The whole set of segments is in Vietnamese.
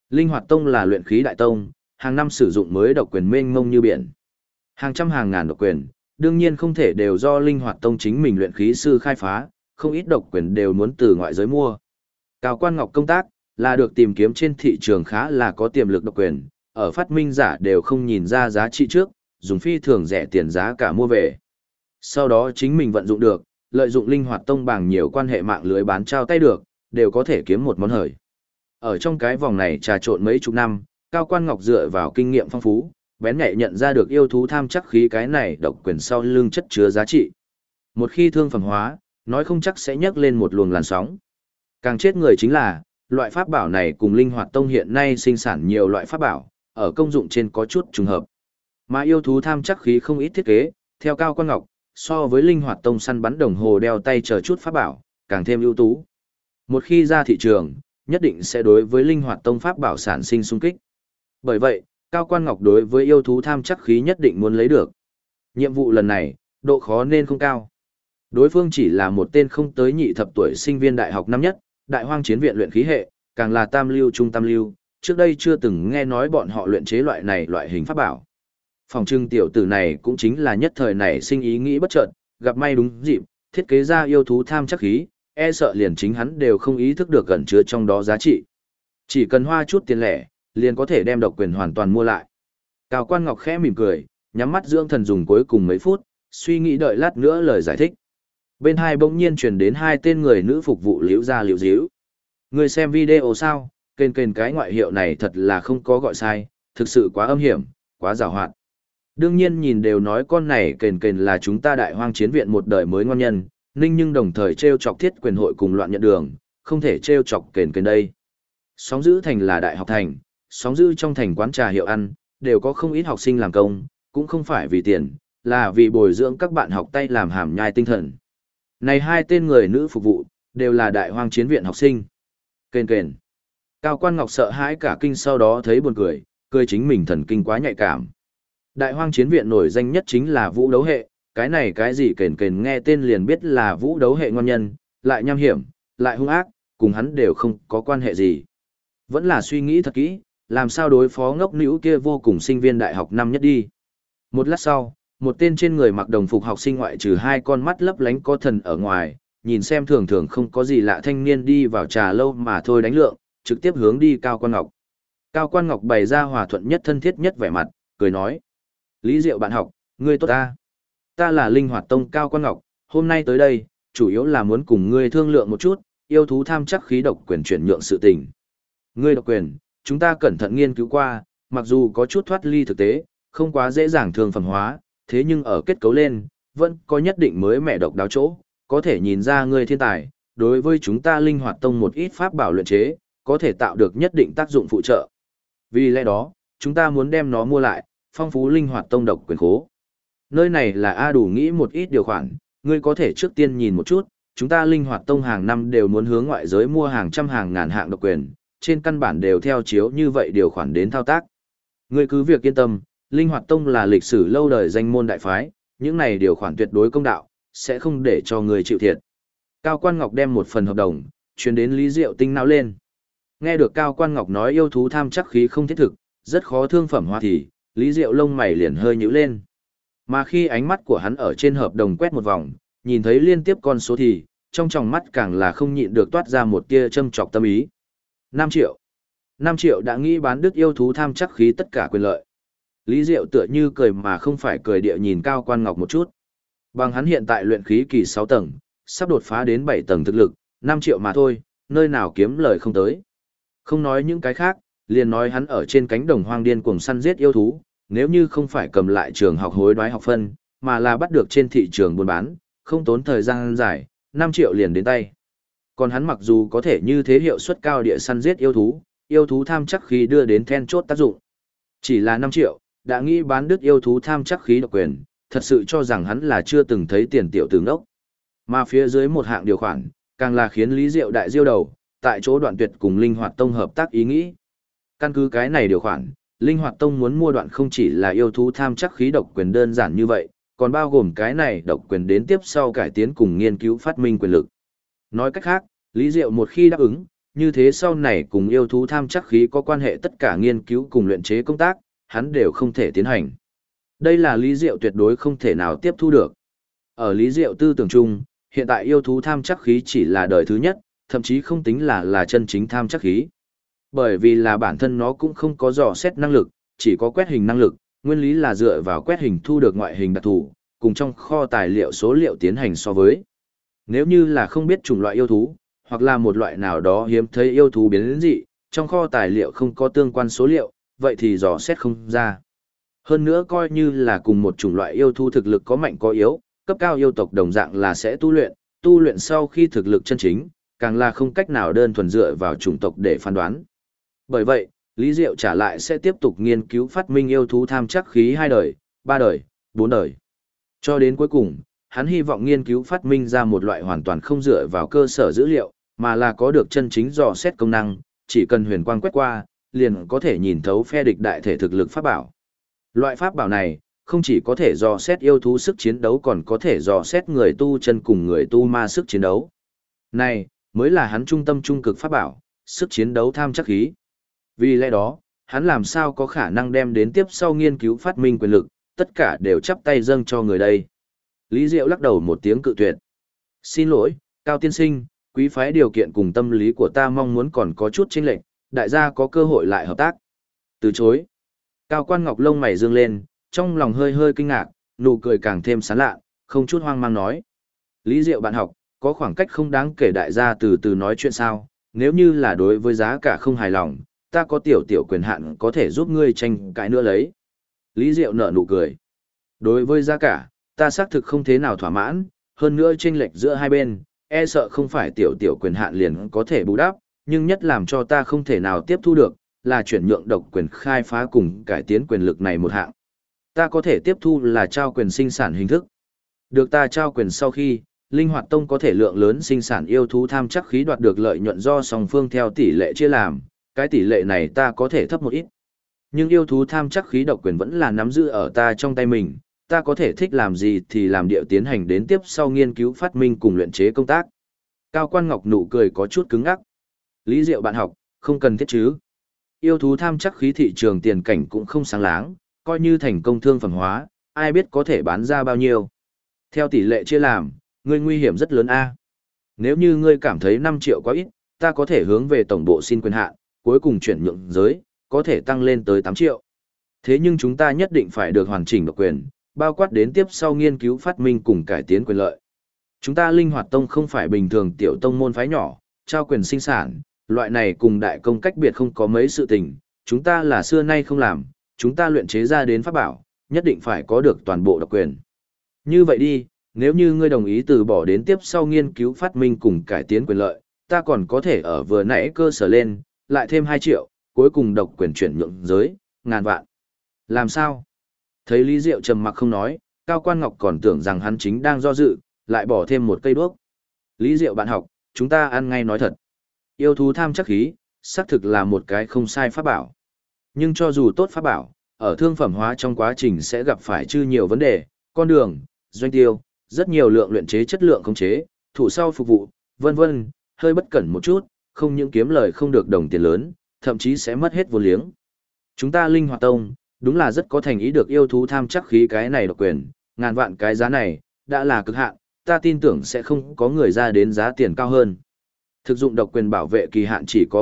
Linh Hoạt Tông là luyện khí đại tông, hàng năm sử dụng mới độc quyền mênh mông như biển. Hàng trăm hàng ngàn độc quyền, đương nhiên không thể đều do Linh Hoạt Tông chính mình luyện khí sư khai phá, không ít độc quyền đều muốn từ ngoại giới mua. Cao Quan Ngọc công tác là được tìm kiếm trên thị trường khá là có tiềm lực độc quyền, ở phát minh giả đều không nhìn ra giá trị trước, dùng phi thường rẻ tiền giá cả mua về. Sau đó chính mình vận dụng được, lợi dụng Linh Hoạt Tông bằng nhiều quan hệ mạng lưới bán trao tay được, đều có thể kiếm một món hời. Ở trong cái vòng này trà trộn mấy chục năm, Cao Quan Ngọc dựa vào kinh nghiệm phong phú, bén nhạy nhận ra được yêu thú tham chắc khí cái này độc quyền sau lưng chất chứa giá trị. Một khi thương phẩm hóa, nói không chắc sẽ nhấc lên một luồng làn sóng. Càng chết người chính là, loại pháp bảo này cùng Linh Hoạt Tông hiện nay sinh sản nhiều loại pháp bảo, ở công dụng trên có chút trùng hợp. Mà yêu thú tham chắc khí không ít thiết kế, theo Cao Quan Ngọc, so với Linh Hoạt Tông săn bắn đồng hồ đeo tay chờ chút pháp bảo, càng thêm ưu tú. Một khi ra thị trường, nhất định sẽ đối với Linh Hoạt Tông pháp bảo sản sinh xung kích. Bởi vậy, Cao Quan Ngọc đối với yêu thú tham chắc khí nhất định muốn lấy được. Nhiệm vụ lần này, độ khó nên không cao. Đối phương chỉ là một tên không tới nhị thập tuổi sinh viên đại học năm nhất, Đại Hoang Chiến viện luyện khí hệ, càng là tam lưu trung tam lưu, trước đây chưa từng nghe nói bọn họ luyện chế loại này loại hình pháp bảo. Phòng trưng tiểu tử này cũng chính là nhất thời này sinh ý nghĩ bất chợt, gặp may đúng dịp, thiết kế ra yêu thú tham chắc khí, e sợ liền chính hắn đều không ý thức được gần chứa trong đó giá trị. Chỉ cần hoa chút tiền lẻ, liền có thể đem độc quyền hoàn toàn mua lại. Cao Quan Ngọc khẽ mỉm cười, nhắm mắt dưỡng thần dùng cuối cùng mấy phút, suy nghĩ đợi lát nữa lời giải thích. Bên hai bỗng nhiên truyền đến hai tên người nữ phục vụ liễu ra liễu díu. Người xem video sao, kênh cái ngoại hiệu này thật là không có gọi sai, thực sự quá âm hiểm, quá giàu hoạt. Đương nhiên nhìn đều nói con này kênh là chúng ta Đại Hoang Chiến viện một đời mới ngon nhân, ninh nhưng đồng thời treo chọc thiết quyền hội cùng loạn nhận đường, không thể treo chọc kênh đây. Sóng giữ thành là đại học thành, sóng giữ trong thành quán trà hiệu ăn, đều có không ít học sinh làm công, cũng không phải vì tiền, là vì bồi dưỡng các bạn học tay làm hàm nhai tinh thần. Này hai tên người nữ phục vụ, đều là Đại Hoang Chiến viện học sinh. Kền. Cao Quan Ngọc sợ hãi cả kinh sau đó thấy buồn cười, cười chính mình thần kinh quá nhạy cảm. Đại Hoang Chiến viện nổi danh nhất chính là vũ đấu hệ, cái này cái gì kền nghe tên liền biết là vũ đấu hệ ngon nhân, lại nham hiểm, lại hung ác, cùng hắn đều không có quan hệ gì. Vẫn là suy nghĩ thật kỹ, làm sao đối phó ngốc nữ kia vô cùng sinh viên đại học năm nhất đi. Một lát sau, một tên trên người mặc đồng phục học sinh ngoại trừ hai con mắt lấp lánh có thần ở ngoài, nhìn xem thường thường không có gì lạ thanh niên đi vào trà lâu mà thôi đánh lượng, trực tiếp hướng đi Cao Quan Ngọc. Cao Quan Ngọc bày ra hòa thuận nhất thân thiết nhất vẻ mặt, cười nói. Lý Diệu bạn học, ngươi tốt ta. Ta là Linh Hoạt Tông Cao Quan Ngọc, hôm nay tới đây, chủ yếu là muốn cùng ngươi thương lượng một chút, yêu thú tham chắc khí độc quyền chuyển nhượng sự tình. Ngươi độc quyền, chúng ta cẩn thận nghiên cứu qua, mặc dù có chút thoát ly thực tế, không quá dễ dàng thương phẩm hóa, thế nhưng ở kết cấu lên, vẫn có nhất định mới mẻ độc đáo chỗ, có thể nhìn ra ngươi thiên tài, đối với chúng ta Linh Hoạt Tông một ít pháp bảo luyện chế, có thể tạo được nhất định tác dụng phụ trợ. Vì lẽ đó, chúng ta muốn đem nó mua lại, phong phú Linh Hoạt Tông độc quyền khố. Nơi này là A đủ nghĩ một ít điều khoản, ngươi có thể trước tiên nhìn một chút, chúng ta Linh Hoạt Tông hàng năm đều muốn hướng ngoại giới mua hàng trăm hàng ngàn hạng độc quyền, trên căn bản đều theo chiếu như vậy điều khoản đến thao tác. Ngươi cứ việc yên tâm, Linh Hoạt Tông là lịch sử lâu đời danh môn đại phái, những này điều khoản tuyệt đối công đạo, sẽ không để cho người chịu thiệt. Cao Quan Ngọc đem một phần hợp đồng, truyền đến Lý Diệu tinh não lên. Nghe được Cao Quan Ngọc nói yêu thú tham chắc khí không thiết thực, rất khó thương phẩm hóa thì, Lý Diệu lông mày liền hơi nhíu lên. Mà khi ánh mắt của hắn ở trên hợp đồng quét một vòng, nhìn thấy liên tiếp con số thì, trong tròng mắt càng là không nhịn được toát ra một tia châm chọc tâm ý. 5 triệu. 5 triệu đã nghĩ bán đứt yêu thú tham chắc khí tất cả quyền lợi. Lý Diệu tựa như cười mà không phải cười địa nhìn Cao Quan Ngọc một chút. Bằng hắn hiện tại luyện khí kỳ 6 tầng, sắp đột phá đến 7 tầng thực lực, 5 triệu mà thôi, nơi nào kiếm lời không tới. Không nói những cái khác, liền nói hắn ở trên cánh đồng hoang điên cuồng săn giết yêu thú, nếu như không phải cầm lại trường học hối đoái học phân, mà là bắt được trên thị trường buôn bán, không tốn thời gian dài, 5 triệu liền đến tay. Còn hắn mặc dù có thể như thế hiệu suất cao địa săn giết yêu thú tham chắc khí đưa đến then chốt tác dụng. Chỉ là 5 triệu, đã nghĩ bán đứt yêu thú tham chắc khí độc quyền, thật sự cho rằng hắn là chưa từng thấy tiền tiểu tử ngốc. Mà phía dưới một hạng điều khoản, càng là khiến Lý Diệu đại diêu đầu, tại chỗ Đoạn Tuyệt cùng Linh Hoạt Tông hợp tác ý nghĩ. Căn cứ cái này điều khoản, Linh Hoạt Tông muốn mua Đoạn không chỉ là yêu thú tham chắc khí độc quyền đơn giản như vậy, còn bao gồm cái này độc quyền đến tiếp sau cải tiến cùng nghiên cứu phát minh quyền lực. Nói cách khác, Lý Diệu một khi đáp ứng, như thế sau này cùng yêu thú tham chắc khí có quan hệ tất cả nghiên cứu cùng luyện chế công tác, hắn đều không thể tiến hành. Đây là Lý Diệu tuyệt đối không thể nào tiếp thu được. Ở Lý Diệu tư tưởng chung, hiện tại yêu thú tham chắc khí chỉ là đời thứ nhất, thậm chí không tính là chân chính tham chắc khí. Bởi vì là bản thân nó cũng không có dò xét năng lực, chỉ có quét hình năng lực, nguyên lý là dựa vào quét hình thu được ngoại hình đặc thù, cùng trong kho tài liệu số liệu tiến hành so với. Nếu như là không biết chủng loại yêu thú, hoặc là một loại nào đó hiếm thấy yêu thú biến dị, trong kho tài liệu không có tương quan số liệu, vậy thì dò xét không ra. Hơn nữa coi như là cùng một chủng loại yêu thú thực lực có mạnh có yếu, cấp cao yêu tộc đồng dạng là sẽ tu luyện sau khi thực lực chân chính, càng là không cách nào đơn thuần dựa vào chủng tộc để phán đoán. Bởi vậy, Lý Diệu trả lại sẽ tiếp tục nghiên cứu phát minh yêu thú tham chắc khí 2 đời, 3 đời, 4 đời. Cho đến cuối cùng, hắn hy vọng nghiên cứu phát minh ra một loại hoàn toàn không dựa vào cơ sở dữ liệu, mà là có được chân chính dò xét công năng, chỉ cần huyền quang quét qua, liền có thể nhìn thấu phe địch đại thể thực lực pháp bảo. Loại pháp bảo này, không chỉ có thể dò xét yêu thú sức chiến đấu còn có thể dò xét người tu chân cùng người tu ma sức chiến đấu. Này, mới là hắn trung tâm trung cực pháp bảo, sức chiến đấu tham chắc khí. Vì lẽ đó, hắn làm sao có khả năng đem đến tiếp sau nghiên cứu phát minh quyền lực, tất cả đều chắp tay dâng cho người đây. Lý Diệu lắc đầu một tiếng cự tuyệt. Xin lỗi, Cao tiên sinh, quý phái điều kiện cùng tâm lý của ta mong muốn còn có chút chênh lệch, đại gia có cơ hội lại hợp tác. Từ chối. Cao Quan Ngọc lông mày dương lên, trong lòng hơi hơi kinh ngạc, nụ cười càng thêm sán lạ, không chút hoang mang nói. Lý Diệu bạn học, có khoảng cách không đáng kể đại gia từ từ nói chuyện sao, nếu như là đối với giá cả không hài lòng, ta có tiểu quyền hạn có thể giúp ngươi tranh cãi nữa lấy. Lý Diệu nở nụ cười. Đối với giá cả, ta xác thực không thế nào thỏa mãn, hơn nữa chênh lệch giữa hai bên, e sợ không phải tiểu quyền hạn liền có thể bù đắp, nhưng nhất làm cho ta không thể nào tiếp thu được, là chuyển nhượng độc quyền khai phá cùng cải tiến quyền lực này một hạng. Ta có thể tiếp thu là trao quyền sinh sản hình thức. Được ta trao quyền sau khi, Linh Hoạt Tông có thể lượng lớn sinh sản yêu thú tham chắc khí đoạt được lợi nhuận do song phương theo tỷ lệ chia làm, cái tỷ lệ này ta có thể thấp một ít. Nhưng yêu thú tham chắc khí độc quyền vẫn là nắm giữ ở ta trong tay mình, ta có thể thích làm gì thì làm điệu tiến hành đến tiếp sau nghiên cứu phát minh cùng luyện chế công tác. Cao Quan Ngọc nụ cười có chút cứng ngắc. Lý Diệu bạn học, không cần thiết chứ. Yêu thú tham chắc khí thị trường tiền cảnh cũng không sáng láng, coi như thành công thương phẩm hóa, ai biết có thể bán ra bao nhiêu. Theo tỷ lệ chia làm, ngươi nguy hiểm rất lớn a. Nếu như ngươi cảm thấy 5 triệu quá ít, ta có thể hướng về tổng bộ xin quyền hạn, cuối cùng chuyển nhượng giới, có thể tăng lên tới 8 triệu. Thế nhưng chúng ta nhất định phải được hoàn chỉnh độc quyền, bao quát đến tiếp sau nghiên cứu phát minh cùng cải tiến quyền lợi. Chúng ta Linh Hoạt Tông không phải bình thường tiểu tông môn phái nhỏ, trao quyền sinh sản, loại này cùng đại công cách biệt không có mấy sự tình, chúng ta là xưa nay không làm, chúng ta luyện chế ra đến pháp bảo, nhất định phải có được toàn bộ độc quyền. Như vậy đi, nếu như ngươi đồng ý từ bỏ đến tiếp sau nghiên cứu phát minh cùng cải tiến quyền lợi, ta còn có thể ở vừa nãy cơ sở lên, lại thêm 2 triệu, cuối cùng độc quyền chuyển nhượng giới, ngàn vạn. Làm sao? Thấy Lý Diệu trầm mặc không nói, Cao Quan Ngọc còn tưởng rằng hắn chính đang do dự, lại bỏ thêm một cây đuốc. Lý Diệu bạn học, chúng ta ăn ngay nói thật. Yêu thú tham chắc khí, xác thực là một cái không sai pháp bảo. Nhưng cho dù tốt pháp bảo, ở thương phẩm hóa trong quá trình sẽ gặp phải chư nhiều vấn đề, con đường, doanh tiêu, rất nhiều lượng luyện chế chất lượng khống chế, thủ sau phục vụ, vân vân, hơi bất cẩn một chút, không những kiếm lời không được đồng tiền lớn, thậm chí sẽ mất hết vốn liếng. Chúng ta Linh Hoạt Tông, đúng là rất có thành ý được yêu thú tham chắc khí cái này độc quyền, ngàn vạn cái giá này, đã là cực hạn, ta tin tưởng sẽ không có người ra đến giá tiền cao hơn. Thực dụng độc quyền bảo vệ kỳ hạn chỉ có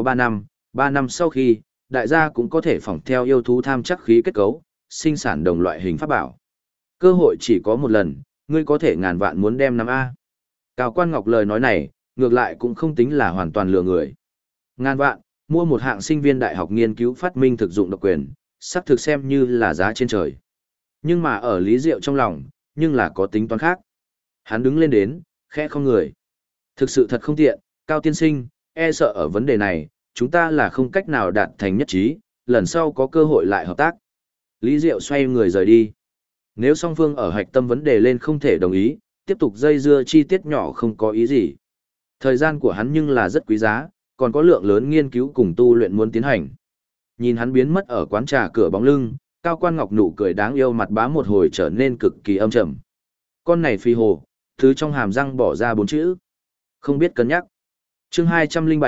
3 năm sau khi, đại gia cũng có thể phỏng theo yêu thú tham chắc khí kết cấu, sinh sản đồng loại hình pháp bảo. Cơ hội chỉ có một lần, ngươi có thể ngàn vạn muốn đem 5A. Cao Quan Ngọc lời nói này, ngược lại cũng không tính là hoàn toàn lừa người. Ngàn vạn, mua một hạng sinh viên đại học nghiên cứu phát minh thực dụng độc quyền, xác thực xem như là giá trên trời. Nhưng mà ở Lý Diệu trong lòng, nhưng là có tính toán khác. Hắn đứng lên đến, khẽ không người. Thực sự thật không tiện, Cao tiên sinh, e sợ ở vấn đề này, chúng ta là không cách nào đạt thành nhất trí, lần sau có cơ hội lại hợp tác. Lý Diệu xoay người rời đi. Nếu song phương ở hạch tâm vấn đề lên không thể đồng ý, tiếp tục dây dưa chi tiết nhỏ không có ý gì. Thời gian của hắn nhưng là rất quý giá, còn có lượng lớn nghiên cứu cùng tu luyện muốn tiến hành. Nhìn hắn biến mất ở quán trà cửa bóng lưng, Cao Quan Ngọc nụ cười đáng yêu mặt bá một hồi trở nên cực kỳ âm trầm. Con này phi hồ, thứ trong hàm răng bỏ ra 4 chữ. Không biết cân nhắc. Chương 207,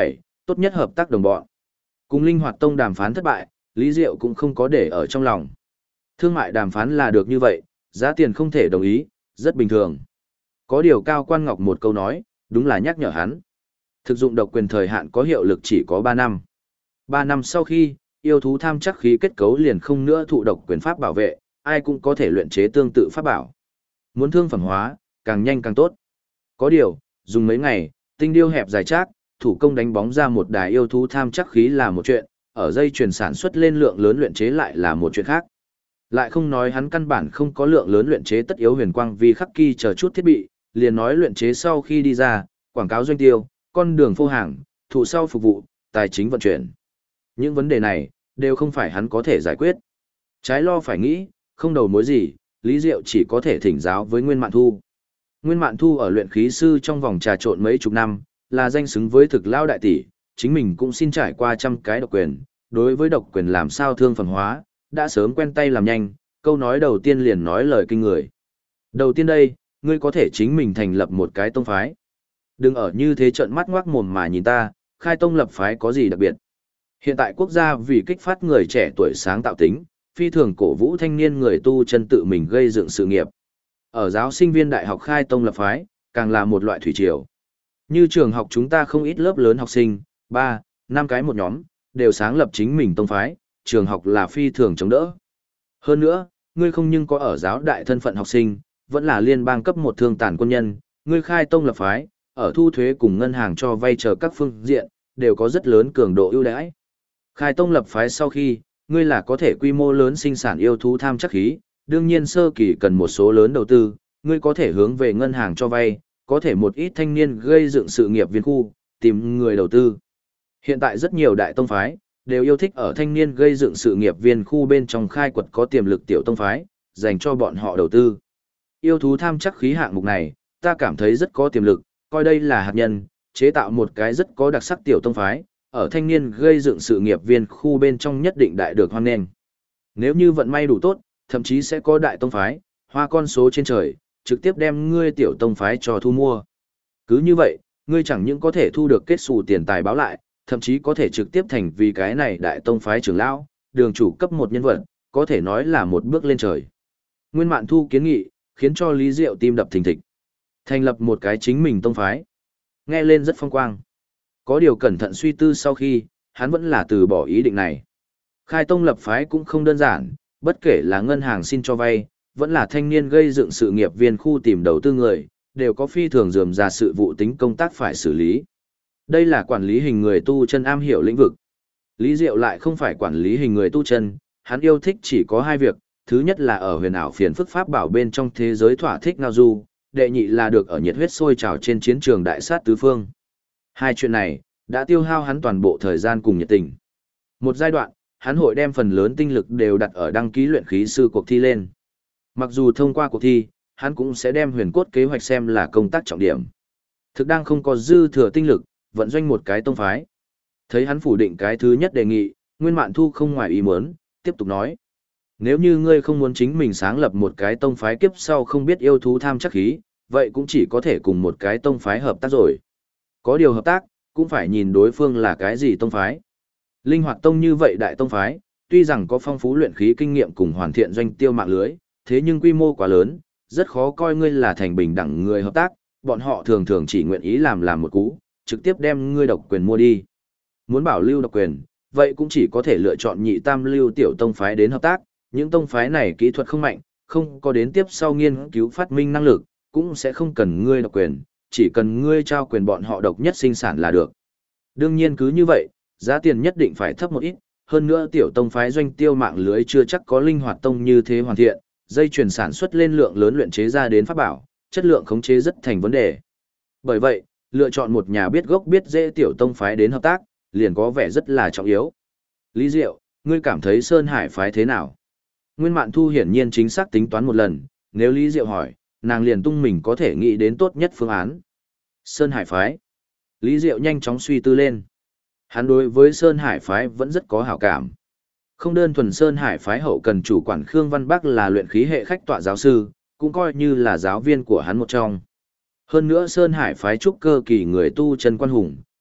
tốt nhất hợp tác đồng bọn. Cùng Linh Hoạt Tông đàm phán thất bại, Lý Diệu cũng không có để ở trong lòng. Thương mại đàm phán là được như vậy, giá tiền không thể đồng ý, rất bình thường. Có điều Cao Quan Ngọc một câu nói, đúng là nhắc nhở hắn. Thực dụng độc quyền thời hạn có hiệu lực chỉ có 3 năm. 3 năm sau khi, yêu thú tham chắc khí kết cấu liền không nữa thụ độc quyền pháp bảo vệ, ai cũng có thể luyện chế tương tự pháp bảo. Muốn thương phẩm hóa, càng nhanh càng tốt. Có điều, dùng mấy ngày, tinh điêu hẹp dài chác, thủ công đánh bóng ra một đài yêu thú tham chắc khí là một chuyện, ở dây chuyền sản xuất lên lượng lớn luyện chế lại là một chuyện khác. Lại không nói hắn căn bản không có lượng lớn luyện chế tất yếu huyền quang vi khắc kỳ chờ chút thiết bị, liền nói luyện chế sau khi đi ra, quảng cáo doanh tiêu, con đường phô hàng, thụ sau phục vụ, tài chính vận chuyển. Những vấn đề này, đều không phải hắn có thể giải quyết. Trái lo phải nghĩ, không đầu mối gì, Lý Diệu chỉ có thể thỉnh giáo với Nguyên Mạn Thu. Nguyên Mạn Thu ở luyện khí sư trong vòng trà trộn mấy chục năm, là danh xứng với thực lao đại tỷ, chính mình cũng xin trải qua trăm cái độc quyền, đối với độc quyền làm sao thương phần hóa, đã sớm quen tay làm nhanh, câu nói đầu tiên liền nói lời kinh người. Đầu tiên đây, ngươi có thể chính mình thành lập một cái tông phái. Đừng ở như thế trợn mắt ngoác mồm mà nhìn ta, khai tông lập phái có gì đặc biệt. Hiện tại quốc gia vì kích phát người trẻ tuổi sáng tạo tính, phi thường cổ vũ thanh niên người tu chân tự mình gây dựng sự nghiệp. Ở giáo sinh viên đại học khai tông lập phái, càng là một loại thủy triều. Như trường học chúng ta không ít lớp lớn học sinh, 3, 5 cái một nhóm, đều sáng lập chính mình tông phái, trường học là phi thường chống đỡ. Hơn nữa, ngươi không nhưng có ở giáo đại thân phận học sinh, vẫn là liên bang cấp một thương tàn quân nhân, ngươi khai tông lập phái, ở thu thuế cùng ngân hàng cho vay chờ các phương diện, đều có rất lớn cường độ ưu đãi. Khai tông lập phái sau khi, ngươi là có thể quy mô lớn sinh sản yêu thú tham chắc khí, đương nhiên sơ kỳ cần một số lớn đầu tư, ngươi có thể hướng về ngân hàng cho vay, có thể một ít thanh niên gây dựng sự nghiệp viên khu, tìm người đầu tư. Hiện tại rất nhiều đại tông phái, đều yêu thích ở thanh niên gây dựng sự nghiệp viên khu bên trong khai quật có tiềm lực tiểu tông phái, dành cho bọn họ đầu tư. Yêu thú tham chắc khí hạng mục này, ta cảm thấy rất có tiềm lực, coi đây là hạt nhân, chế tạo một cái rất có đặc sắc tiểu tông phái, ở thanh niên gây dựng sự nghiệp viên khu bên trong nhất định đại được hoan nghênh. Nếu như vận may đủ tốt, thậm chí sẽ có đại tông phái, hoa con số trên trời, trực tiếp đem ngươi tiểu tông phái cho thu mua. Cứ như vậy, ngươi chẳng những có thể thu được kết xù tiền tài báo lại, thậm chí có thể trực tiếp thành vì cái này đại tông phái trưởng lão, đường chủ cấp một nhân vật, có thể nói là một bước lên trời. Nguyên Mạn Thu kiến nghị, khiến cho Lý Diệu tim đập thình thịch. Thành lập một cái chính mình tông phái. Nghe lên rất phong quang. Có điều cẩn thận suy tư sau khi, hắn vẫn là từ bỏ ý định này. Khai tông lập phái cũng không đơn giản, bất kể là ngân hàng xin cho vay, vẫn là thanh niên gây dựng sự nghiệp viên khu tìm đầu tư người, đều có phi thường rườm rà sự vụ tính công tác phải xử lý. Đây là quản lý hình người tu chân am hiểu lĩnh vực. Lý Diệu lại không phải quản lý hình người tu chân, hắn yêu thích chỉ có hai việc, thứ nhất là ở huyền ảo phiền phức pháp bảo bên trong thế giới thỏa thích ngao du, đệ nhị là được ở nhiệt huyết sôi trào trên chiến trường đại sát tứ phương. Hai chuyện này, đã tiêu hao hắn toàn bộ thời gian cùng nhiệt tình. Một giai đoạn, hắn hội đem phần lớn tinh lực đều đặt ở đăng ký luyện khí sư cuộc thi lên. Mặc dù thông qua cuộc thi, hắn cũng sẽ đem huyền cốt kế hoạch xem là công tác trọng điểm. Thực đang không có dư thừa tinh lực, vận doanh một cái tông phái. Thấy hắn phủ định cái thứ nhất đề nghị, Nguyên Mạn Thu không ngoài ý muốn, tiếp tục nói. Nếu như ngươi không muốn chính mình sáng lập một cái tông phái kiếp sau không biết yêu thú tham chắc khí, vậy cũng chỉ có thể cùng một cái tông phái hợp tác rồi. Có điều hợp tác, cũng phải nhìn đối phương là cái gì tông phái. Linh Hoạt Tông như vậy đại tông phái, tuy rằng có phong phú luyện khí kinh nghiệm cùng hoàn thiện doanh tiêu mạng lưới, thế nhưng quy mô quá lớn, rất khó coi ngươi là thành bình đẳng người hợp tác, bọn họ thường thường chỉ nguyện ý làm một cú, trực tiếp đem ngươi độc quyền mua đi. Muốn bảo lưu độc quyền, vậy cũng chỉ có thể lựa chọn nhị tam lưu tiểu tông phái đến hợp tác, những tông phái này kỹ thuật không mạnh, không có đến tiếp sau nghiên cứu phát minh năng lực, cũng sẽ không cần ngươi độc quyền, chỉ cần ngươi trao quyền bọn họ độc nhất sinh sản là được. Đương nhiên cứ như vậy, giá tiền nhất định phải thấp một ít, hơn nữa tiểu tông phái doanh tiêu mạng lưới chưa chắc có Linh Hoạt Tông như thế hoàn thiện, dây chuyển sản xuất lên lượng lớn luyện chế ra đến pháp bảo, chất lượng khống chế rất thành vấn đề. Bởi vậy, lựa chọn một nhà biết gốc biết dễ tiểu tông phái đến hợp tác, liền có vẻ rất là trọng yếu. Lý Diệu, ngươi cảm thấy Sơn Hải phái thế nào? Nguyên Mạn Thu hiển nhiên chính xác tính toán một lần, nếu Lý Diệu hỏi, nàng liền tung mình có thể nghĩ đến tốt nhất phương án. Sơn Hải phái. Lý Diệu nhanh chóng suy tư lên. Hắn đối với Sơn Hải phái vẫn rất có hảo cảm. Không đơn thuần Sơn Hải phái hậu cần chủ quản Khương Văn Bắc là luyện khí hệ khách tọa giáo sư, cũng coi như là giáo viên của hắn một trong. Hơn nữa Sơn Hải phái trúc cơ kỳ người tu chân quan hùng,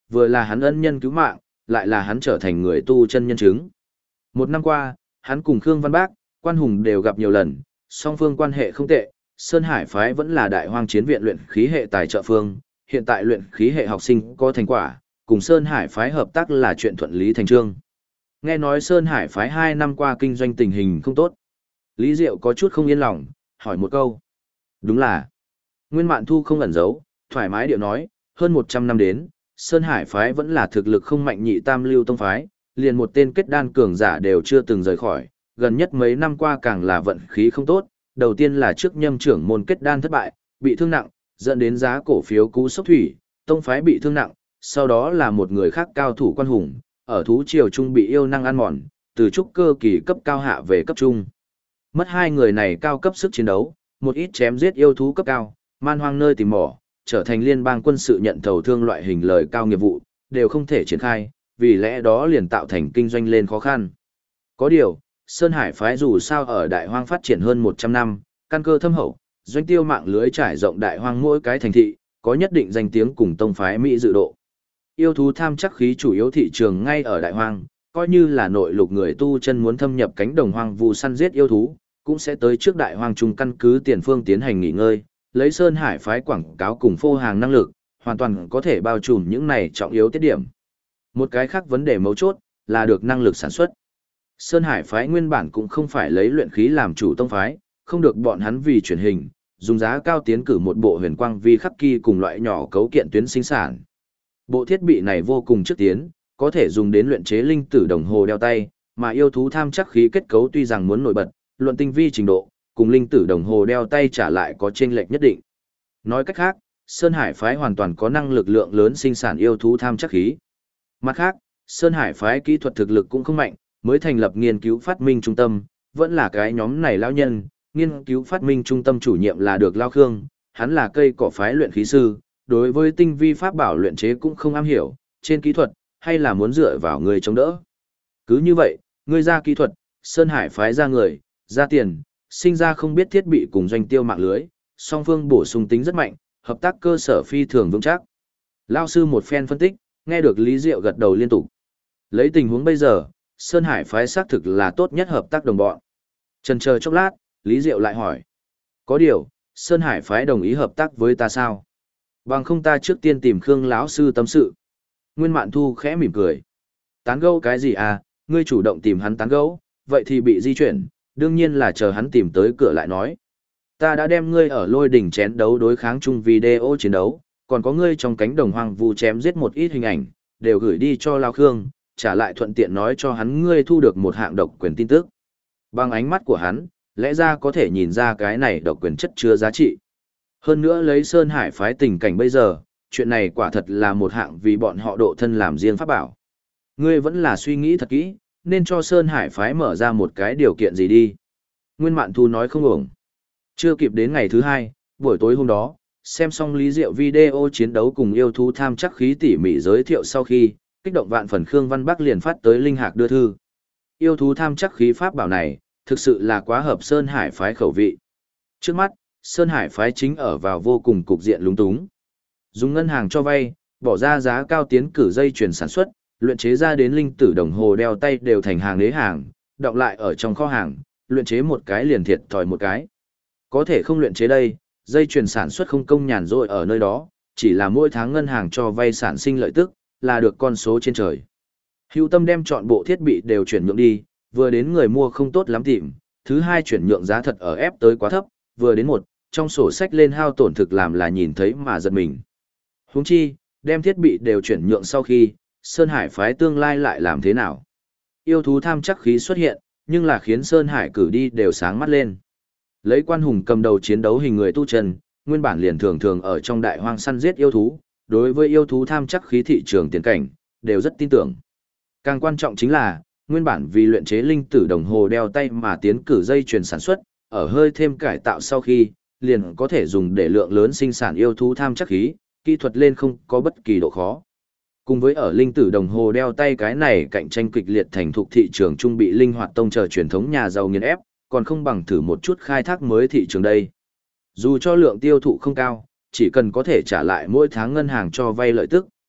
vừa là hắn ân nhân cứu mạng, lại là hắn trở thành người tu chân nhân chứng. Một năm qua, hắn cùng Khương Văn Bác, Quan Hùng đều gặp nhiều lần, song phương quan hệ không tệ, Sơn Hải phái vẫn là Đại Hoang Chiến viện luyện khí hệ tài trợ phương, hiện tại luyện khí hệ học sinh có thành quả, cùng Sơn Hải phái hợp tác là chuyện thuận lý thành trương. Nghe nói Sơn Hải phái 2 năm qua kinh doanh tình hình không tốt. Lý Diệu có chút không yên lòng, hỏi một câu. Đúng là. Nguyên Mạn Thu không ẩn giấu, thoải mái điệu nói, hơn 100 năm đến, Sơn Hải phái vẫn là thực lực không mạnh nhị tam lưu tông phái, liền một tên kết đan cường giả đều chưa từng rời khỏi, gần nhất mấy năm qua càng là vận khí không tốt, đầu tiên là trước nhâm trưởng môn kết đan thất bại, bị thương nặng, dẫn đến giá cổ phiếu cú sốc thủy, tông phái bị thương nặng, sau đó là một người khác cao thủ Quan Hùng, ở thú triều trung bị yêu năng ăn mòn, từ trúc cơ kỳ cấp cao hạ về cấp trung. Mất hai người này cao cấp sức chiến đấu, một ít chém giết yêu thú cấp cao, man hoang nơi tìm mỏ, trở thành liên bang quân sự nhận thầu thương loại hình lời cao nghiệp vụ, đều không thể triển khai, vì lẽ đó liền tạo thành kinh doanh lên khó khăn. Có điều, Sơn Hải phái dù sao ở Đại Hoang phát triển hơn 100 năm, căn cơ thâm hậu, doanh tiêu mạng lưới trải rộng Đại Hoang mỗi cái thành thị, có nhất định danh tiếng cùng tông phái Mỹ dự độ. Yêu thú tham chắc khí chủ yếu thị trường ngay ở Đại Hoang, coi như là nội lục người tu chân muốn thâm nhập cánh đồng hoang vu săn giết yêu thú, cũng sẽ tới trước Đại Hoang trung căn cứ tiền phương tiến hành nghỉ ngơi, lấy Sơn Hải phái quảng cáo cùng phô hàng năng lực, hoàn toàn có thể bao trùm những này trọng yếu tiết điểm. Một cái khác vấn đề mấu chốt là được năng lực sản xuất. Sơn Hải phái nguyên bản cũng không phải lấy luyện khí làm chủ tông phái, không được bọn hắn vì truyền hình, dùng giá cao tiến cử một bộ huyền quang vi khắc kỳ cùng loại nhỏ cấu kiện tuyến sinh sản. Bộ thiết bị này vô cùng trước tiến, có thể dùng đến luyện chế linh tử đồng hồ đeo tay, mà yêu thú tham chắc khí kết cấu tuy rằng muốn nổi bật, luận tinh vi trình độ, cùng linh tử đồng hồ đeo tay trả lại có chênh lệch nhất định. Nói cách khác, Sơn Hải phái hoàn toàn có năng lực lượng lớn sinh sản yêu thú tham chắc khí. Mặt khác, Sơn Hải phái kỹ thuật thực lực cũng không mạnh, mới thành lập nghiên cứu phát minh trung tâm, vẫn là cái nhóm này lão nhân, nghiên cứu phát minh trung tâm chủ nhiệm là được Lao Khương, hắn là cây cỏ phái luyện khí sư, đối với tinh vi pháp bảo luyện chế cũng không am hiểu, trên kỹ thuật, hay là muốn dựa vào người chống đỡ. Cứ như vậy, người ra kỹ thuật, Sơn Hải phái ra người, ra tiền, sinh ra không biết thiết bị cùng doanh tiêu mạng lưới, song phương bổ sung tính rất mạnh, hợp tác cơ sở phi thường vững chắc. Lao sư một phen phân tích, nghe được Lý Diệu gật đầu liên tục. Lấy tình huống bây giờ, Sơn Hải phái xác thực là tốt nhất hợp tác đồng bọn. Chần chờ chốc lát, Lý Diệu lại hỏi. Có điều, Sơn Hải phái đồng ý hợp tác với ta sao? Bằng không ta trước tiên tìm Khương lão sư tâm sự. Nguyên Mạn Thu khẽ mỉm cười. Tán gẫu cái gì à, ngươi chủ động tìm hắn tán gẫu, vậy thì bị di chuyển, đương nhiên là chờ hắn tìm tới cửa lại nói. Ta đã đem ngươi ở lôi đỉnh chén đấu đối kháng chung video chiến đấu, còn có ngươi trong cánh đồng hoang vu chém giết một ít hình ảnh, đều gửi đi cho Lao Khương, trả lại thuận tiện nói cho hắn ngươi thu được một hạng độc quyền tin tức. Bằng ánh mắt của hắn, lẽ ra có thể nhìn ra cái này độc quyền chất chứa giá trị. Hơn nữa lấy Sơn Hải phái tình cảnh bây giờ, chuyện này quả thật là một hạng vì bọn họ độ thân làm riêng pháp bảo. Ngươi vẫn là suy nghĩ thật kỹ, nên cho Sơn Hải phái mở ra một cái điều kiện gì đi. Nguyên Mạn Thu nói không ổng. Chưa kịp đến ngày thứ hai, buổi tối hôm đó, xem xong Lý Diệu video chiến đấu cùng yêu thú tham chắc khí tỉ mỉ giới thiệu sau khi, kích động vạn phần Khương Văn Bắc liền phát tới Linh Hạc đưa thư. Yêu thú tham chắc khí pháp bảo này, thực sự là quá hợp Sơn Hải phái khẩu vị. Trước mắt, Sơn Hải phái chính ở vào vô cùng cục diện lúng túng. Dùng ngân hàng cho vay, bỏ ra giá cao tiến cử dây chuyển sản xuất, luyện chế ra đến linh tử đồng hồ đeo tay đều thành hàng đế hàng, đọng lại ở trong kho hàng, luyện chế một cái liền thiệt thòi một cái. Có thể không luyện chế đây, dây chuyển sản xuất không công nhàn rỗi ở nơi đó, chỉ là mỗi tháng ngân hàng cho vay sản sinh lợi tức, là được con số trên trời. Hữu Tâm đem chọn bộ thiết bị đều chuyển nhượng đi, vừa đến người mua không tốt lắm tìm, thứ hai chuyển nhượng giá thật ở ép tới quá thấp, vừa đến một, trong sổ sách lên hao tổn thực làm là nhìn thấy mà giật mình. Huống chi, đem thiết bị đều chuyển nhượng sau khi, Sơn Hải phái tương lai lại làm thế nào? Yêu thú tham chắc khí xuất hiện, nhưng là khiến Sơn Hải cử đi đều sáng mắt lên. Lấy Quan Hùng cầm đầu chiến đấu hình người tu chân, nguyên bản liền thường thường ở trong đại hoang săn giết yêu thú, đối với yêu thú tham chắc khí thị trường tiền cảnh, đều rất tin tưởng. Càng quan trọng chính là, nguyên bản vì luyện chế linh tử đồng hồ đeo tay mà tiến cử dây chuyền sản xuất, ở hơi thêm cải tạo sau khi, liền có thể dùng để lượng lớn sinh sản yêu thú tham chắc khí, kỹ thuật lên không có bất kỳ độ khó. Cùng với ở linh tử đồng hồ đeo tay cái này cạnh tranh kịch liệt thành thục thị trường trung bị linh hoạt tông chờ truyền thống nhà giàu nghiền ép, còn không bằng thử một chút khai thác mới thị trường đây. Dù cho lượng tiêu thụ không cao, chỉ cần có thể trả lại mỗi tháng ngân hàng cho vay lợi tức,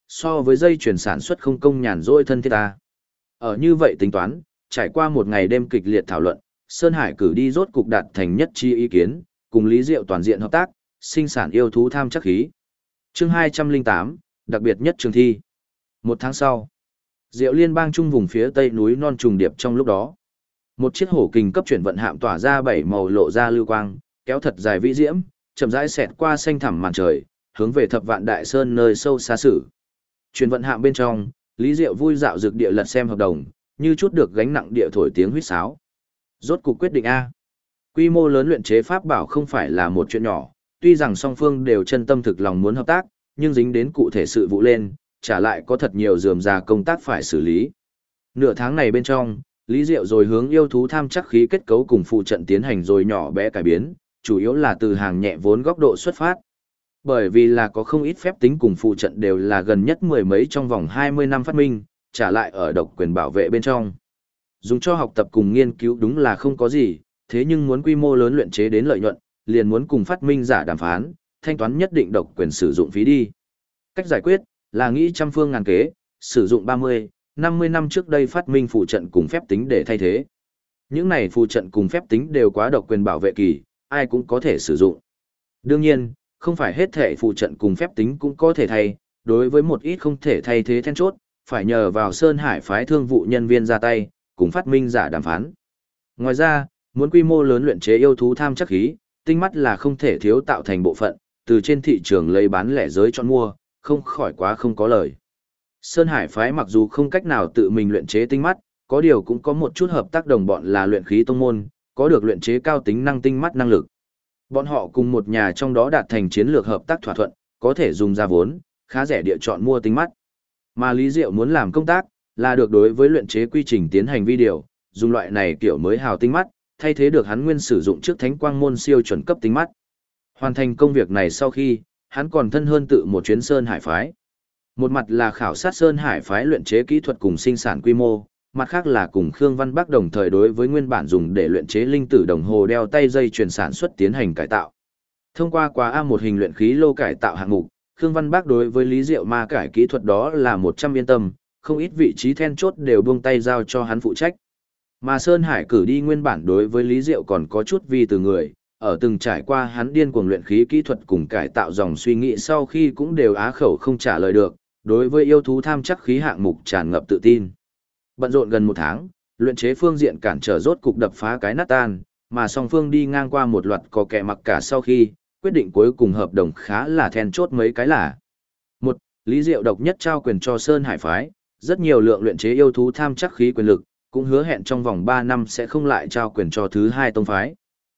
So với dây chuyển sản xuất không công nhàn rỗi thân thiết ta. Ở như vậy tính toán, trải qua một ngày đêm kịch liệt thảo luận, Sơn Hải cử đi rốt cục đạt thành nhất chi ý kiến, cùng Lý Diệu toàn diện hợp tác, sinh sản yêu thú tham chắc khí. Chương 208, đặc biệt nhất trường thi. Một tháng sau, Diệu Liên bang trung vùng phía tây núi non trùng điệp trong lúc đó. Một chiếc hổ kình cấp chuyển vận hạm tỏa ra bảy màu lộ ra lưu quang, kéo thật dài vĩ diễm, chậm rãi xẹt qua xanh thẳm màn trời, hướng về Thập Vạn Đại Sơn nơi sâu xa sử. Chuyển vận hạm bên trong, Lý Diệu vui dạo dược địa lật xem hợp đồng, như chút được gánh nặng địa thổi tiếng huýt sáo. Rốt cuộc quyết định A. Quy mô lớn luyện chế pháp bảo không phải là một chuyện nhỏ, tuy rằng song phương đều chân tâm thực lòng muốn hợp tác, nhưng dính đến cụ thể sự vụ lên, trả lại có thật nhiều rườm rà công tác phải xử lý. Nửa tháng này bên trong, Lý Diệu rồi hướng yêu thú tham chắc khí kết cấu cùng phụ trận tiến hành rồi nhỏ bé cải biến, chủ yếu là từ hàng nhẹ vốn góc độ xuất phát. Bởi vì là có không ít phép tính cùng phụ trận đều là gần nhất mười mấy trong vòng 20 năm phát minh, trả lại ở độc quyền bảo vệ bên trong. Dùng cho học tập cùng nghiên cứu đúng là không có gì, thế nhưng muốn quy mô lớn luyện chế đến lợi nhuận, liền muốn cùng phát minh giả đàm phán, thanh toán nhất định độc quyền sử dụng phí đi. Cách giải quyết là nghĩ trăm phương ngàn kế, sử dụng 30, 50 năm trước đây phát minh phụ trận cùng phép tính để thay thế. Những này phụ trận cùng phép tính đều quá độc quyền bảo vệ kỳ, ai cũng có thể sử dụng. Đương nhiên, không phải hết thể phụ trận cùng phép tính cũng có thể thay, đối với một ít không thể thay thế then chốt, phải nhờ vào Sơn Hải phái thương vụ nhân viên ra tay, cùng phát minh giả đàm phán. Ngoài ra, muốn quy mô lớn luyện chế yêu thú tham chắc khí, tinh mắt là không thể thiếu tạo thành bộ phận, từ trên thị trường lấy bán lẻ giới chọn mua, không khỏi quá không có lời. Sơn Hải phái mặc dù không cách nào tự mình luyện chế tinh mắt, có điều cũng có một chút hợp tác đồng bọn là luyện khí tông môn, có được luyện chế cao tính năng tinh mắt năng lực. Bọn họ cùng một nhà trong đó đạt thành chiến lược hợp tác thỏa thuận, có thể dùng ra vốn, khá rẻ địa chọn mua tinh mắt. Mà Lý Diệu muốn làm công tác, là được đối với luyện chế quy trình tiến hành video, dùng loại này kiểu mới hào tinh mắt, thay thế được hắn nguyên sử dụng trước Thánh Quang môn siêu chuẩn cấp tinh mắt. Hoàn thành công việc này sau khi, hắn còn thân hơn tự một chuyến Sơn Hải phái. Một mặt là khảo sát Sơn Hải phái luyện chế kỹ thuật cùng sinh sản quy mô, mặt khác là cùng Khương Văn Bắc đồng thời đối với nguyên bản dùng để luyện chế linh tử đồng hồ đeo tay dây chuyền sản xuất tiến hành cải tạo. Thông qua quá A1 hình luyện khí lô cải tạo hạng mục, Khương Văn Bắc đối với Lý Diệu ma cải kỹ thuật đó là 100 yên tâm, không ít vị trí then chốt đều buông tay giao cho hắn phụ trách. Mà Sơn Hải cử đi nguyên bản đối với Lý Diệu còn có chút vi từ người, ở từng trải qua hắn điên cuồng luyện khí kỹ thuật cùng cải tạo dòng suy nghĩ sau khi cũng đều á khẩu không trả lời được, đối với yêu thú tham chắc khí hạng mục tràn ngập tự tin. Bận rộn gần một tháng, luyện chế phương diện cản trở rốt cục đập phá cái nát tan, mà song phương đi ngang qua một loạt có kẻ mặc cả sau khi, quyết định cuối cùng hợp đồng khá là then chốt mấy cái là: một, Lý Diệu độc nhất trao quyền cho Sơn Hải phái, rất nhiều lượng luyện chế yêu thú tham chắc khí quyền lực, cũng hứa hẹn trong vòng 3 năm sẽ không lại trao quyền cho thứ hai tông phái.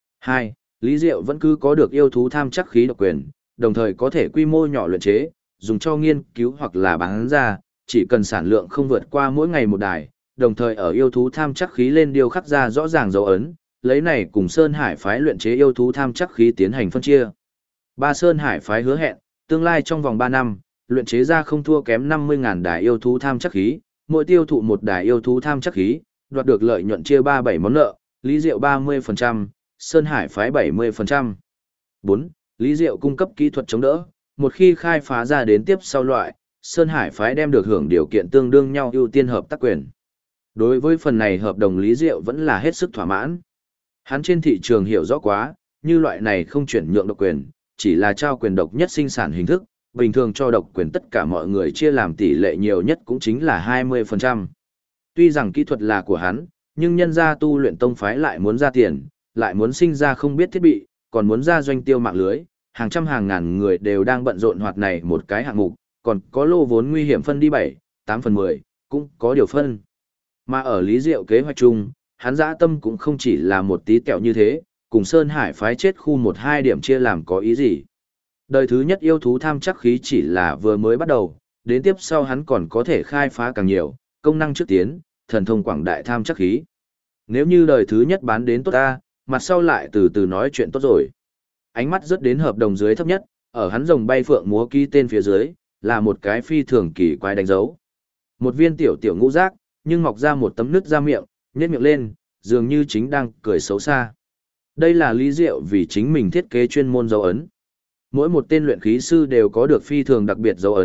2. Lý Diệu vẫn cứ có được yêu thú tham chắc khí độc quyền, đồng thời có thể quy mô nhỏ luyện chế, dùng cho nghiên cứu hoặc là bán ra, chỉ cần sản lượng không vượt qua mỗi ngày một đài, đồng thời ở yêu thú tham chắc khí lên điêu khắc ra rõ ràng dấu ấn, lấy này cùng Sơn Hải phái luyện chế yêu thú tham chắc khí tiến hành phân chia. 3. Sơn Hải phái hứa hẹn, tương lai trong vòng 3 năm, luyện chế ra không thua kém 50.000 đài yêu thú tham chắc khí, mỗi tiêu thụ một đài yêu thú tham chắc khí, đoạt được lợi nhuận chia 37 món nợ, Lý Diệu 30%, Sơn Hải phái 70%. 4. Lý Diệu cung cấp kỹ thuật chống đỡ, một khi khai phá ra đến tiếp sau loại, Sơn Hải phái đem được hưởng điều kiện tương đương nhau ưu tiên hợp tác quyền. Đối với phần này hợp đồng Lý Diệu vẫn là hết sức thỏa mãn. Hắn trên thị trường hiểu rõ quá, như loại này không chuyển nhượng độc quyền, chỉ là trao quyền độc nhất sinh sản hình thức, bình thường cho độc quyền tất cả mọi người chia làm tỷ lệ nhiều nhất cũng chính là 20%. Tuy rằng kỹ thuật là của hắn, nhưng nhân gia tu luyện tông phái lại muốn ra tiền, lại muốn sinh ra không biết thiết bị, còn muốn ra doanh tiêu mạng lưới, hàng trăm hàng ngàn người đều đang bận rộn hoạt này một cái hạng mục, còn có lô vốn nguy hiểm phân đi 7, 8 phần 10, cũng có điều phân. Mà ở Lý Diệu kế hoạch chung, hắn dã tâm cũng không chỉ là một tí kẹo như thế, cùng Sơn Hải phái chết khu 1-2 điểm chia làm có ý gì. Đời thứ nhất yêu thú tham chắc khí chỉ là vừa mới bắt đầu, đến tiếp sau hắn còn có thể khai phá càng nhiều, công năng trước tiến, thần thông quảng đại tham chắc khí. Nếu như đời thứ nhất bán đến tốt ta, mặt sau lại từ từ nói chuyện tốt rồi. Ánh mắt rớt đến hợp đồng dưới thấp nhất, ở hắn rồng bay phượng múa ký tên phía dưới, là một cái phi thường kỳ quái đánh dấu. Một viên tiểu tiểu ngũ giác, nhưng mọc ra một tấm nứt ra miệng, nhếch miệng lên, dường như chính đang cười xấu xa. Đây là Lý Diệu vì chính mình thiết kế chuyên môn dấu ấn. Mỗi một tên luyện khí sư đều có được phi thường đặc biệt dấu ấn,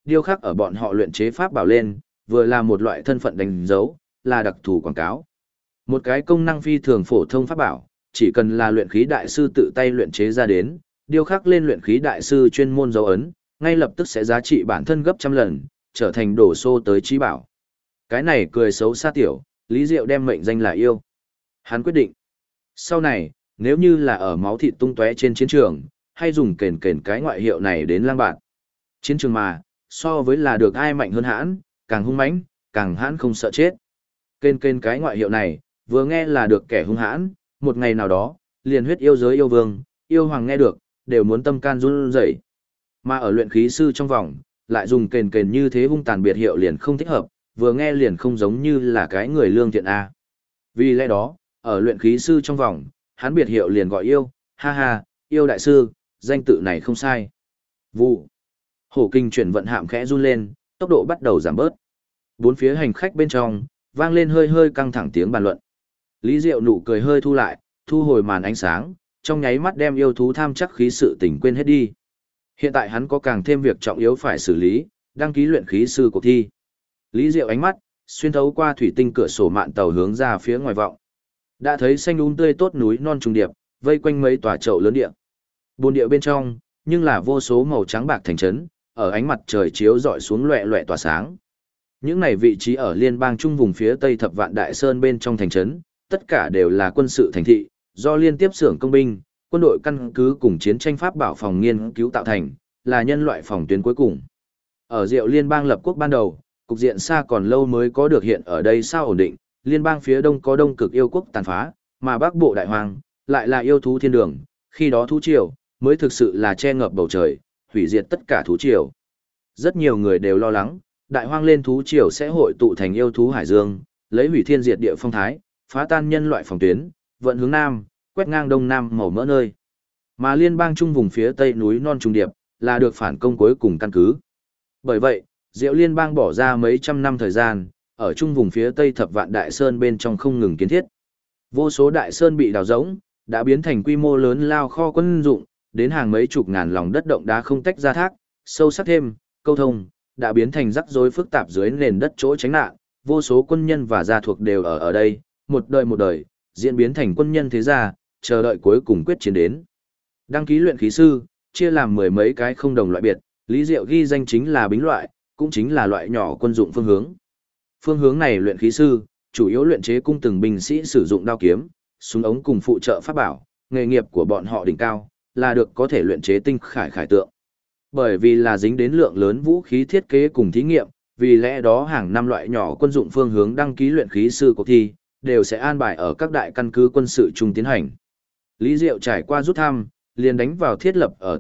điêu khắc ở bọn họ luyện chế pháp bảo lên, vừa là một loại thân phận đánh dấu, là đặc thù quảng cáo. Một cái công năng phi thường phổ thông pháp bảo, chỉ cần là luyện khí đại sư tự tay luyện chế ra đến, điêu khắc lên luyện khí đại sư chuyên môn dấu ấn, ngay lập tức sẽ giá trị bản thân gấp trăm lần, trở thành đổ xô tới trí bảo. Cái này cười xấu xa tiểu, Lý Diệu đem mệnh danh là yêu. Hắn quyết định, sau này, nếu như là ở máu thịt tung tóe trên chiến trường, hay dùng kền kền cái ngoại hiệu này đến lang bạn. Chiến trường mà, so với là được ai mạnh hơn hãn, càng hung mãnh, càng hãn không sợ chết. Kền kền cái ngoại hiệu này, vừa nghe là được kẻ hung hãn, một ngày nào đó, liền huyết yêu giới yêu vương, yêu hoàng nghe được, đều muốn tâm can run rẩy. Mà ở luyện khí sư trong vòng, lại dùng kền kền như thế hung tàn biệt hiệu liền không thích hợp, vừa nghe liền không giống như là cái người lương thiện a. Vì lẽ đó, ở luyện khí sư trong vòng, hắn biệt hiệu liền gọi yêu, ha ha, yêu đại sư, danh tự này không sai. Vụ. Hổ kinh chuyển vận hạm khẽ run lên, tốc độ bắt đầu giảm bớt. Bốn phía hành khách bên trong, vang lên hơi hơi căng thẳng tiếng bàn luận. Lý Diệu nụ cười hơi thu lại, thu hồi màn ánh sáng, trong nháy mắt đem yêu thú tham chắc khí sự tình quên hết đi. Hiện tại hắn có càng thêm việc trọng yếu phải xử lý, đăng ký luyện khí sư cuộc thi. Lý Diệu ánh mắt xuyên thấu qua thủy tinh cửa sổ mạn tàu hướng ra phía ngoài vọng. Đã thấy xanh tươi tốt núi non trùng điệp, vây quanh mấy tòa chậu lớn địa. Bồn địa bên trong, nhưng là vô số màu trắng bạc thành trấn, ở ánh mặt trời chiếu rọi xuống loẹt loẹt tỏa sáng. Những này vị trí ở liên bang trung vùng phía tây Thập Vạn Đại Sơn bên trong thành trấn, tất cả đều là quân sự thành thị, do liên tiếp xưởng công binh, quân đội căn cứ cùng chiến tranh pháp bảo phòng nghiên cứu tạo thành, là nhân loại phòng tuyến cuối cùng. Ở Diệu Liên bang lập quốc ban đầu, cục diện xa còn lâu mới có được hiện ở đây sao ổn định, liên bang phía đông có đông cực yêu quốc tàn phá, mà bắc bộ đại hoàng lại là yêu thú thiên đường, khi đó thú triều mới thực sự là che ngập bầu trời, hủy diệt tất cả thú triều. Rất nhiều người đều lo lắng, đại hoang lên thú triều sẽ hội tụ thành yêu thú hải dương, lấy hủy thiên diệt địa phong thái, phá tan nhân loại phòng tuyến, vận hướng nam, quét ngang đông nam màu mỡ nơi. Mà liên bang trung vùng phía tây núi non trùng điệp, là được phản công cuối cùng căn cứ. Bởi vậy, Diệu Liên bang bỏ ra mấy trăm năm thời gian, ở trung vùng phía tây Thập Vạn Đại Sơn bên trong không ngừng kiến thiết. Vô số đại sơn bị đào rỗng, đã biến thành quy mô lớn lao kho quân dụng, đến hàng mấy chục ngàn lòng đất động đá không tách ra thác, sâu sắc thêm, câu thông, đã biến thành rắc rối phức tạp dưới nền đất chỗ tránh nạn, vô số quân nhân và gia thuộc đều ở đây, một đời, diễn biến thành quân nhân thế gia, chờ đợi cuối cùng quyết chiến đến. Đăng ký luyện khí sư, chia làm mười mấy cái không đồng loại biệt, Lý Diệu ghi danh chính là bính loại, cũng chính là loại nhỏ quân dụng phương hướng. Phương hướng này luyện khí sư, chủ yếu luyện chế cung từng binh sĩ sử dụng đao kiếm, súng ống cùng phụ trợ pháp bảo, nghề nghiệp của bọn họ đỉnh cao, là được có thể luyện chế tinh khải tượng. Bởi vì là dính đến lượng lớn vũ khí thiết kế cùng thí nghiệm, vì lẽ đó hàng năm loại nhỏ quân dụng phương hướng đăng ký luyện khí sư cuộc thi, đều sẽ an bài ở các đại căn cứ quân sự chung tiến hành. Lý Diệu trải qua rút thăm, liền đánh vào thiết lập ở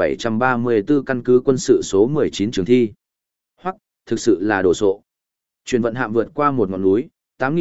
8.734 căn cứ quân sự số 19 trường thi. Hoặc, thực sự là đồ sộ. Chuyển vận hạm vượt qua một ngọn núi,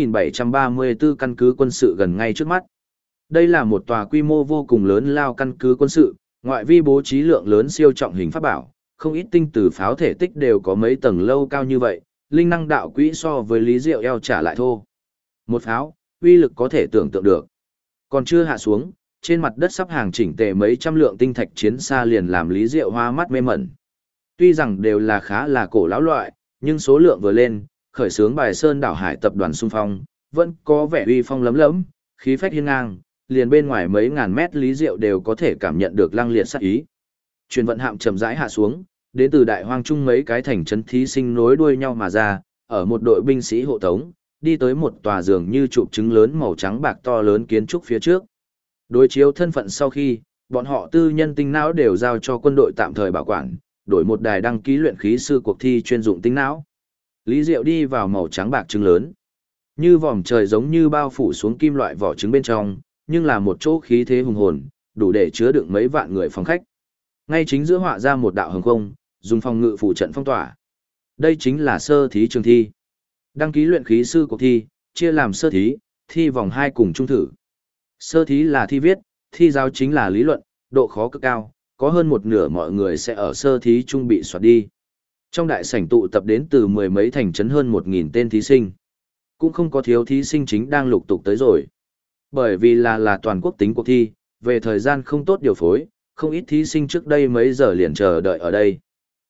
8.734 căn cứ quân sự gần ngay trước mắt. Đây là một tòa quy mô vô cùng lớn lao căn cứ quân sự, ngoại vi bố trí lượng lớn siêu trọng hình pháp bảo, không ít tinh từ pháo thể tích đều có mấy tầng lâu cao như vậy, linh năng đạo quỹ so với Lý Diệu eo trả lại thô. Một pháo, uy lực có thể tưởng tượng được. Còn chưa hạ xuống, trên mặt đất sắp hàng chỉnh tề mấy trăm lượng tinh thạch chiến xa liền làm Lý Diệu hoa mắt mê mẩn. Tuy rằng đều là khá là cổ lão loại, nhưng số lượng vừa lên, khởi xướng bài sơn đảo hải tập đoàn xung phong, vẫn có vẻ uy phong lấm lấm, khí phách hiên ngang, liền bên ngoài mấy ngàn mét Lý Diệu đều có thể cảm nhận được lăng liệt sát ý. Truyền vận hạm chậm rãi hạ xuống, đến từ đại hoang trung mấy cái thành trấn thí sinh nối đuôi nhau mà ra, ở một đội binh sĩ hộ tống, đi tới một tòa giường như trụ trứng lớn màu trắng bạc to lớn kiến trúc phía trước. Đối chiếu thân phận sau khi, bọn họ tư nhân tinh não đều giao cho quân đội tạm thời bảo quản, đổi một đài đăng ký luyện khí sư cuộc thi chuyên dụng tinh não. Lý Diệu đi vào màu trắng bạc trứng lớn. Như vòm trời giống như bao phủ xuống kim loại vỏ trứng bên trong, nhưng là một chỗ khí thế hùng hồn, đủ để chứa đựng mấy vạn người phòng khách. Ngay chính giữa họa ra một đạo hồng không, dùng phòng ngự phủ trận phong tỏa. Đây chính là sơ thí trường thi. Đăng ký luyện khí sư cuộc thi, chia làm sơ thí, thi vòng 2 cùng trung thử. Sơ thí là thi viết, thi giáo chính là lý luận, độ khó cực cao, có hơn một nửa mọi người sẽ ở sơ thí trung bị soạt đi. Trong đại sảnh tụ tập đến từ mười mấy thành trấn hơn 1.000 tên thí sinh. Cũng không có thiếu thí sinh chính đang lục tục tới rồi. Bởi vì là toàn quốc tính cuộc thi, về thời gian không tốt điều phối, không ít thí sinh trước đây mấy giờ liền chờ đợi ở đây.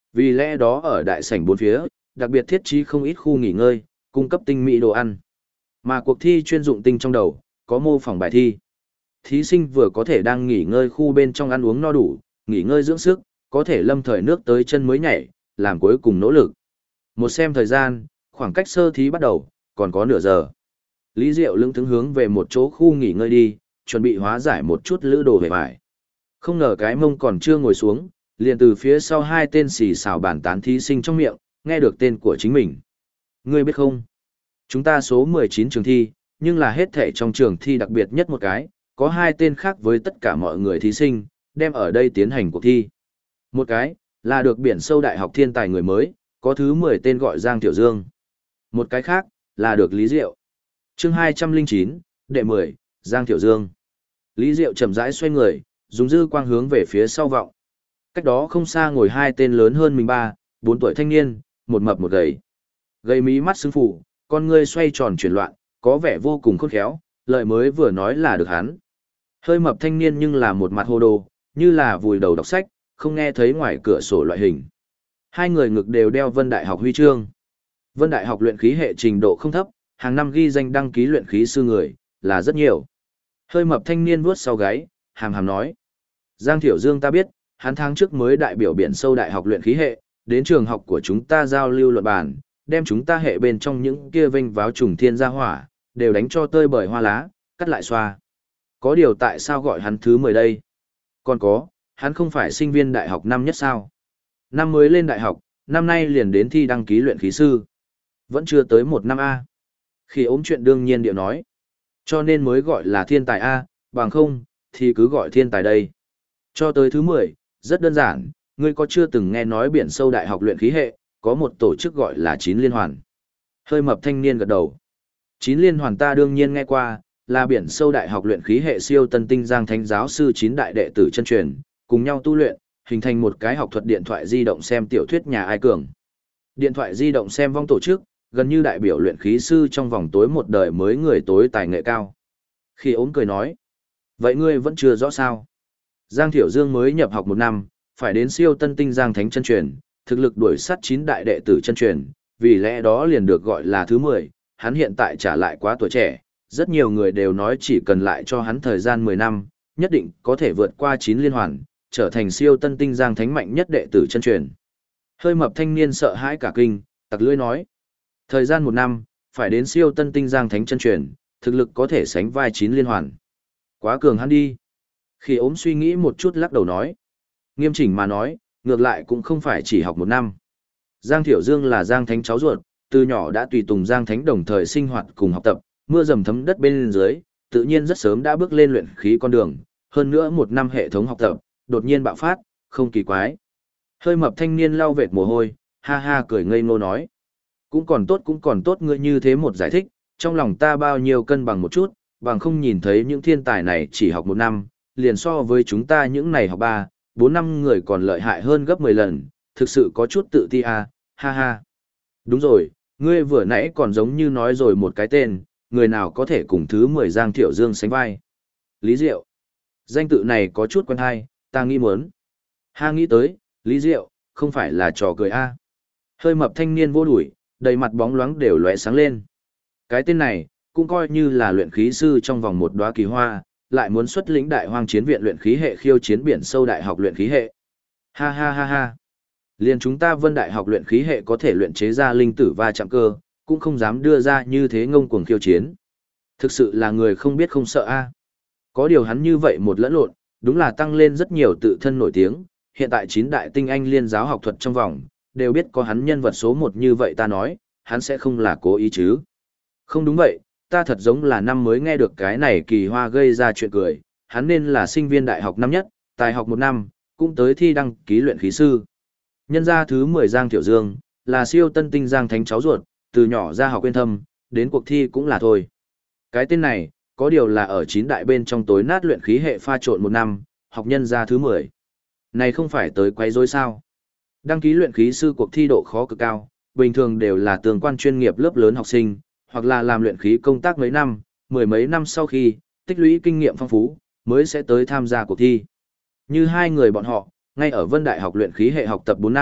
Vì lẽ đó ở đại sảnh bốn phía, đặc biệt thiết trí không ít khu nghỉ ngơi, cung cấp tinh mỹ đồ ăn. Mà cuộc thi chuyên dụng tinh trong đầu, có mô phỏng bài thi. Thí sinh vừa có thể đang nghỉ ngơi khu bên trong ăn uống no đủ, nghỉ ngơi dưỡng sức, có thể lâm thời nước tới chân mới nhảy, làm cuối cùng nỗ lực. Một xem thời gian, khoảng cách sơ thí bắt đầu, còn có nửa giờ. Lý Diệu lững thững hướng về một chỗ khu nghỉ ngơi đi, chuẩn bị hóa giải một chút lữ đồ về vải. Không ngờ cái mông còn chưa ngồi xuống, liền từ phía sau hai tên xì xào bàn tán thí sinh trong miệng, nghe được tên của chính mình. Ngươi biết không? Chúng ta số 19 trường thi, nhưng là hết thể trong trường thi đặc biệt nhất một cái, có hai tên khác với tất cả mọi người thí sinh, đem ở đây tiến hành cuộc thi. Một cái, là được biển sâu đại học thiên tài người mới, có thứ 10 tên gọi Giang Tiểu Dương. Một cái khác, là được Lý Diệu. Chương 209, đệ 10, Giang Tiểu Dương. Lý Diệu chậm rãi xoay người, dùng dư quang hướng về phía sau vọng. Cách đó không xa ngồi hai tên lớn hơn mình 3, 4 tuổi thanh niên, một mập một gầy. Gầy mí mắt sưng phủ, con ngươi xoay tròn chuyển loạn, có vẻ vô cùng khôn khéo, lời mới vừa nói là được hắn. Hơi mập thanh niên nhưng là một mặt hồ đồ, như là vùi đầu đọc sách, không nghe thấy ngoài cửa sổ loại hình. Hai người ngực đều đeo Vân Đại học huy chương. Vân Đại học luyện khí hệ trình độ không thấp, hàng năm ghi danh đăng ký luyện khí sư người, là rất nhiều. Hơi mập thanh niên vuốt sau gáy, hàm hàm nói. Giang Thiểu Dương ta biết, hắn tháng trước mới đại biểu biển sâu đại học luyện khí hệ, đến trường học của chúng ta giao lưu luận bàn, đem chúng ta hệ bên trong những kia vênh váo trùng thiên gia hỏa, đều đánh cho tơi bời hoa lá, cắt lại xoa. Có điều tại sao gọi hắn thứ 10 đây? Còn có, hắn không phải sinh viên đại học năm nhất sao? Năm mới lên đại học, năm nay liền đến thi đăng ký luyện khí sư. Vẫn chưa tới một năm A. Khi ốm chuyện đương nhiên điệu nói. Cho nên mới gọi là thiên tài A, bằng không, thì cứ gọi thiên tài đây. Cho tới thứ 10, rất đơn giản, ngươi có chưa từng nghe nói biển sâu đại học luyện khí hệ, có một tổ chức gọi là 9 liên hoàn. Hơi mập thanh niên gật đầu. 9 liên hoàn ta đương nhiên nghe qua, là biển sâu đại học luyện khí hệ siêu tân tinh Giang Thánh giáo sư 9 đại đệ tử chân truyền, cùng nhau tu luyện, hình thành một cái học thuật điện thoại di động xem tiểu thuyết nhà ai cường. Điện thoại di động xem vong tổ chức, gần như đại biểu luyện khí sư trong vòng tối một đời mới người tối tài nghệ cao. Khi ốm cười nói, vậy ngươi vẫn chưa rõ sao? Giang Thiểu Dương mới nhập học một năm, phải đến siêu tân tinh Giang Thánh chân truyền, thực lực đuổi sát 9 đại đệ tử chân truyền, vì lẽ đó liền được gọi là thứ 10, hắn hiện tại trả lại quá tuổi trẻ, rất nhiều người đều nói chỉ cần lại cho hắn thời gian 10 năm, nhất định có thể vượt qua 9 liên hoàn, trở thành siêu tân tinh Giang Thánh mạnh nhất đệ tử chân truyền. Hơi mập thanh niên sợ hãi cả kinh, tặc lưỡi nói, thời gian 1 năm, phải đến siêu tân tinh Giang Thánh chân truyền, thực lực có thể sánh vai 9 liên hoàn. Quá cường hắn đi. Khi ốm suy nghĩ một chút lắc đầu nói, nghiêm chỉnh mà nói, ngược lại cũng không phải chỉ học 1 năm. Giang Thiểu Dương là Giang Thánh cháu ruột, từ nhỏ đã tùy tùng Giang Thánh đồng thời sinh hoạt cùng học tập, mưa dầm thấm đất bên dưới, tự nhiên rất sớm đã bước lên luyện khí con đường, hơn nữa 1 năm hệ thống học tập, đột nhiên bạo phát, không kỳ quái. Hơi mập thanh niên lau vệt mồ hôi, ha ha cười ngây ngô nói. Cũng còn tốt ngươi như thế một giải thích, trong lòng ta bao nhiêu cân bằng một chút, bằng không nhìn thấy những thiên tài này chỉ học 1 năm, liền so với chúng ta những này học 3, 4 năm người còn lợi hại hơn gấp 10 lần, thực sự có chút tự ti à, ha ha. Đúng rồi, ngươi vừa nãy còn giống như nói rồi một cái tên, người nào có thể cùng thứ 10 Giang Thiểu Dương sánh vai. Lý Diệu. Danh tự này có chút quen hay, ta nghĩ muốn. Ha nghĩ tới, Lý Diệu, không phải là trò cười a. Hơi mập thanh niên vô đuổi, đầy mặt bóng loáng đều lóe sáng lên. Cái tên này, cũng coi như là luyện khí sư trong vòng một đóa kỳ hoa, lại muốn xuất lĩnh đại hoang chiến viện luyện khí hệ khiêu chiến biển sâu đại học luyện khí hệ. Ha ha ha ha. Liền chúng ta Vân Đại học luyện khí hệ có thể luyện chế ra linh tử va chạm cơ, cũng không dám đưa ra như thế ngông cuồng khiêu chiến. Thực sự là người không biết không sợ a. Có điều hắn như vậy một lẫn lộn, đúng là tăng lên rất nhiều tự thân nổi tiếng, hiện tại 9 đại tinh anh liên giáo học thuật trong vòng, đều biết có hắn nhân vật số 1 như vậy ta nói, hắn sẽ không là cố ý chứ. Không đúng vậy, ta thật giống là năm mới nghe được cái này kỳ hoa gây ra chuyện cười, hắn nên là sinh viên đại học năm nhất, tài học 1 năm, cũng tới thi đăng ký luyện khí sư. Nhân gia thứ 10 Giang Thiểu Dương, là siêu tân tinh Giang Thánh cháu ruột, từ nhỏ ra học quên thâm, đến cuộc thi cũng là thôi. Cái tên này, có điều là ở 9 đại bên trong tối nát luyện khí hệ pha trộn 1 năm, học nhân gia thứ 10. Này không phải tới quấy rối sao? Đăng ký luyện khí sư cuộc thi độ khó cực cao, bình thường đều là tương quan chuyên nghiệp lớp lớn học sinh, hoặc là làm luyện khí công tác mấy năm, 10 mấy năm sau khi tích lũy kinh nghiệm phong phú, mới sẽ tới tham gia cuộc thi. Như hai người bọn họ, ngay ở Vân Đại học luyện khí hệ học tập 4 năm,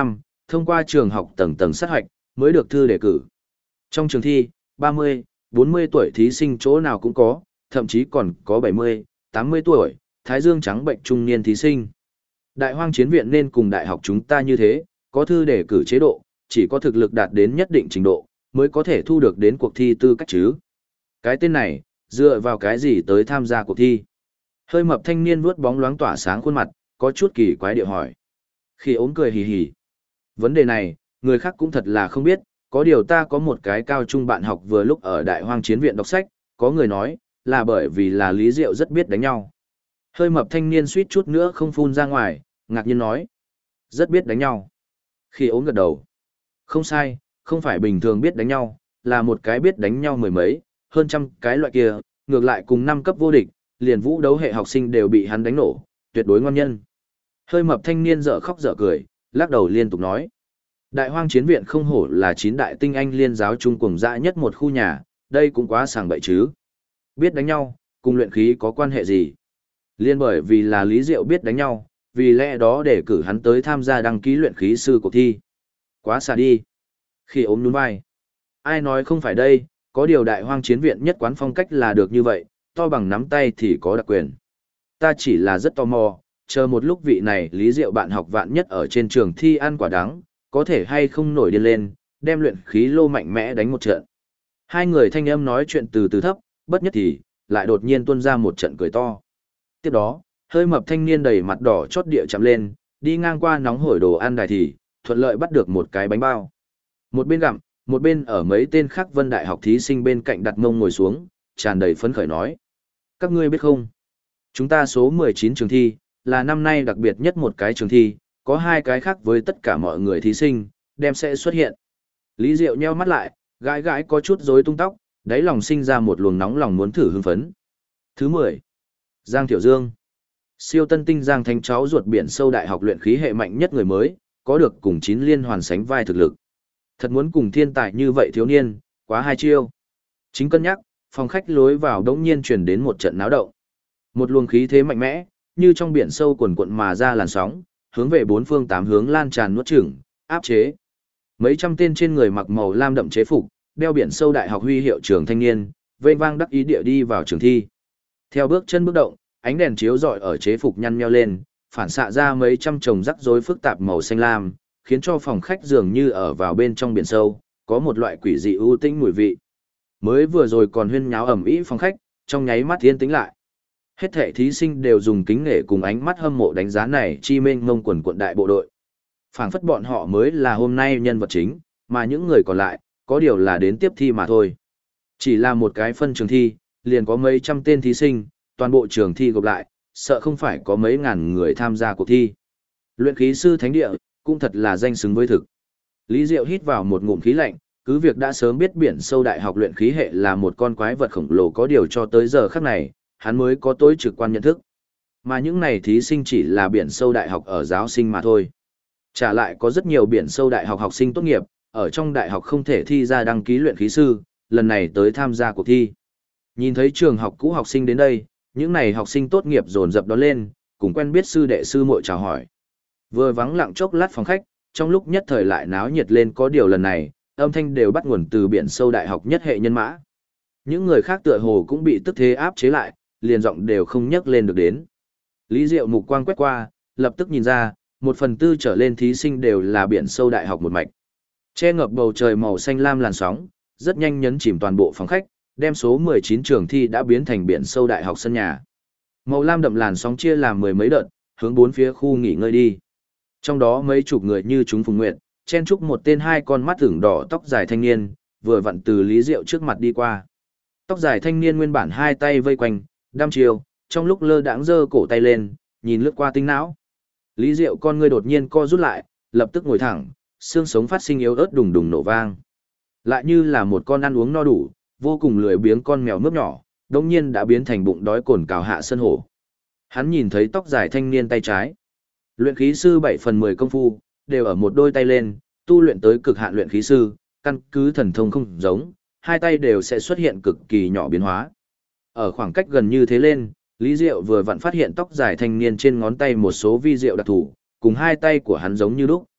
thông qua trường học tầng tầng sát hoạch, mới được thư đề cử. Trong trường thi, 30, 40 tuổi thí sinh chỗ nào cũng có, thậm chí còn có 70, 80 tuổi, thái dương trắng bệnh trung niên thí sinh. Đại Hoang Chiến Viện nên cùng đại học chúng ta như thế, có thư đề cử chế độ, chỉ có thực lực đạt đến nhất định trình độ, mới có thể thu được đến cuộc thi tư cách chứ. Cái tên này, dựa vào cái gì tới tham gia cuộc thi? Hơi mập thanh niên vuốt bóng loáng tỏa sáng khuôn mặt, có chút kỳ quái điệu hỏi. Khi ốm cười hì hì. Vấn đề này, người khác cũng thật là không biết, có điều ta có một cái cao trung bạn học vừa lúc ở Đại Hoang Chiến Viện đọc sách, có người nói, là bởi vì là Lý Diệu rất biết đánh nhau. Hơi mập thanh niên suýt chút nữa không phun ra ngoài, ngạc nhiên nói. Rất biết đánh nhau. Khi ốm gật đầu. Không sai, không phải bình thường biết đánh nhau, là một cái biết đánh nhau mười mấy, hơn trăm cái loại kia, ngược lại cùng 5 cấp vô địch, liền vũ đấu hệ học sinh đều bị hắn đánh nổ, tuyệt đối ngon nhân. Hơi mập thanh niên dở khóc dở cười, lắc đầu liên tục nói. Đại Hoang Chiến Viện không hổ là 9 đại tinh anh liên giáo trung cùng dã nhất một khu nhà, đây cũng quá sảng bậy chứ. Biết đánh nhau, cùng luyện khí có quan hệ gì? Liên bởi vì là Lý Diệu biết đánh nhau, vì lẽ đó để cử hắn tới tham gia đăng ký luyện khí sư cuộc thi. Quá xa đi. Khi ốm nhún vai. Ai nói không phải đây, có điều Đại Hoang Chiến Viện nhất quán phong cách là được như vậy, to bằng nắm tay thì có đặc quyền. Ta chỉ là rất tò mò, chờ một lúc vị này Lý Diệu bạn học vạn nhất ở trên trường thi ăn quả đắng, có thể hay không nổi điên lên, đem luyện khí lô mạnh mẽ đánh một trận. Hai người thanh âm nói chuyện từ từ thấp, bất nhất thì, lại đột nhiên tuôn ra một trận cười to. Tiếp đó, hơi mập thanh niên đầy mặt đỏ chót địa chạm lên, đi ngang qua nóng hổi đồ ăn đài thì, thuận lợi bắt được một cái bánh bao. Một bên gặm, một bên ở mấy tên khác Vân Đại học thí sinh bên cạnh đặt mông ngồi xuống, tràn đầy phấn khởi nói. Các ngươi biết không? Chúng ta số 19 trường thi, là năm nay đặc biệt nhất một cái trường thi, có 2 cái khác với tất cả mọi người thí sinh, đem sẽ xuất hiện. Lý Diệu nheo mắt lại, gãi gãi có chút rối tung tóc, đáy lòng sinh ra một luồng nóng lòng muốn thử hưng phấn. Thứ 10. Giang Thiểu Dương. Siêu tân tinh Giang Thánh cháu ruột biển sâu đại học luyện khí hệ mạnh nhất người mới, có được cùng 9 liên hoàn sánh vai thực lực. Thật muốn cùng thiên tài như vậy thiếu niên, quá hai chiêu. Chính cân nhắc, phòng khách lối vào đống nhiên truyền đến một trận náo động. Một luồng khí thế mạnh mẽ, như trong biển sâu cuồn cuộn mà ra làn sóng, hướng về 4 phương 8 hướng lan tràn nuốt chửng, áp chế. Mấy trăm tên trên người mặc màu lam đậm chế phục, đeo biển sâu đại học huy hiệu trường thanh niên, vênh vang đắc ý địa đi vào trường thi. Theo bước chân bước động, ánh đèn chiếu rọi ở chế phục nhăn nheo lên, phản xạ ra mấy trăm chồng rắc rối phức tạp màu xanh lam, khiến cho phòng khách dường như ở vào bên trong biển sâu, có một loại quỷ dị ưu tĩnh mùi vị. Mới vừa rồi còn huyên nháo ầm ĩ phòng khách, trong nháy mắt yên tĩnh lại. Hết thảy thí sinh đều dùng kính nể cùng ánh mắt hâm mộ đánh giá này chi mênh mông quần quận đại bộ đội. Phảng phất bọn họ mới là hôm nay nhân vật chính, mà những người còn lại, có điều là đến tiếp thi mà thôi. Chỉ là một cái phân trường thi, liền có mấy trăm tên thí sinh, toàn bộ trường thi gộp lại, sợ không phải có mấy ngàn người tham gia cuộc thi. Luyện khí sư thánh địa, cũng thật là danh xứng với thực. Lý Diệu hít vào một ngụm khí lạnh, cứ việc đã sớm biết biển sâu đại học luyện khí hệ là một con quái vật khổng lồ có điều cho tới giờ khắc này, hắn mới có tối trực quan nhận thức. Mà những này thí sinh chỉ là biển sâu đại học ở giáo sinh mà thôi. Trả lại có rất nhiều biển sâu đại học học sinh tốt nghiệp, ở trong đại học không thể thi ra đăng ký luyện khí sư, lần này tới tham gia cuộc thi. Nhìn thấy trường học cũ học sinh đến đây, những này học sinh tốt nghiệp dồn dập đón lên, cùng quen biết sư đệ sư muội chào hỏi. Vừa vắng lặng chốc lát phòng khách, trong lúc nhất thời lại náo nhiệt lên có điều lần này, âm thanh đều bắt nguồn từ biển sâu đại học nhất hệ nhân mã. Những người khác tựa hồ cũng bị tức thế áp chế lại, liền giọng đều không nhấc lên được đến. Lý Diệu mục quang quét qua, lập tức nhìn ra, 1/4 trở lên thí sinh đều là biển sâu đại học một mạch. Che ngập bầu trời màu xanh lam làn sóng, rất nhanh nhấn chìm toàn bộ phòng khách, đem số 19 trường thi đã biến thành biển sâu đại học sân nhà. Màu lam đậm làn sóng chia làm mười mấy đợt, hướng 4 phía khu nghỉ ngơi đi. Trong đó mấy chục người như chúng phùng nguyện, chen chúc một tên 2 con mắt ửng đỏ tóc dài thanh niên, vừa vặn từ Lý Diệu trước mặt đi qua. Tóc dài thanh niên nguyên bản 2 tay vây quanh, đăm chiều, trong lúc lơ đãng giơ cổ tay lên, nhìn lướt qua tinh não. Lý Diệu con ngươi đột nhiên co rút lại, lập tức ngồi thẳng, xương sống phát sinh yếu ớt đùng đùng nổ vang. Lại như là một con ăn uống no đủ, vô cùng lười biếng con mèo mướp nhỏ, đột nhiên đã biến thành bụng đói cồn cào hạ sân hổ. Hắn nhìn thấy tóc dài thanh niên tay trái. Luyện khí sư 7/10 công phu, đều ở một đôi tay lên, tu luyện tới cực hạn luyện khí sư, căn cứ thần thông không giống, 2 tay đều sẽ xuất hiện cực kỳ nhỏ biến hóa. Ở khoảng cách gần như thế lên, Lý Diệu vừa vặn phát hiện tóc dài thanh niên trên ngón tay một số vi diệu đặc thù, cùng 2 tay của hắn giống như lúc.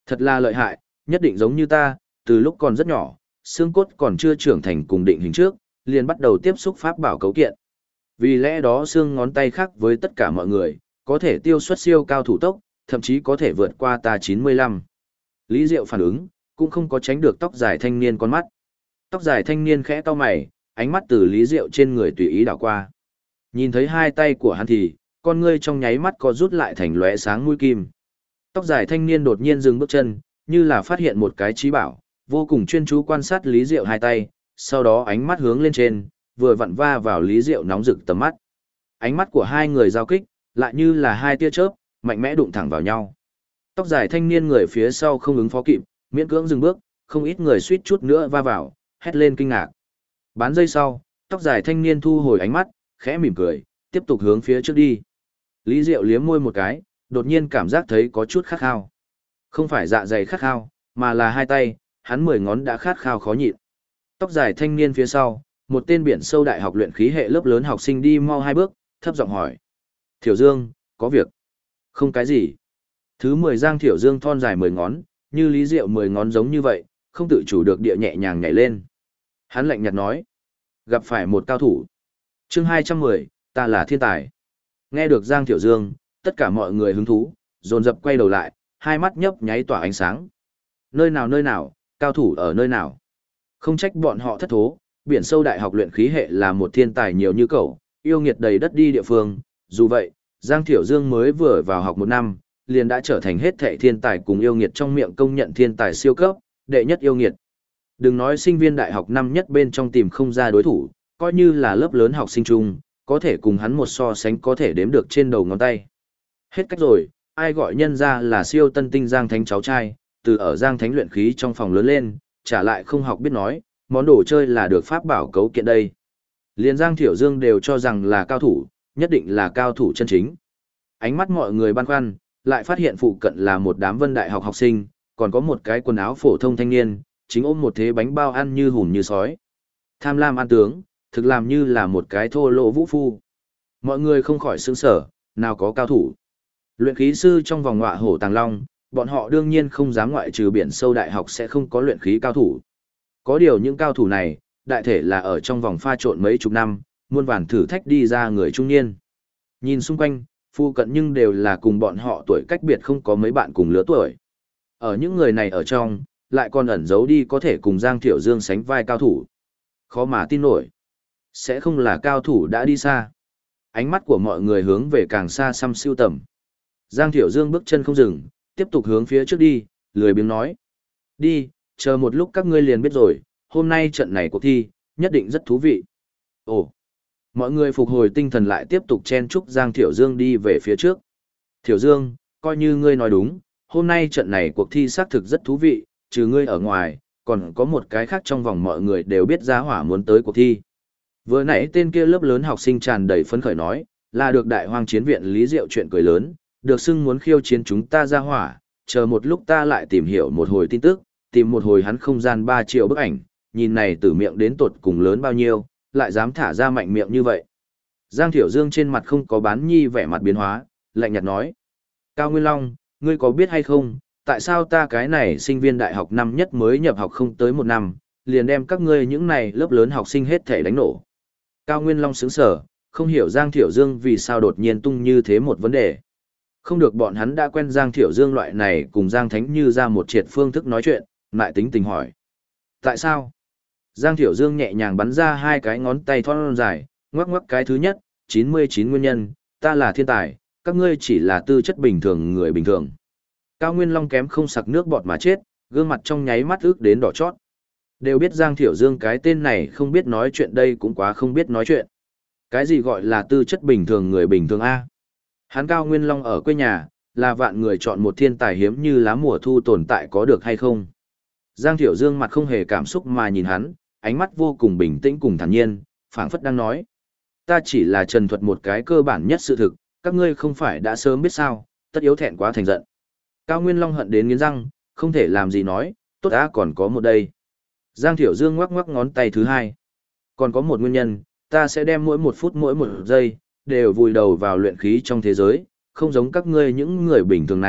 Thật là lợi hại, nhất định giống như ta, từ lúc còn rất nhỏ, xương cốt còn chưa trưởng thành cùng định hình trước, liền bắt đầu tiếp xúc pháp bảo cấu kiện. Vì lẽ đó xương ngón tay khác với tất cả mọi người, có thể tiêu xuất siêu cao thủ tốc, thậm chí có thể vượt qua ta 95. Lý Diệu phản ứng, cũng không có tránh được tóc dài thanh niên con mắt. Tóc dài thanh niên khẽ cau mày, ánh mắt từ Lý Diệu trên người tùy ý đảo qua. Nhìn thấy hai tay của hắn thì, con ngươi trong nháy mắt có rút lại thành lóe sáng mũi kim. Tóc dài thanh niên đột nhiên dừng bước chân, như là phát hiện một cái trí bảo, vô cùng chuyên chú quan sát Lý Diệu hai tay, sau đó ánh mắt hướng lên trên, vừa vặn va vào Lý Diệu nóng rực tầm mắt. Ánh mắt của hai người giao kích, lại như là hai tia chớp, mạnh mẽ đụng thẳng vào nhau. Tóc dài thanh niên người phía sau không ứng phó kịp, miễn cưỡng dừng bước, không ít người suýt chút nữa va vào, hét lên kinh ngạc. Bán giây sau, tóc dài thanh niên thu hồi ánh mắt, khẽ mỉm cười, tiếp tục hướng phía trước đi. Lý Diệu liếm môi một cái, đột nhiên cảm giác thấy có chút khát khao. Không phải dạ dày khát khao, mà là hai tay, hắn 10 ngón đã khát khao khó nhịn. Tóc dài thanh niên phía sau, một tên biển sâu đại học luyện khí hệ lớp lớn học sinh đi mau 2 bước, thấp giọng hỏi. Thiểu Dương, có việc? Không cái gì. Thứ 10 Giang Thiểu Dương thon dài 10 ngón, như Lý Diệu 10 ngón giống như vậy, không tự chủ được địa nhẹ nhàng nhảy lên. Hắn lạnh nhạt nói. Gặp phải một cao thủ. Chương 210, ta là thiên tài. Nghe được Giang Thiểu Dương, tất cả mọi người hứng thú, dồn dập quay đầu lại, hai mắt nhấp nháy tỏa ánh sáng. Nơi nào, cao thủ ở nơi nào? Không trách bọn họ thất thố, biển sâu đại học luyện khí hệ là một thiên tài nhiều như cậu, yêu nghiệt đầy đất đi địa phương. Dù vậy, Giang Thiểu Dương mới vừa vào học 1 năm, liền đã trở thành hết thệ thiên tài cùng yêu nghiệt trong miệng công nhận thiên tài siêu cấp, đệ nhất yêu nghiệt. Đừng nói sinh viên đại học năm nhất bên trong tìm không ra đối thủ, coi như là lớp lớn học sinh chung, có thể cùng hắn một so sánh có thể đếm được trên đầu ngón tay. Hết cách rồi, ai gọi nhân ra là siêu tân tinh Giang Thánh cháu trai, từ ở Giang Thánh luyện khí trong phòng lớn lên, trả lại không học biết nói, món đồ chơi là được pháp bảo cấu kiện đây. Liên Giang Thiểu Dương đều cho rằng là cao thủ, nhất định là cao thủ chân chính. Ánh mắt mọi người băn khoăn, lại phát hiện phụ cận là một đám Vân Đại học học sinh, còn có một cái quần áo phổ thông thanh niên, chính ôm một thế bánh bao ăn như hùm như sói. Tham lam ăn tướng, thực làm như là một cái thô lỗ vũ phu. Mọi người không khỏi sững sở, nào có cao thủ. Luyện khí sư trong vòng ngọa hổ tàng long, bọn họ đương nhiên không dám ngoại trừ biển sâu đại học sẽ không có luyện khí cao thủ. Có điều những cao thủ này, đại thể là ở trong vòng pha trộn mấy chục năm, muôn vàn thử thách đi ra người trung niên. Nhìn xung quanh, phu cận nhưng đều là cùng bọn họ tuổi cách biệt không có mấy bạn cùng lứa tuổi. Ở những người này ở trong, lại còn ẩn giấu đi có thể cùng Giang Thiểu Dương sánh vai cao thủ. Khó mà tin nổi. Sẽ không là cao thủ đã đi xa. Ánh mắt của mọi người hướng về càng xa xăm siêu tầm. Giang Thiểu Dương bước chân không dừng, tiếp tục hướng phía trước đi, lười biếng nói. Đi, chờ một lúc các ngươi liền biết rồi, hôm nay trận này cuộc thi, nhất định rất thú vị. Ồ, mọi người phục hồi tinh thần lại tiếp tục chen chúc Giang Thiểu Dương đi về phía trước. Thiểu Dương, coi như ngươi nói đúng, hôm nay trận này cuộc thi xác thực rất thú vị, trừ ngươi ở ngoài, còn có một cái khác trong vòng mọi người đều biết giá hỏa muốn tới cuộc thi. Vừa nãy tên kia lớp lớn học sinh tràn đầy phấn khởi nói, là được đại hoang chiến viện Lý Diệu chuyện cười lớn, được xưng muốn khiêu chiến chúng ta ra hỏa, chờ một lúc ta lại tìm hiểu một hồi tin tức, tìm một hồi hắn không gian 3 triệu bức ảnh, nhìn này từ miệng đến tột cùng lớn bao nhiêu, lại dám thả ra mạnh miệng như vậy. Giang Thiểu Dương trên mặt không có bán nhi vẻ mặt biến hóa, lạnh nhạt nói. Cao Nguyên Long, ngươi có biết hay không, tại sao ta cái này sinh viên đại học năm nhất mới nhập học không tới 1 năm, liền đem các ngươi những này lớp lớn học sinh hết thể đánh nổ. Cao Nguyên Long sững sờ, không hiểu Giang Thiểu Dương vì sao đột nhiên tung như thế một vấn đề. Không được bọn hắn đã quen Giang Thiểu Dương loại này cùng Giang Thánh Như ra một triệt phương thức nói chuyện, lại tính tình hỏi. Tại sao? Giang Thiểu Dương nhẹ nhàng bắn ra 2 cái ngón tay thon dài, ngoắc ngoắc cái thứ nhất, 99 nguyên nhân, ta là thiên tài, các ngươi chỉ là tư chất bình thường người bình thường. Cao Nguyên Long kém không sặc nước bọt mà chết, gương mặt trong nháy mắt ướt đến đỏ chót. Đều biết Giang Thiểu Dương cái tên này không biết nói chuyện đây cũng quá không biết nói chuyện. Cái gì gọi là tư chất bình thường người bình thường A? Hắn Cao Nguyên Long ở quê nhà, là vạn người chọn một thiên tài hiếm như lá mùa thu tồn tại có được hay không? Giang Thiểu Dương mặt không hề cảm xúc mà nhìn hắn, ánh mắt vô cùng bình tĩnh cùng thản nhiên, phảng phất đang nói. Ta chỉ là trần thuật một cái cơ bản nhất sự thực, các ngươi không phải đã sớm biết sao, tất yếu thẹn quá thành giận. Cao Nguyên Long hận đến nghiến răng, không thể làm gì nói, tốt đã còn có một đây. Giang Thiểu Dương ngoắc ngoắc ngón tay thứ 2. Còn có một nguyên nhân, ta sẽ đem mỗi 1 phút mỗi 1 giây, đều vùi đầu vào luyện khí trong thế giới, không giống các ngươi những người bình thường này,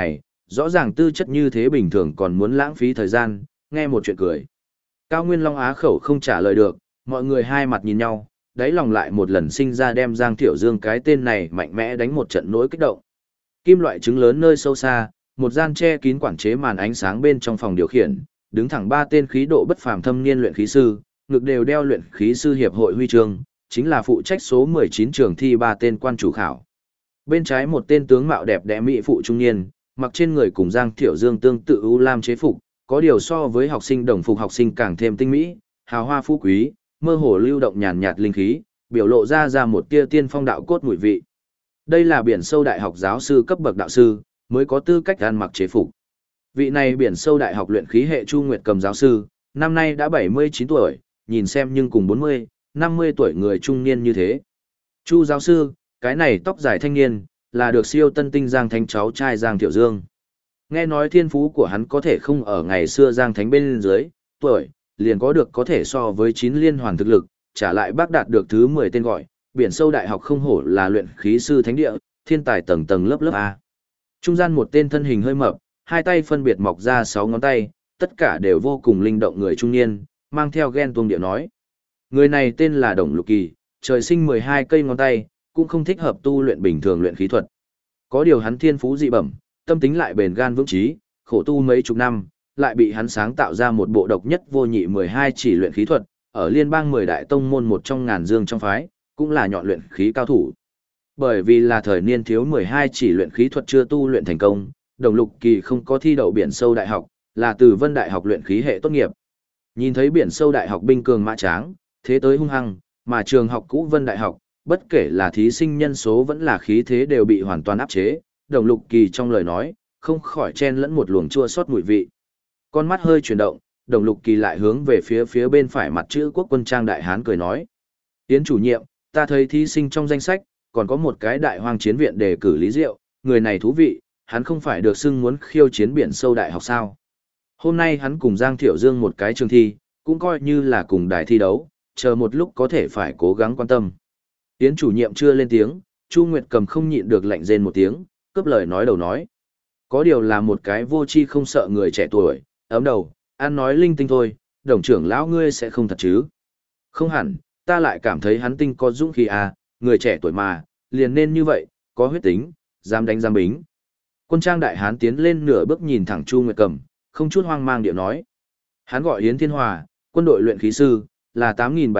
rõ ràng tư chất như thế bình thường còn muốn lãng phí thời gian, nghe một chuyện cười. Cao Nguyên Long á khẩu không trả lời được, mọi người hai mặt nhìn nhau, đáy lòng lại một lần sinh ra đem Giang Thiểu Dương cái tên này mạnh mẽ đánh một trận nỗi kích động. Kim loại trứng lớn nơi sâu xa, một gian che kín quản chế màn ánh sáng bên trong phòng điều khiển, đứng thẳng ba tên khí độ bất phàm thâm niên luyện khí sư, ngực đều đeo luyện khí sư hiệp hội huy chương, chính là phụ trách số 19 trường thi ba tên quan chủ khảo. Bên trái một tên tướng mạo đẹp đẽ mỹ phụ trung niên, mặc trên người cùng Giang Thiểu Dương tương tự ưu lam chế phục, có điều so với học sinh đồng phục học sinh càng thêm tinh mỹ, hào hoa phú quý, mơ hồ lưu động nhàn nhạt linh khí, biểu lộ ra một tia tiên phong đạo cốt mùi vị. Đây là biển sâu đại học giáo sư cấp bậc đạo sư, mới có tư cách ăn mặc chế phục. Vị này biển sâu đại học luyện khí hệ Chu Nguyệt Cầm giáo sư, năm nay đã 79 tuổi, nhìn xem nhưng cùng 40, 50 tuổi người trung niên như thế. Chu giáo sư, cái này tóc dài thanh niên, là được siêu tân tinh Giang Thánh cháu trai Giang Thiểu Dương. Nghe nói thiên phú của hắn có thể không ở ngày xưa Giang Thánh bên dưới, tuổi, liền có được có thể so với 9 liên hoàn thực lực, trả lại bác đạt được thứ 10 tên gọi, biển sâu đại học không hổ là luyện khí sư thánh địa, thiên tài tầng tầng lớp lớp A. Trung gian một tên thân hình hơi mập, hai tay phân biệt mọc ra 6 ngón tay, tất cả đều vô cùng linh động người trung niên, mang theo ghen tuông điệu nói. Người này tên là Đồng Lục Kỳ, trời sinh 12 cây ngón tay, cũng không thích hợp tu luyện bình thường luyện khí thuật. Có điều hắn thiên phú dị bẩm, tâm tính lại bền gan vững chí, khổ tu mấy chục năm, lại bị hắn sáng tạo ra một bộ độc nhất vô nhị 12 chỉ luyện khí thuật, ở liên bang 10 đại tông môn một trong ngàn dương trong phái, cũng là nhọn luyện khí cao thủ. Bởi vì là thời niên thiếu 12 chỉ luyện khí thuật chưa tu luyện thành công, Đồng Lục Kỳ không có thi đậu biển sâu đại học, là từ Vân Đại học luyện khí hệ tốt nghiệp. Nhìn thấy biển sâu đại học binh cường mã tráng, thế tới hung hăng, mà trường học cũ Vân Đại học, bất kể là thí sinh nhân số vẫn là khí thế đều bị hoàn toàn áp chế, Đồng Lục Kỳ trong lời nói, không khỏi chen lẫn một luồng chua xót mùi vị. Con mắt hơi chuyển động, Đồng Lục Kỳ lại hướng về phía bên phải mặt chữ quốc quân trang đại hán cười nói. Tiến chủ nhiệm, ta thấy thí sinh trong danh sách, còn có một cái đại hoang chiến viện đề cử Lý Diệu, người này thú vị, hắn không phải được xưng muốn khiêu chiến biển sâu đại học sao. Hôm nay hắn cùng Giang Thiểu Dương một cái trường thi, cũng coi như là cùng đài thi đấu, chờ một lúc có thể phải cố gắng quan tâm. Tiến chủ nhiệm chưa lên tiếng, Chu Nguyệt Cầm không nhịn được lạnh rên một tiếng, cướp lời nói đầu nói. Có điều là một cái vô tri không sợ người trẻ tuổi, ấm đầu, ăn nói linh tinh thôi, Đồng trưởng lão ngươi sẽ không thật chứ. Không hẳn, ta lại cảm thấy hắn tinh có dũng khí à, người trẻ tuổi mà, liền nên như vậy, có huyết tính, dám đánh dám bính. Quân trang đại hán tiến lên nửa bước nhìn thẳng Chu Nguyệt Cầm, không chút hoang mang điệu nói. Hắn gọi Yến Thiên Hòa, quân đội luyện khí sư, là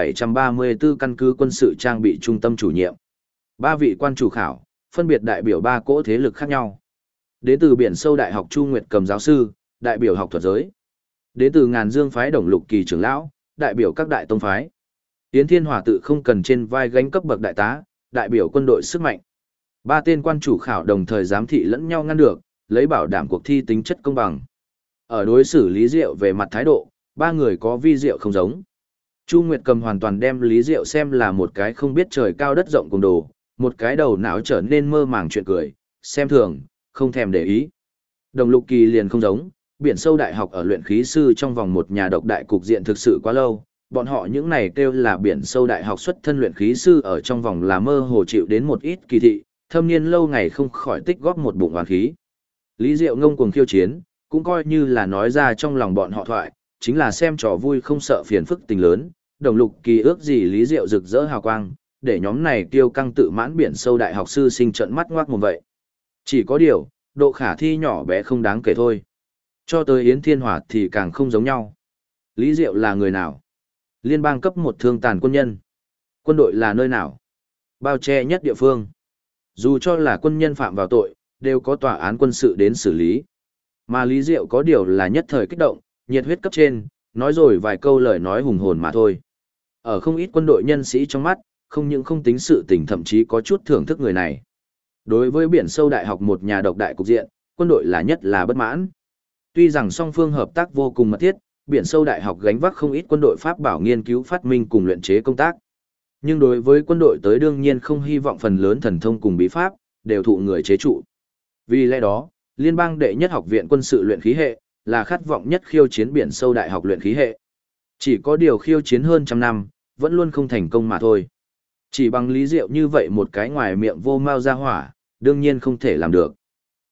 8.734 căn cứ quân sự trang bị trung tâm chủ nhiệm. 3 vị quan chủ khảo, phân biệt đại biểu 3 cỗ thế lực khác nhau. Đến từ biển sâu đại học Chu Nguyệt Cầm giáo sư, đại biểu học thuật giới. Đến từ ngàn dương phái Đồng Lục Kỳ trưởng lão, đại biểu các đại tông phái. Yến Thiên Hòa tự không cần trên vai gánh cấp bậc đại tá, đại biểu quân đội sức mạnh. 3 tên quan chủ khảo đồng thời giám thị lẫn nhau ngăn được, lấy bảo đảm cuộc thi tính chất công bằng. Ở đối xử Lý Diệu về mặt thái độ, 3 người có vi diệu không giống. Chu Nguyệt Cầm hoàn toàn đem Lý Diệu xem là một cái không biết trời cao đất rộng cùng đồ, một cái đầu não trở nên mơ màng chuyện cười, xem thường, không thèm để ý. Đồng Lục Kỳ liền không giống, biển sâu đại học ở luyện khí sư trong vòng một nhà độc đại cục diện thực sự quá lâu, bọn họ những này kêu là biển sâu đại học xuất thân luyện khí sư ở trong vòng là mơ hồ chịu đến một ít kỳ thị, thâm niên lâu ngày không khỏi tích góp một bụng oán khí. Lý Diệu ngông cuồng khiêu chiến, cũng coi như là nói ra trong lòng bọn họ thoại, chính là xem trò vui không sợ phiền phức tình lớn, Đồng Lục Kỳ ước gì Lý Diệu rực rỡ hào quang, để nhóm này kiêu căng tự mãn biển sâu đại học sư sinh trận mắt ngoác mồm vậy. Chỉ có điều, độ khả thi nhỏ bé không đáng kể thôi. Cho tới Yến Thiên Hòa thì càng không giống nhau. Lý Diệu là người nào? Liên bang cấp 1 thương tàn quân nhân. Quân đội là nơi nào? Bao che nhất địa phương. Dù cho là quân nhân phạm vào tội, đều có tòa án quân sự đến xử lý. Mà Lý Diệu có điều là nhất thời kích động, nhiệt huyết cấp trên, nói rồi vài câu lời nói hùng hồn mà thôi. Ở không ít quân đội nhân sĩ trong mắt, không những không tính sự tình thậm chí có chút thưởng thức người này. Đối với biển sâu đại học một nhà độc đại cục diện, quân đội là nhất là bất mãn. Tuy rằng song phương hợp tác vô cùng mật thiết, biển sâu đại học gánh vác không ít quân đội pháp bảo nghiên cứu phát minh cùng luyện chế công tác. Nhưng đối với quân đội tới đương nhiên không hy vọng phần lớn thần thông cùng bí pháp, đều thụ người chế trụ. Vì lẽ đó, liên bang đệ nhất học viện quân sự luyện khí hệ, là khát vọng nhất khiêu chiến biển sâu đại học luyện khí hệ. Chỉ có điều khiêu chiến hơn trăm năm, vẫn luôn không thành công mà thôi. Chỉ bằng Lý Diệu như vậy một cái ngoài miệng vô mao ra hỏa, đương nhiên không thể làm được.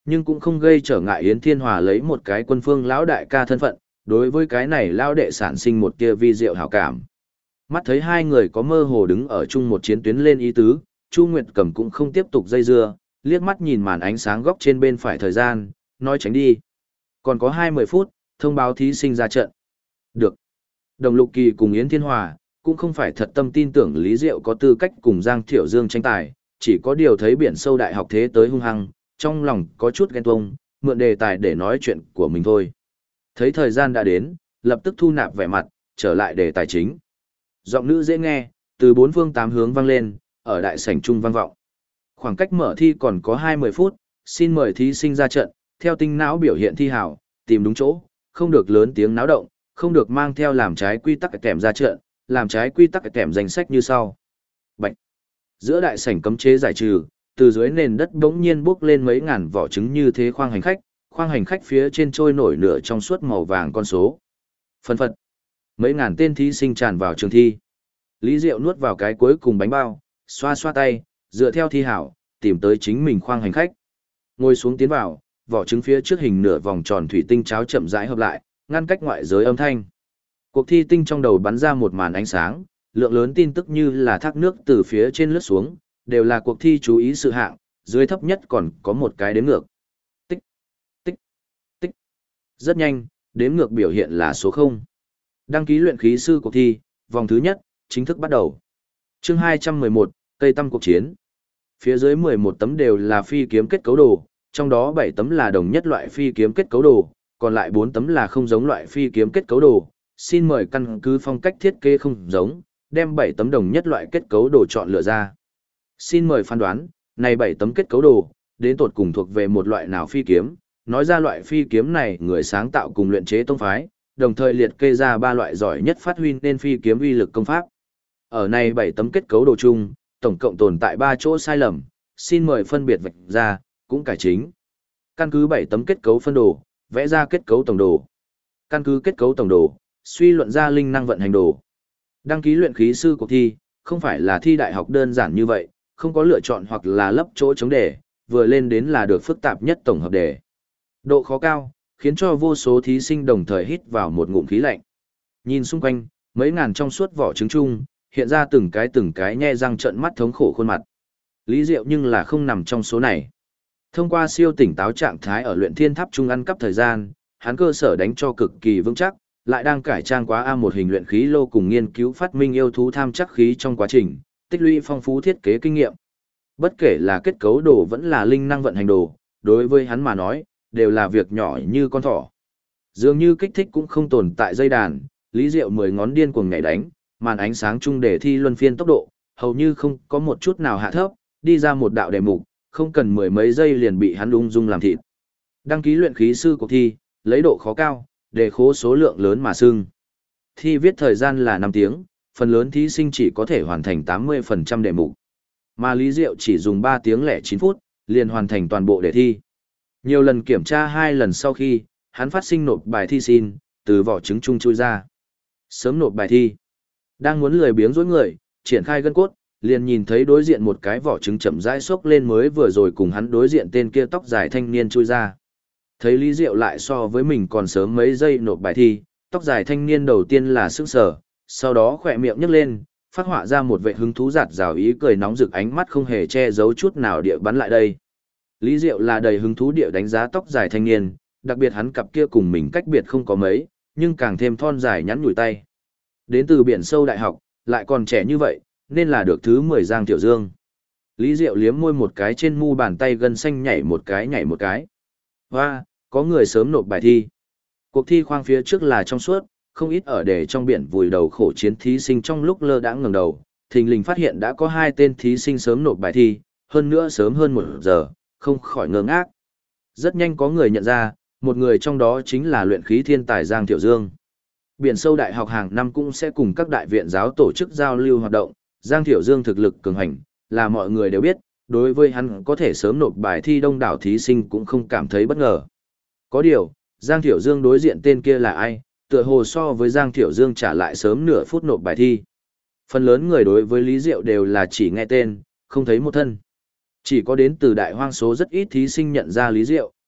Nhưng cũng không gây trở ngại Yến Thiên Hòa lấy một cái quân phương lão đại ca thân phận, đối với cái này lão đệ sản sinh một tia vi diệu hảo cảm. Mắt thấy hai người có mơ hồ đứng ở chung một chiến tuyến lên ý tứ, Chu Nguyệt Cẩm cũng không tiếp tục dây dưa, liếc mắt nhìn màn ánh sáng góc trên bên phải thời gian, nói tránh đi. Còn có 20 phút, thông báo thí sinh ra trận. Được. Đồng Lục Kỳ cùng Yến Thiên Hòa, cũng không phải thật tâm tin tưởng Lý Diệu có tư cách cùng Giang Thiệu Dương tranh tài, chỉ có điều thấy biển sâu đại học thế tới hung hăng, trong lòng có chút ghen tuông, mượn đề tài để nói chuyện của mình thôi. Thấy thời gian đã đến, lập tức thu nạp vẻ mặt, trở lại đề tài chính. Giọng nữ dễ nghe, từ bốn phương tám hướng vang lên, ở đại sảnh trung vang vọng. Khoảng cách mở thi còn có 20 phút, xin mời thí sinh ra trận, theo tinh não biểu hiện thi hảo, tìm đúng chỗ, không được lớn tiếng náo động, không được mang theo làm trái quy tắc kèm ra trận, làm trái quy tắc kèm danh sách như sau. Bạch. Giữa đại sảnh cấm chế giải trừ, từ dưới nền đất bỗng nhiên bốc lên mấy ngàn vỏ trứng như thế khoang hành khách phía trên trôi nổi nửa trong suốt màu vàng con số. Phân phật. Mấy ngàn tên thí sinh tràn vào trường thi. Lý Diệu nuốt vào cái cuối cùng bánh bao, xoa xoa tay, dựa theo thi hảo, tìm tới chính mình khoang hành khách. Ngồi xuống tiến vào, vỏ trứng phía trước hình nửa vòng tròn thủy tinh cháo chậm rãi hợp lại, ngăn cách ngoại giới âm thanh. Cuộc thi tinh trong đầu bắn ra một màn ánh sáng, lượng lớn tin tức như là thác nước từ phía trên lướt xuống, đều là cuộc thi chú ý sự hạng, dưới thấp nhất còn có một cái đếm ngược. Tích, tích, tích. Rất nhanh, đếm ngược biểu hiện là số 0. Đăng ký luyện khí sư cuộc thi, vòng thứ nhất, chính thức bắt đầu. Chương 211, Cây tăm cuộc chiến. Phía dưới 11 tấm đều là phi kiếm kết cấu đồ, trong đó 7 tấm là đồng nhất loại phi kiếm kết cấu đồ, còn lại 4 tấm là không giống loại phi kiếm kết cấu đồ. Xin mời căn cứ phong cách thiết kế không giống, đem 7 tấm đồng nhất loại kết cấu đồ chọn lựa ra. Xin mời phán đoán, này 7 tấm kết cấu đồ, đến tột cùng thuộc về một loại nào phi kiếm, nói ra loại phi kiếm này người sáng tạo cùng luyện chế tông phái, đồng thời liệt kê ra 3 loại giỏi nhất phát huy nên phi kiếm uy lực công pháp. Ở này 7 tấm kết cấu đồ chung, tổng cộng tồn tại 3 chỗ sai lầm, xin mời phân biệt vạch ra, cũng cải chính. Căn cứ 7 tấm kết cấu phân đồ, vẽ ra kết cấu tổng đồ. Căn cứ kết cấu tổng đồ, suy luận ra linh năng vận hành đồ. Đăng ký luyện khí sư cuộc thi, không phải là thi đại học đơn giản như vậy, không có lựa chọn hoặc là lấp chỗ chống đề, vừa lên đến là được phức tạp nhất tổng hợp đề. Độ khó cao, khiến cho vô số thí sinh đồng thời hít vào một ngụm khí lạnh. Nhìn xung quanh, mấy ngàn trong suốt vỏ trứng chung, hiện ra từng cái nhe răng trợn mắt thống khổ khuôn mặt. Lý Diệu nhưng là không nằm trong số này. Thông qua siêu tỉnh táo trạng thái ở luyện thiên tháp trung ăn cắp thời gian, hắn cơ sở đánh cho cực kỳ vững chắc, lại đang cải trang quá A1 hình luyện khí lô cùng nghiên cứu phát minh yêu thú tham chắc khí trong quá trình, tích lũy phong phú thiết kế kinh nghiệm. Bất kể là kết cấu đồ vẫn là linh năng vận hành đồ, đối với hắn mà nói, đều là việc nhỏ như con thỏ. Dường như kích thích cũng không tồn tại dây đàn, Lý Diệu 10 ngón điên cuồng nhảy đánh, màn ánh sáng chung để thi luân phiên tốc độ, hầu như không có một chút nào hạ thấp, đi ra một đạo đề mục, không cần mười mấy giây liền bị hắn ung dung làm thịt. Đăng ký luyện khí sư cuộc thi, lấy độ khó cao, đề khố số lượng lớn mà xưng. Thi viết thời gian là 5 tiếng, phần lớn thí sinh chỉ có thể hoàn thành 80% đề mục. Mà Lý Diệu chỉ dùng 3 tiếng lẻ 9 phút, liền hoàn thành toàn bộ đề thi. Nhiều lần kiểm tra 2 lần sau khi, hắn phát sinh nộp bài thi xin, từ vỏ trứng chung chui ra. Sớm nộp bài thi. Đang muốn lười biếng dối người, triển khai gân cốt, liền nhìn thấy đối diện một cái vỏ trứng chậm rãi xốc lên mới vừa rồi cùng hắn đối diện tên kia tóc dài thanh niên chui ra. Thấy Lý Diệu lại so với mình còn sớm mấy giây nộp bài thi, tóc dài thanh niên đầu tiên là sững sờ, sau đó khỏe miệng nhếch lên, phát họa ra một vẻ hứng thú giạt rào ý cười nóng rực ánh mắt không hề che giấu chút nào địa bắn lại đây. Lý Diệu là đầy hứng thú địa đánh giá tóc dài thanh niên, đặc biệt hắn cặp kia cùng mình cách biệt không có mấy, nhưng càng thêm thon dài nhắn nhủi tay. Đến từ biển sâu đại học, lại còn trẻ như vậy, nên là được thứ 10 Giang Tiểu Dương. Lý Diệu liếm môi một cái trên mu bàn tay gân xanh nhảy một cái. Hoa, có người sớm nộp bài thi. Cuộc thi khoang phía trước là trong suốt, không ít ở để trong biển vùi đầu khổ chiến thí sinh trong lúc lơ đãng ngẩng đầu, thình lình phát hiện đã có 2 tên thí sinh sớm nộp bài thi, hơn nữa sớm hơn 1 giờ, không khỏi ngơ ngác. Rất nhanh có người nhận ra, một người trong đó chính là luyện khí thiên tài Giang Tiểu Dương. Biển sâu đại học hàng năm cũng sẽ cùng các đại viện giáo tổ chức giao lưu hoạt động, Giang Tiểu Dương thực lực cường hành, là mọi người đều biết, đối với hắn có thể sớm nộp bài thi đông đảo thí sinh cũng không cảm thấy bất ngờ. Có điều, Giang Tiểu Dương đối diện tên kia là ai, tựa hồ so với Giang Tiểu Dương trả lại sớm nửa phút nộp bài thi. Phần lớn người đối với Lý Diệu đều là chỉ nghe tên, không thấy một thân. Chỉ có đến từ đại hoang số rất ít thí sinh nhận ra Lý Diệu,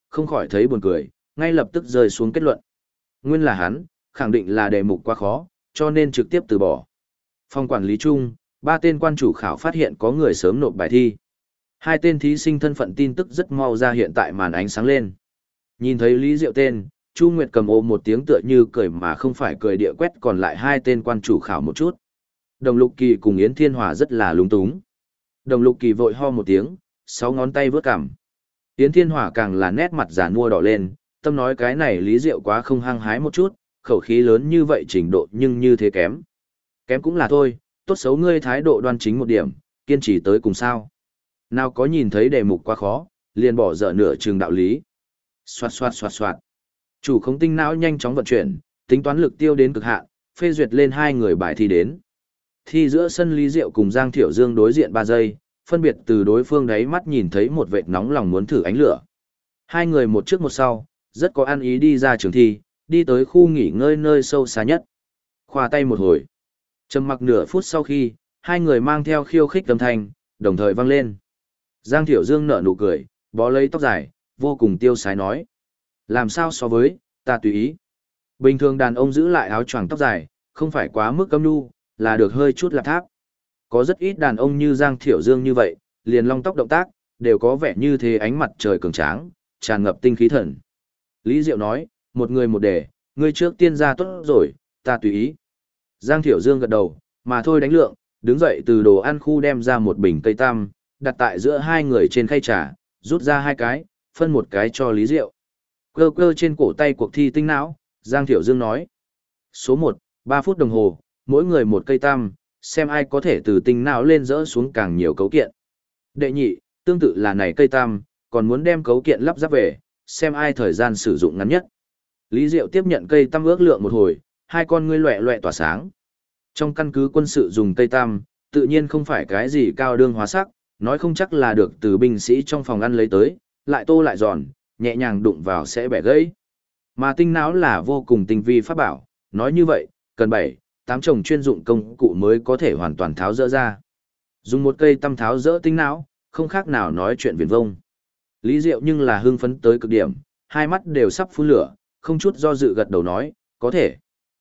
không khỏi thấy buồn cười, ngay lập tức rơi xuống kết luận. Nguyên là hắn, khẳng định là đề mục quá khó, cho nên trực tiếp từ bỏ. Phòng quản lý chung, 3 tên quan chủ khảo phát hiện có người sớm nộp bài thi. 2 tên thí sinh thân phận tin tức rất mau ra hiện tại màn ánh sáng lên. Nhìn thấy Lý Diệu tên, Chu Nguyệt cầm ồ một tiếng tựa như cười mà không phải cười địa quét còn lại 2 tên quan chủ khảo một chút. Đồng Lục Kỳ cùng Yến Thiên Hòa rất là lúng túng. Đồng Lục Kỳ vội ho một tiếng, 6 ngón tay vướt cằm. Yến Thiên Hòa càng là nét mặt già nua đỏ lên, tâm nói cái này Lý Diệu quá không hăng hái một chút, khẩu khí lớn như vậy trình độ nhưng như thế kém. Kém cũng là thôi, tốt xấu ngươi thái độ đoan chính một điểm, kiên trì tới cùng sao. Nào có nhìn thấy đề mục quá khó, liền bỏ dở nửa chừng đạo lý. Xoạt xoạt xoạt xoạt. Chủ khống tinh não nhanh chóng vận chuyển, tính toán lực tiêu đến cực hạn, phê duyệt lên 2 người bài thi đến. Thi giữa sân Lý Diệu cùng Giang Thiểu Dương đối diện 3 giây, phân biệt từ đối phương đáy mắt nhìn thấy một vệt nóng lòng muốn thử ánh lửa. 2 người một trước một sau, rất có ăn ý đi ra trường thi, đi tới khu nghỉ ngơi nơi sâu xa nhất. Khoa tay một hồi. Trầm mặc nửa phút sau khi, 2 người mang theo khiêu khích âm thanh, đồng thời vang lên. Giang Thiểu Dương nở nụ cười, bó lấy tóc dài, vô cùng tiêu sái nói. Làm sao so với, ta tùy ý. Bình thường đàn ông giữ lại áo choàng tóc dài, không phải quá mức cấm nhu, là được hơi chút lạp tháp. Có rất ít đàn ông như Giang Thiểu Dương như vậy, liền long tóc động tác, đều có vẻ như thế ánh mặt trời cường tráng, tràn ngập tinh khí thần. Lý Diệu nói, một người một đề, ngươi trước tiên ra tốt rồi, ta tùy ý. Giang Thiểu Dương gật đầu, mà thôi đánh lượng, đứng dậy từ đồ ăn khu đem ra một bình cây tăm, đặt tại giữa 2 người trên khay trà, rút ra 2 cái, phân một cái cho Lý Diệu. Cơ cơ trên cổ tay cuộc thi tinh não, Giang Thiểu Dương nói. Số 1, 3 phút đồng hồ, mỗi người một cây tăm, xem ai có thể từ tinh não lên dỡ xuống càng nhiều cấu kiện. Đệ nhị, tương tự là này cây tăm, còn muốn đem cấu kiện lắp ráp về, xem ai thời gian sử dụng ngắn nhất. Lý Diệu tiếp nhận cây tăm ước lượng một hồi, 2 con ngươi loẹ loẹ tỏa sáng. Trong căn cứ quân sự dùng cây tăm, tự nhiên không phải cái gì cao đương hóa sắc, nói không chắc là được từ binh sĩ trong phòng ăn lấy tới, lại tô lại giòn, nhẹ nhàng đụng vào sẽ bẻ gãy. Mà tinh não là vô cùng tinh vi pháp bảo, nói như vậy, cần 7, 8 chồng chuyên dụng công cụ mới có thể hoàn toàn tháo dỡ ra. Dùng một cây tăm tháo dỡ tinh não, không khác nào nói chuyện viển vông. Lý Diệu nhưng là hưng phấn tới cực điểm, 2 mắt đều sắp phun lửa, không chút do dự gật đầu nói, có thể.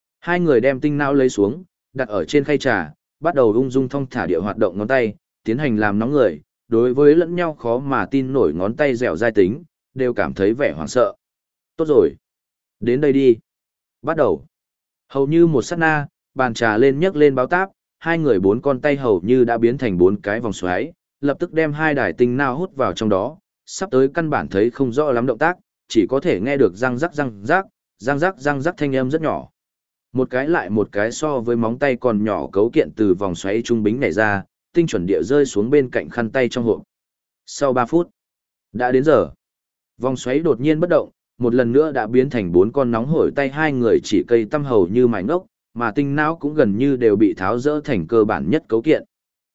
2 người đem tinh não lấy xuống, đặt ở trên khay trà, bắt đầu ung dung thong thả địa hoạt động ngón tay, tiến hành làm nóng người, đối với lẫn nhau khó mà tin nổi ngón tay dẻo dai tính, đều cảm thấy vẻ hoảng sợ. Tốt rồi. Đến đây đi. Bắt đầu. Hầu như một sát na, bàn trà lên nhấc lên báo táp, 2 người 4 con tay hầu như đã biến thành 4 cái vòng xoáy, lập tức đem 2 đài tinh não hút vào trong đó, sắp tới căn bản thấy không rõ lắm động tác, chỉ có thể nghe được răng rắc răng rắc, răng rắc răng rắc thanh âm rất nhỏ. Một cái lại một cái so với móng tay còn nhỏ cấu kiện từ vòng xoáy trung bính nảy ra, tinh chuẩn địa rơi xuống bên cạnh khăn tay trong hộp. Sau 3 phút, đã đến giờ. Vòng xoáy đột nhiên bất động, một lần nữa đã biến thành 4 con nóng hổi tay 2 người chỉ cây tăm hầu như mài ngốc, mà tinh não cũng gần như đều bị tháo rỡ thành cơ bản nhất cấu kiện.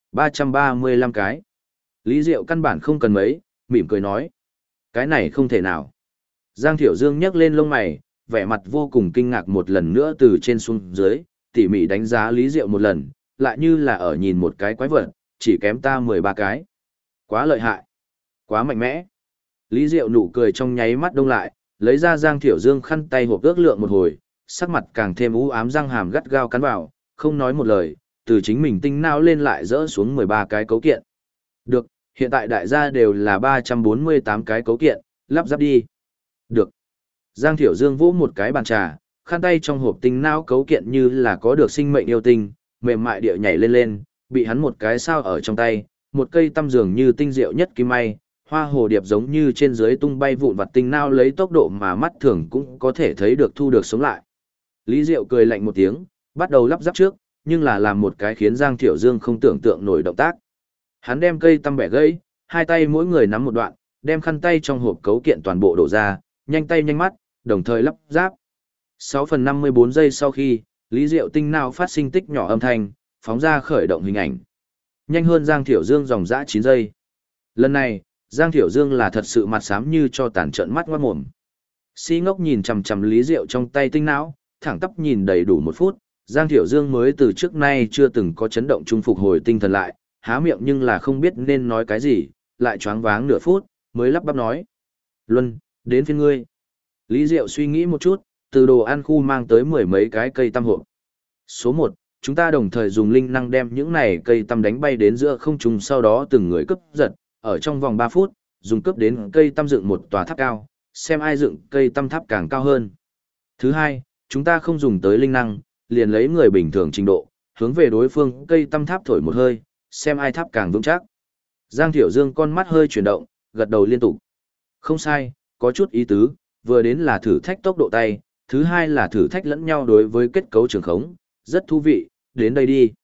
335 cái. Lý Diệu căn bản không cần mấy, mỉm cười nói. Cái này không thể nào. Giang Thiểu Dương nhấc lên lông mày, vẻ mặt vô cùng kinh ngạc một lần nữa từ trên xuống dưới, tỉ mỉ đánh giá Lý Diệu một lần, lại như là ở nhìn một cái quái vật, chỉ kém ta 13 cái. Quá lợi hại. Quá mạnh mẽ. Lý Diệu nụ cười trong nháy mắt đông lại, lấy ra Giang Thiểu Dương khăn tay hộp ước lượng một hồi, sắc mặt càng thêm u ám răng hàm gắt gao cắn vào, không nói một lời, từ chính mình tinh não lên lại dỡ xuống 13 cái cấu kiện. Được, hiện tại đại gia đều là 348 cái cấu kiện, lắp ráp đi. Được. Giang Thiểu Dương vỗ một cái bàn trà, khăn tay trong hộp tinh não cấu kiện như là có được sinh mệnh yêu tinh, mềm mại địa nhảy lên lên, bị hắn một cái sao ở trong tay, một cây tăm dường như tinh diệu nhất kim may, hoa hồ điệp giống như trên dưới tung bay vụn vặt tinh não lấy tốc độ mà mắt thường cũng có thể thấy được thu được sống lại. Lý Diệu cười lạnh một tiếng, bắt đầu lắp ráp trước, nhưng là làm một cái khiến Giang Thiểu Dương không tưởng tượng nổi động tác. Hắn đem cây tăm bẻ gãy, 2 tay mỗi người nắm một đoạn, đem khăn tay trong hộp cấu kiện toàn bộ đổ ra, nhanh tay nhanh mắt, đồng thời lắp ráp. 6 phần 54 giây sau khi, Lý Diệu tinh não phát sinh tích nhỏ âm thanh, phóng ra khởi động hình ảnh. Nhanh hơn Giang Thiểu Dương dòng dã 9 giây. Lần này, Giang Thiểu Dương là thật sự mặt xám như cho tàn trợn mắt ngoát mồm. Si ngốc nhìn chằm chằm Lý Diệu trong tay tinh não, thẳng tắp nhìn đầy đủ 1 phút, Giang Thiểu Dương mới từ trước nay chưa từng có chấn động trung phục hồi tinh thần lại, há miệng nhưng là không biết nên nói cái gì, lại choáng váng nửa phút, mới lắp bắp nói. Luân, Đến phiên ngươi. Lý Diệu suy nghĩ một chút, từ đồ ăn khu mang tới mười mấy cái cây tăm hộp. Số 1, chúng ta đồng thời dùng linh năng đem những này cây tăm đánh bay đến giữa không trung, sau đó từng người cướp giật, ở trong vòng 3 phút, dùng cướp đến cây tăm dựng một tòa tháp cao, xem ai dựng cây tăm tháp càng cao hơn. Thứ 2, chúng ta không dùng tới linh năng, liền lấy người bình thường trình độ, hướng về đối phương cây tăm tháp thổi một hơi, xem ai tháp càng vững chắc. Giang Thiểu Dương con mắt hơi chuyển động, gật đầu liên tục. Không sai, có chút ý tứ, vừa đến là thử thách tốc độ tay, thứ hai là thử thách lẫn nhau đối với kết cấu trường khống, rất thú vị, đến đây đi.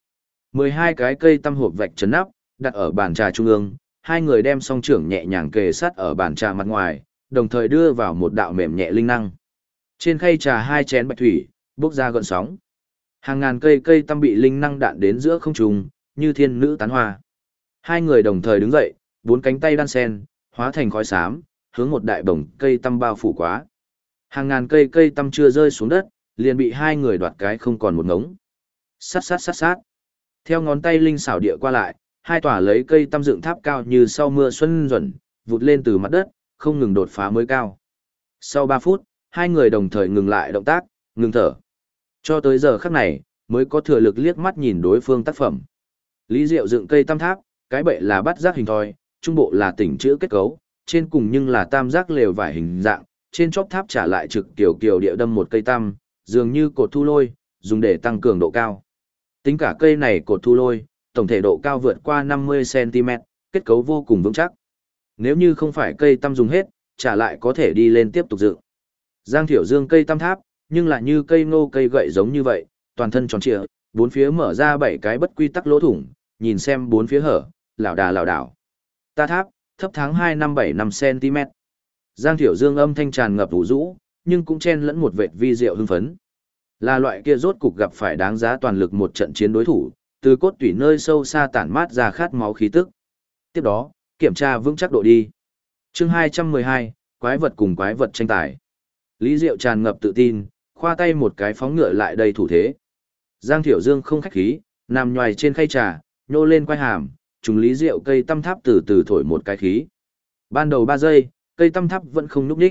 12 cái cây tăm hộp vạch chấn nắp, đặt ở bàn trà trung ương, hai người đem song trưởng nhẹ nhàng kề sát ở bàn trà mặt ngoài, đồng thời đưa vào một đạo mềm nhẹ linh năng. Trên khay trà 2 chén bạch thủy, bốc ra gợn sóng. Hàng ngàn cây tăm bị linh năng đạn đến giữa không trung, như thiên nữ tán hoa. Hai người đồng thời đứng dậy, 4 cánh tay đan sen, hóa thành khói xám, hướng một đại bồng cây tăm bao phủ quá. Hàng ngàn cây tăm chưa rơi xuống đất, liền bị hai người đoạt cái không còn một ngống. Sát sát sát sát. Theo ngón tay linh xảo địa qua lại, hai tòa lấy cây tăm dựng tháp cao như sau mưa xuân duẩn, vụt lên từ mặt đất, không ngừng đột phá mới cao. Sau 3 phút, hai người đồng thời ngừng lại động tác, ngừng thở. Cho tới giờ khắc này, mới có thừa lực liếc mắt nhìn đối phương tác phẩm. Lý Diệu dựng cây tăm tháp, cái bệ là bát giác hình thoi, trung bộ là tỉnh chữ kết cấu, trên cùng nhưng là tam giác lều vải hình dạng, trên chóp tháp trả lại trực kiểu địa đâm một cây tăm, dường như cột thu lôi, dùng để tăng cường độ cao. Tính cả cây này cột thu lôi, tổng thể độ cao vượt qua 50cm, kết cấu vô cùng vững chắc. Nếu như không phải cây tăm dùng hết, trả lại có thể đi lên tiếp tục dựng. Giang Thiểu Dương cây tăm tháp, nhưng lại như cây ngô cây gậy giống như vậy, toàn thân tròn trịa, bốn phía mở ra 7 cái bất quy tắc lỗ thủng, nhìn xem bốn phía hở, lảo đảo. Ta tháp, thấp tháng 2 năm 7 cm. Giang Thiểu Dương âm thanh tràn ngập ủ rũ, nhưng cũng chen lẫn một vệt vi diệu hưng phấn. Là loại kia rốt cục gặp phải đáng giá toàn lực một trận chiến đối thủ, từ cốt tủy nơi sâu xa tản mát ra khát máu khí tức. Tiếp đó, kiểm tra vững chắc độ đi. Chương 212, quái vật cùng quái vật tranh tài. Lý Diệu tràn ngập tự tin, khoa tay một cái phóng ngựa lại đây thủ thế. Giang Thiểu Dương không khách khí, nằm nhoài trên khay trà, nhô lên quai hàm, trùng Lý Diệu cây tăm tháp từ từ thổi một cái khí. Ban đầu 3 giây, cây tăm tháp vẫn không nhúc nhích.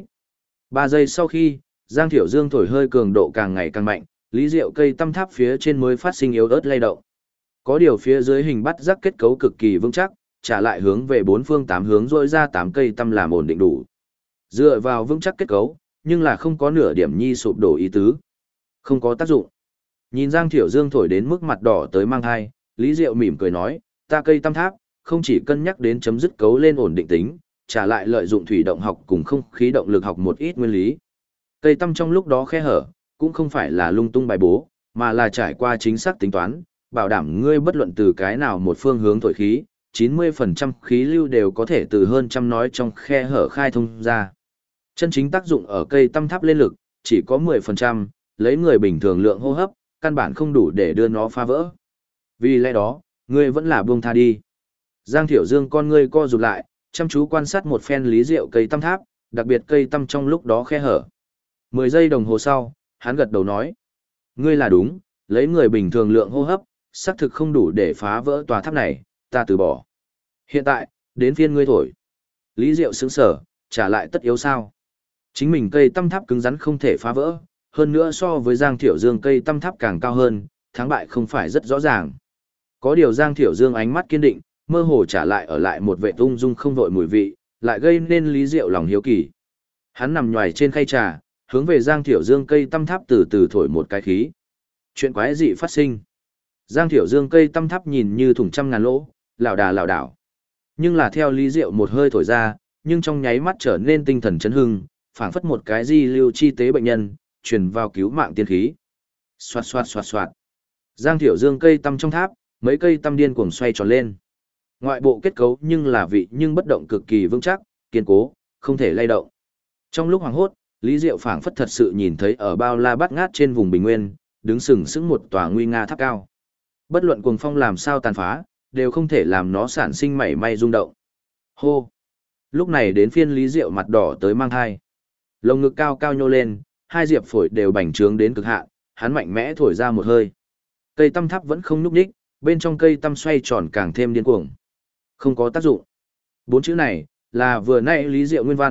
3 giây sau khi, Giang Thiểu Dương thổi hơi cường độ càng ngày càng mạnh, Lý Diệu cây tăm tháp phía trên mới phát sinh yếu ớt lay động. Có điều phía dưới hình bắt rắc kết cấu cực kỳ vững chắc, trả lại hướng về 4 phương 8 hướng rỗi ra 8 cây tăm làm ổn định đủ. Dựa vào vững chắc kết cấu, nhưng là không có nửa điểm nhi sụp đổ ý tứ. Không có tác dụng. Nhìn Giang Thiểu Dương thổi đến mức mặt đỏ tới mang hai, Lý Diệu mỉm cười nói, ta cây tăm tháp, không chỉ cân nhắc đến chấm dứt cấu lên ổn định tính, trả lại lợi dụng thủy động học cùng không khí động lực học một ít nguyên lý. Cây tăm trong lúc đó khe hở, cũng không phải là lung tung bài bố, mà là trải qua chính xác tính toán, bảo đảm ngươi bất luận từ cái nào một phương hướng thổi khí, 90% khí lưu đều có thể từ hơn trăm nói trong khe hở khai thông ra. Chân chính tác dụng ở cây tăm tháp lên lực, chỉ có 10%, lấy người bình thường lượng hô hấp, căn bản không đủ để đưa nó phá vỡ. Vì lẽ đó, ngươi vẫn là buông tha đi. Giang Thiểu Dương con ngươi co rụt lại, chăm chú quan sát một phen Lý Diệu cây tăm tháp, đặc biệt cây tăm trong lúc đó khe hở. 10 giây đồng hồ sau, hắn gật đầu nói. Ngươi là đúng, lấy người bình thường lượng hô hấp, xác thực không đủ để phá vỡ tòa tháp này, ta từ bỏ. Hiện tại, đến phiên ngươi thổi. Lý Diệu sững sở, trả lại tất yếu sao. Chính mình cây tăm tháp cứng rắn không thể phá vỡ, hơn nữa so với Giang Thiểu Dương cây tăm tháp càng cao hơn, thắng bại không phải rất rõ ràng. Có điều Giang Thiểu Dương ánh mắt kiên định, mơ hồ trả lại ở lại một vệ ung dung không vội mùi vị, lại gây nên Lý Diệu lòng hiếu kỳ. Hắn nằm nhoài trên khay trà, hướng về Giang Thiểu Dương cây tăm tháp từ từ thổi một cái khí. Chuyện quái dị phát sinh. Giang Thiểu Dương cây tăm tháp nhìn như thủng trăm ngàn lỗ, lảo đảo. Nhưng là theo Lý Diệu một hơi thổi ra, nhưng trong nháy mắt trở nên tinh thần chấn hưng, phảng phất một cái di lưu chi tế bệnh nhân, truyền vào cứu mạng tiên khí. Xoạt. Giang Thiểu Dương cây tăm trong tháp, mấy cây tăm điên cuồng xoay tròn lên. Ngoại bộ kết cấu nhưng là vị nhưng bất động cực kỳ vững chắc, kiên cố, không thể lay động. Trong lúc hoảng hốt, Lý Diệu phảng phất thật sự nhìn thấy ở bao la bát ngát trên vùng bình nguyên, đứng sừng sững một tòa nguy nga tháp cao. Bất luận cuồng phong làm sao tàn phá, đều không thể làm nó sản sinh mảy may rung động. Hô! Lúc này đến phiên Lý Diệu mặt đỏ tới mang thai. Lồng ngực cao cao nhô lên, hai diệp phổi đều bành trướng đến cực hạn, hắn mạnh mẽ thổi ra một hơi. Cây tăm tháp vẫn không nhúc nhích, bên trong cây tăm xoay tròn càng thêm điên cuồng. Không có tác dụng. 4 chữ này là vừa nãy Lý Diệu nguyên văn,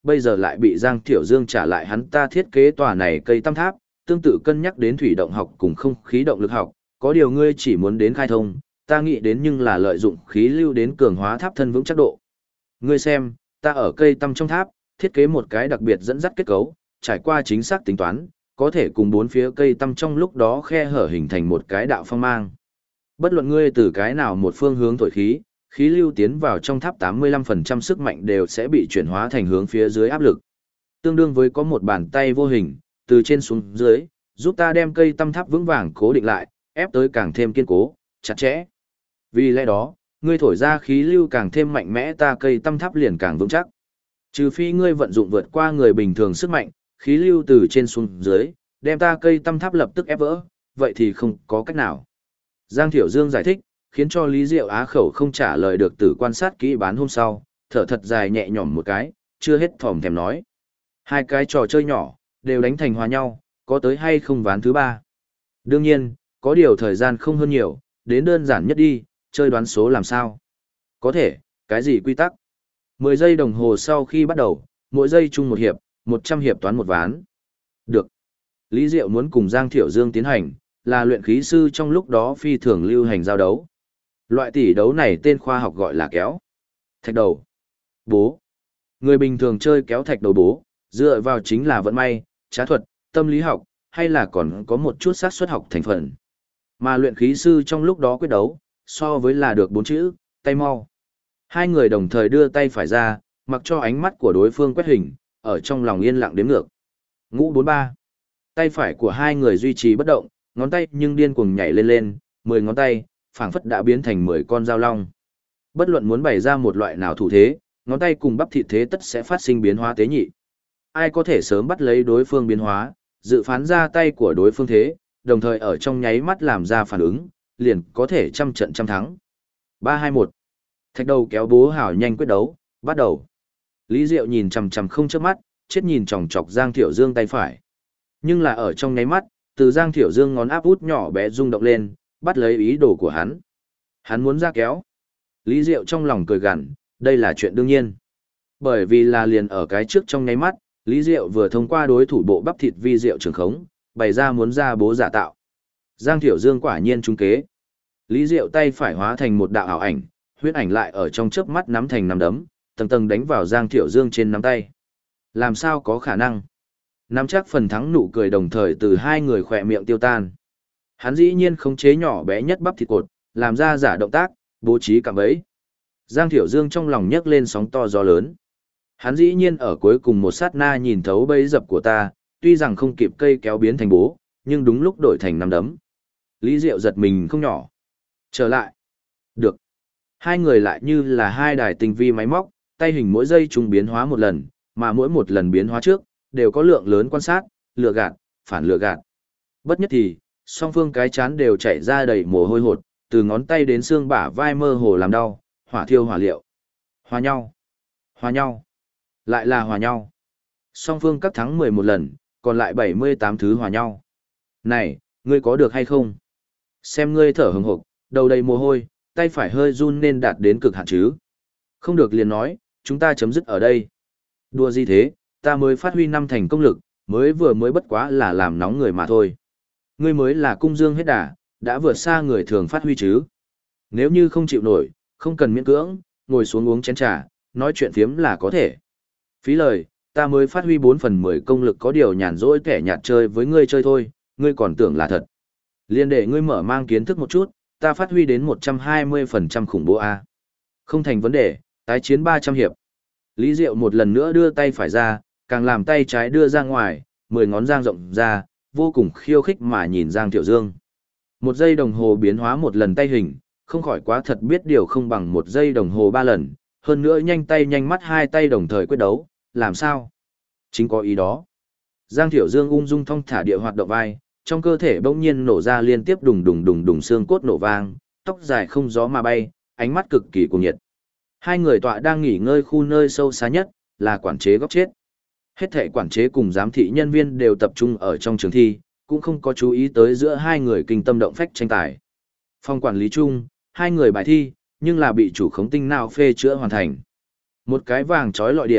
bây giờ lại bị Giang Thiểu Dương trả lại hắn ta thiết kế tòa này cây tam tháp, tương tự cân nhắc đến thủy động học cùng không khí động lực học, có điều ngươi chỉ muốn đến khai thông, ta nghĩ đến nhưng là lợi dụng khí lưu đến cường hóa tháp thân vững chắc độ. Ngươi xem, ta ở cây tăm trong tháp, thiết kế một cái đặc biệt dẫn dắt kết cấu, trải qua chính xác tính toán, có thể cùng bốn phía cây tăm trong lúc đó khe hở hình thành một cái đạo phong mang. Bất luận ngươi từ cái nào một phương hướng thổi khí, khí lưu tiến vào trong tháp 85% sức mạnh đều sẽ bị chuyển hóa thành hướng phía dưới áp lực. Tương đương với có một bàn tay vô hình, từ trên xuống dưới, giúp ta đem cây tăm tháp vững vàng cố định lại, ép tới càng thêm kiên cố, chặt chẽ. Vì lẽ đó, ngươi thổi ra khí lưu càng thêm mạnh mẽ, ta cây tăm tháp liền càng vững chắc. Trừ phi ngươi vận dụng vượt qua người bình thường sức mạnh, khí lưu từ trên xuống dưới, đem ta cây tăm tháp lập tức ép vỡ, vậy thì không có cách nào. Giang Thiểu Dương giải thích, khiến cho Lý Diệu Á khẩu không trả lời được, từ quan sát kỹ bán hôm sau, thở thật dài nhẹ nhõm một cái, chưa hết thòm thèm nói. Hai cái trò chơi nhỏ, đều đánh thành hòa nhau, có tới hay không ván thứ ba. Đương nhiên, có điều thời gian không hơn nhiều, đến đơn giản nhất đi, chơi đoán số làm sao. Có thể, cái gì quy tắc? 10 giây đồng hồ sau khi bắt đầu, mỗi giây chung một hiệp, 100 hiệp toán một ván. Được. Lý Diệu muốn cùng Giang Thiểu Dương tiến hành, là luyện khí sư trong lúc đó phi thường lưu hành giao đấu. Loại tỷ đấu này tên khoa học gọi là kéo. Thạch đầu. Bố. Người bình thường chơi kéo thạch đầu bố, dựa vào chính là vận may, trá thuật, tâm lý học, hay là còn có một chút xác suất học thành phần. Mà luyện khí sư trong lúc đó quyết đấu, so với là được 4 chữ, tay mau. Hai người đồng thời đưa tay phải ra, mặc cho ánh mắt của đối phương quét hình, ở trong lòng yên lặng đếm ngược. Ngũ 43. Tay phải của hai người duy trì bất động, ngón tay nhưng điên cuồng nhảy lên lên, 10 ngón tay, phảng phất đã biến thành 10 con dao long. Bất luận muốn bày ra một loại nào thủ thế, ngón tay cùng bắp thịt thế tất sẽ phát sinh biến hóa tế nhị. Ai có thể sớm bắt lấy đối phương biến hóa, dự phán ra tay của đối phương thế, đồng thời ở trong nháy mắt làm ra phản ứng, liền có thể trăm trận trăm thắng. 3-2-1. Thạch đầu kéo bố hảo nhanh quyết đấu, bắt đầu. Lý Diệu nhìn chằm chằm không chớp mắt, chết nhìn chòng chọc Giang Thiểu Dương tay phải. Nhưng là ở trong nháy mắt, từ Giang Thiểu Dương ngón áp út nhỏ bé rung động lên, bắt lấy ý đồ của hắn. Hắn muốn ra kéo. Lý Diệu trong lòng cười gằn, đây là chuyện đương nhiên. Bởi vì là liền ở cái trước trong nháy mắt, Lý Diệu vừa thông qua đối thủ bộ bắp thịt vi diệu trường khống, bày ra muốn ra bố giả tạo. Giang Thiểu Dương quả nhiên trúng kế. Lý Diệu tay phải hóa thành một đạo ảo ảnh, huyết ảnh lại ở trong chớp mắt nắm thành nắm đấm, tầng tầng đánh vào Giang Thiểu Dương trên nắm tay. Làm sao có khả năng? Nắm chắc phần thắng nụ cười đồng thời từ hai người khỏe miệng tiêu tan. Hắn dĩ nhiên khống chế nhỏ bé nhất bắp thịt cột, làm ra giả động tác, bố trí cạm bẫy. Giang Thiểu Dương trong lòng nhấc lên sóng to gió lớn. Hắn dĩ nhiên ở cuối cùng một sát na nhìn thấu bẫy dập của ta, tuy rằng không kịp cây kéo biến thành bố, nhưng đúng lúc đổi thành nắm đấm. Lý Diệu giật mình không nhỏ. Trở lại. Được. Hai người lại như là hai đài tinh vi máy móc, tay hình mỗi giây chung biến hóa một lần, mà mỗi một lần biến hóa trước, đều có lượng lớn quan sát, lừa gạt, phản lừa gạt. Bất nhất thì, song phương cái chán đều chảy ra đầy mồ hôi hột, từ ngón tay đến xương bả vai mơ hồ làm đau, hỏa thiêu hỏa liệu. Hòa nhau. Hòa nhau. Lại là hòa nhau. Song phương các thắng 11 lần, còn lại 78 thứ hòa nhau. Này, ngươi có được hay không? Xem ngươi thở hừng hực, đầu đầy mồ hôi, tay phải hơi run nên đạt đến cực hạn chứ. Không được liền nói, chúng ta chấm dứt ở đây. Đùa gì thế, ta mới phát huy 5 thành công lực, mới bất quá là làm nóng người mà thôi. Ngươi mới là cung dương hết đà, đã vượt xa người thường phát huy chứ. Nếu như không chịu nổi, không cần miễn cưỡng, ngồi xuống uống chén trà, nói chuyện phiếm là có thể. Phí lời, ta mới phát huy 4/10 công lực, có điều nhàn rỗi kẻ nhạt chơi với ngươi chơi thôi, ngươi còn tưởng là thật. Liên để ngươi mở mang kiến thức một chút, ta phát huy đến 120% khủng bố A. Không thành vấn đề, tái chiến 300 hiệp. Lý Diệu một lần nữa đưa tay phải ra, càng làm tay trái đưa ra ngoài, 10 ngón giang rộng ra, vô cùng khiêu khích mà nhìn Giang Thiểu Dương. 1 giây đồng hồ biến hóa một lần tay hình, không khỏi quá thật, biết điều không bằng 1 giây đồng hồ 3 lần, hơn nữa nhanh tay nhanh mắt hai tay đồng thời quyết đấu, làm sao? Chính có ý đó. Giang Thiểu Dương ung dung thong thả địa hoạt động vai, trong cơ thể bỗng nhiên nổ ra liên tiếp đùng đùng đùng đùng xương cốt nổ vang, tóc dài không gió mà bay, ánh mắt cực kỳ cuồng nhiệt. Hai người tọa đang nghỉ ngơi khu nơi sâu xa nhất, là quản chế góc chết. Hết thảy quản chế cùng giám thị nhân viên đều tập trung ở trong trường thi, cũng không có chú ý tới giữa hai người kinh tâm động phách tranh tài. Phòng quản lý chung, hai người bài thi, nhưng là bị chủ khống tinh nào phê chữa hoàn thành. Một cái vàng trói lọi điểm,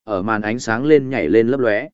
ở màn ánh sáng lên nhảy lên lấp lóe.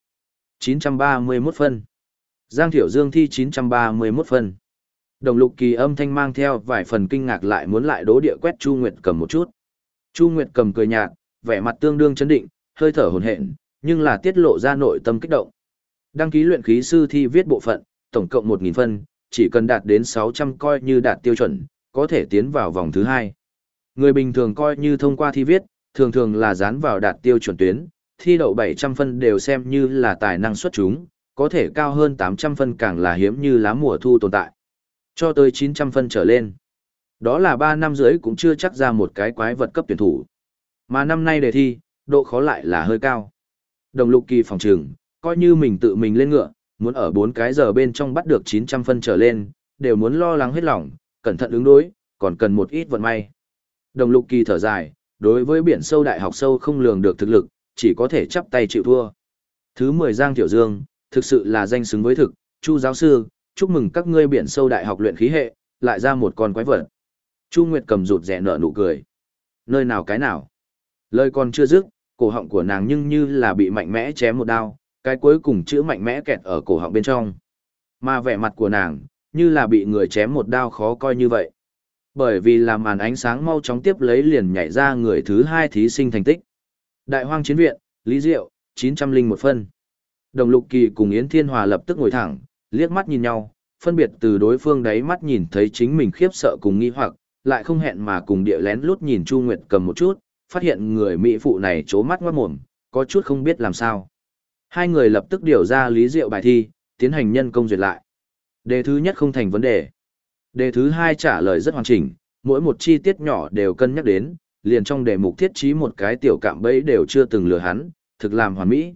931 phân. Giang Thiểu Dương thi 931 phân. Đồng Lục Kỳ âm thanh mang theo vài phần kinh ngạc lại muốn lại đố địa quét Chu Nguyệt Cầm một chút. Chu Nguyệt Cầm cười nhạt, vẻ mặt tương đương chấn định, hơi thở hổn hển, nhưng là tiết lộ ra nội tâm kích động. Đăng ký luyện khí sư thi viết bộ phận, tổng cộng 1000 phân, chỉ cần đạt đến 600 coi như đạt tiêu chuẩn, có thể tiến vào vòng thứ 2. Người bình thường coi như thông qua thi viết, thường thường là dán vào đạt tiêu chuẩn tuyến, thi đậu 700 phân đều xem như là tài năng xuất chúng, có thể cao hơn 800 phân càng là hiếm như lá mùa thu tồn tại. Cho tới 900 phân trở lên. Đó là 3 năm dưới cũng chưa chắc ra một cái quái vật cấp tuyển thủ. Mà năm nay đề thi, độ khó lại là hơi cao. Đồng Lục Kỳ phòng trường, coi như mình tự mình lên ngựa, muốn ở 4 cái giờ bên trong bắt được 900 phân trở lên, đều muốn lo lắng hết lòng, cẩn thận ứng đối, còn cần một ít vận may. Đồng Lục Kỳ thở dài, đối với biển sâu đại học sâu không lường được thực lực, chỉ có thể chắp tay chịu thua. Thứ 10 Giang Thiểu Dương, thực sự là danh xứng với thực, Chu giáo sư, chúc mừng các ngươi biển sâu đại học luyện khí hệ, lại ra một con quái vật. Chu Nguyệt Cầm rụt rè nở nụ cười. Nơi nào cái nào? Lời còn chưa dứt, cổ họng của nàng nhưng như là bị mạnh mẽ chém một đao, cái cuối cùng chữ mạnh mẽ kẹt ở cổ họng bên trong. Mà vẻ mặt của nàng, như là bị người chém một đao khó coi như vậy. Bởi vì là màn ánh sáng mau chóng tiếp lấy liền nhảy ra người thứ 2 thí sinh thành tích. Đại Hoang Chiến viện, Lý Diệu, 901 phân. Đồng Lục Kỳ cùng Yến Thiên Hòa lập tức ngồi thẳng, liếc mắt nhìn nhau, phân biệt từ đối phương đáy mắt nhìn thấy chính mình khiếp sợ cùng nghi hoặc, lại không hẹn mà cùng địa lén lút nhìn Chu Nguyệt Cầm một chút, phát hiện người mỹ phụ này trố mắt ngoát mồm, có chút không biết làm sao. Hai người lập tức điều ra Lý Diệu bài thi, tiến hành nhân công duyệt lại. Đề thứ nhất không thành vấn đề. Đề thứ 2 trả lời rất hoàn chỉnh, mỗi một chi tiết nhỏ đều cân nhắc đến, liền trong đề mục thiết trí một cái tiểu cạm bẫy đều chưa từng lừa hắn, thực làm hoàn mỹ.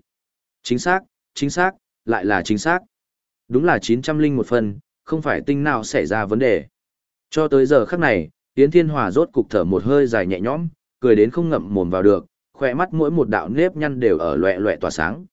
Chính xác, lại là chính xác. Đúng là 901 phần, không phải tinh nào xảy ra vấn đề. Cho tới giờ khắc này, Yến Thiên Hòa rốt cục thở một hơi dài nhẹ nhõm, cười đến không ngậm mồm vào được, khỏe mắt mỗi một đạo nếp nhăn đều ở loẹ loẹ tỏa sáng.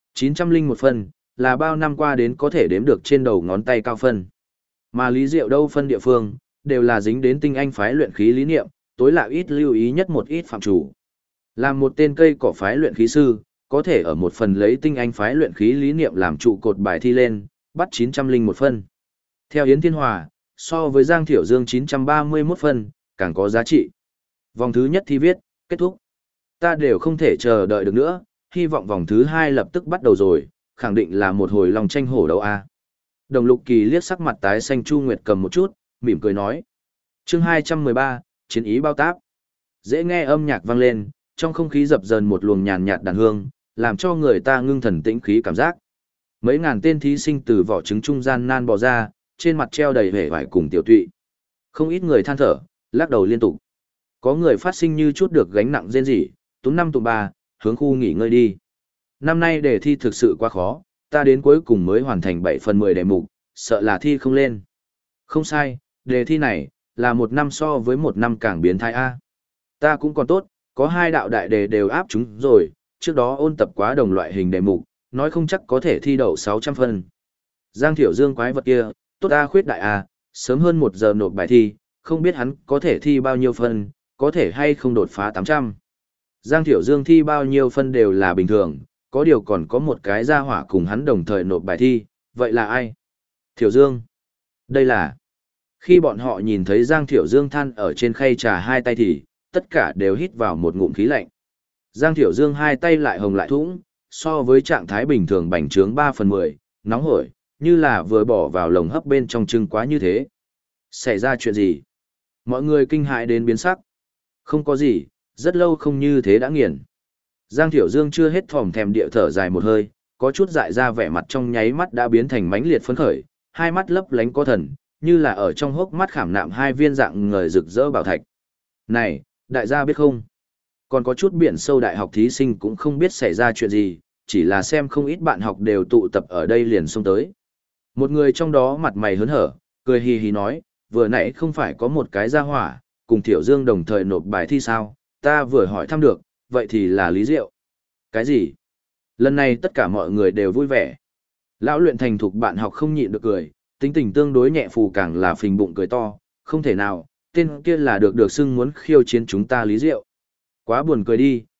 901 phân, là bao năm qua đến có thể đếm được trên đầu ngón tay cao phân. Mà Lý Diệu đâu phân địa phương, đều là dính đến tinh anh phái luyện khí lý niệm, tối lạ ít lưu ý nhất một ít phạm chủ. Làm một tên cây cỏ phái luyện khí sư, có thể ở một phần lấy tinh anh phái luyện khí lý niệm làm trụ cột bài thi lên, bắt 901 phân. Theo Yến Thiên Hòa, so với Giang Thiểu Dương 931 phân, càng có giá trị. Vòng thứ nhất thi viết, kết thúc. Ta đều không thể chờ đợi được nữa, hy vọng vòng thứ 2 lập tức bắt đầu rồi, khẳng định là một hồi lòng tranh hổ đấu a. Đồng Lục Kỳ liếc sắc mặt tái xanh Chu Nguyệt Cầm một chút, mỉm cười nói. Chương 213, chiến ý bao táp. Dễ nghe âm nhạc vang lên, trong không khí dập dờn một luồng nhàn nhạt đàn hương, làm cho người ta ngưng thần tĩnh khí cảm giác. Mấy ngàn tên thí sinh từ vỏ trứng trung gian nan bò ra, trên mặt treo đầy vẻ vải cùng tiểu tụy. Không ít người than thở, lắc đầu liên tục. Có người phát sinh như chút được gánh nặng rên rỉ, túm năm tụm ba, hướng khu nghỉ ngơi đi. Năm nay đề thi thực sự quá khó, ta đến cuối cùng mới hoàn thành 7/10 đề mục, sợ là thi không lên. Không sai, đề thi này, là một năm so với một năm càng biến thái A. Ta cũng còn tốt, có 2 đạo đại đề đều áp chúng rồi, trước đó ôn tập quá đồng loại hình đề mục, nói không chắc có thể thi đậu 600 phân. Giang Thiểu Dương quái vật kia, tốt A khuyết đại A, sớm hơn 1 giờ nộp bài thi, không biết hắn có thể thi bao nhiêu phân, có thể hay không đột phá 800. Giang Thiểu Dương thi bao nhiêu phân đều là bình thường, có điều còn có một cái gia hỏa cùng hắn đồng thời nộp bài thi, vậy là ai? Thiểu Dương. Đây là... Khi bọn họ nhìn thấy Giang Thiểu Dương than ở trên khay trà hai tay thì, tất cả đều hít vào một ngụm khí lạnh. Giang Thiểu Dương hai tay lại hồng lại thũng, so với trạng thái bình thường bành trướng 3/10, nóng hổi, như là vừa bỏ vào lồng hấp bên trong trưng quá như thế. Xảy ra chuyện gì? Mọi người kinh hãi đến biến sắc. Không có gì, rất lâu không như thế đã nghiền. Giang Thiểu Dương chưa hết thòm thèm địa thở dài một hơi, có chút dại ra vẻ mặt trong nháy mắt đã biến thành mãnh liệt phấn khởi, hai mắt lấp lánh có thần, như là ở trong hốc mắt khảm nạm 2 viên dạng ngời rực rỡ bảo thạch. Này, đại gia biết không? Còn có chút biển sâu đại học thí sinh cũng không biết xảy ra chuyện gì, chỉ là xem không ít bạn học đều tụ tập ở đây liền xông tới. Một người trong đó mặt mày hớn hở, cười hì hì nói, vừa nãy không phải có một cái gia hỏa, cùng Thiểu Dương đồng thời nộp bài thi sao, ta vừa hỏi thăm được, vậy thì là Lý Diệu. Cái gì? Lần này tất cả mọi người đều vui vẻ. Lão luyện thành thục bạn học không nhịn được cười, tính tình tương đối nhẹ phù càng là phình bụng cười to, không thể nào, tên kia là được xưng muốn khiêu chiến chúng ta Lý Diệu. Quá buồn cười đi,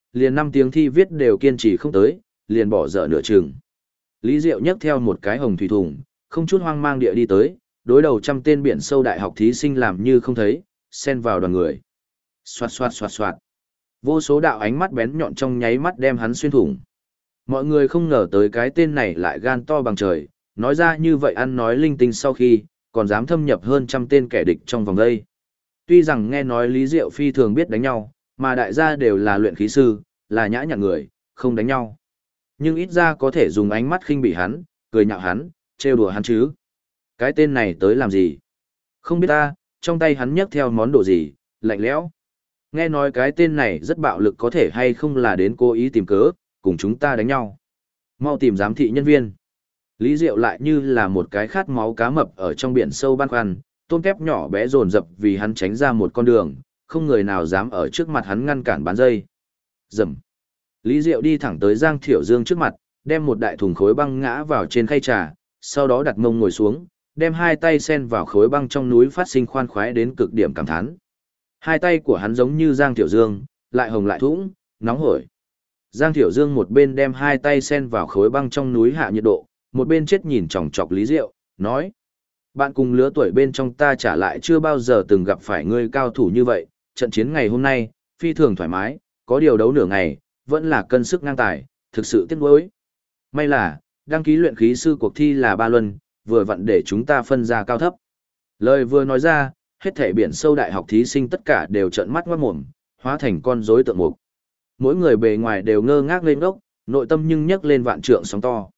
liền 5 tiếng thi viết đều kiên trì không tới, liền bỏ dở nửa chừng. Lý Diệu nhấc theo một cái hồng thủy thùng, không chút hoang mang địa đi tới, đối đầu trăm tên biển sâu đại học thí sinh làm như không thấy, xen vào đoàn người. Xoạt xoạt xoạt xoạt. Vô số đạo ánh mắt bén nhọn trong nháy mắt đem hắn xuyên thủng. Mọi người không ngờ tới cái tên này lại gan to bằng trời, nói ra như vậy ăn nói linh tinh sau khi, còn dám thâm nhập hơn trăm tên kẻ địch trong vòng đây. Tuy rằng nghe nói Lý Diệu phi thường biết đánh nhau, mà đại gia đều là luyện khí sư, là nhã nhặn người, không đánh nhau. Nhưng ít ra có thể dùng ánh mắt khinh bỉ hắn, cười nhạo hắn, trêu đùa hắn chứ. Cái tên này tới làm gì? Không biết ta, trong tay hắn nhấc theo món đồ gì, lạnh lẽo. Nghe nói cái tên này rất bạo lực, có thể hay không là đến cố ý tìm cớ, cùng chúng ta đánh nhau. Mau tìm giám thị nhân viên. Lý Diệu lại như là một cái khát máu cá mập ở trong biển sâu băn khoăn, tôm tép nhỏ bé dồn dập vì hắn tránh ra một con đường, không người nào dám ở trước mặt hắn ngăn cản bán dây. Rầm. Lý Diệu đi thẳng tới Giang Thiểu Dương trước mặt, đem một đại thùng khối băng ngã vào trên khay trà, sau đó đặt mông ngồi xuống, đem hai tay sen vào khối băng trong núi, phát sinh khoan khoái đến cực điểm cảm thán. Hai tay của hắn giống như Giang Thiểu Dương, lại hồng lại thũng, nóng hổi. Giang Thiểu Dương một bên đem hai tay sen vào khối băng trong núi hạ nhiệt độ, một bên chết nhìn chòng chọc Lý Diệu, nói: bạn cùng lứa tuổi bên trong ta trả lại chưa bao giờ từng gặp phải ngươi cao thủ như vậy, trận chiến ngày hôm nay, phi thường thoải mái, có điều đấu nửa ngày, vẫn là cân sức ngang tài, thực sự tiếc nuối. May là, đăng ký luyện khí sư cuộc thi là 3 luân, vừa vặn để chúng ta phân ra cao thấp. Lời vừa nói ra, hết thảy biển sâu đại học thí sinh tất cả đều trợn mắt ngoát mồm, hóa thành con rối tượng mục. Mỗi người bề ngoài đều ngơ ngác lên ngốc, nội tâm nhưng nhấc lên vạn trượng sóng to.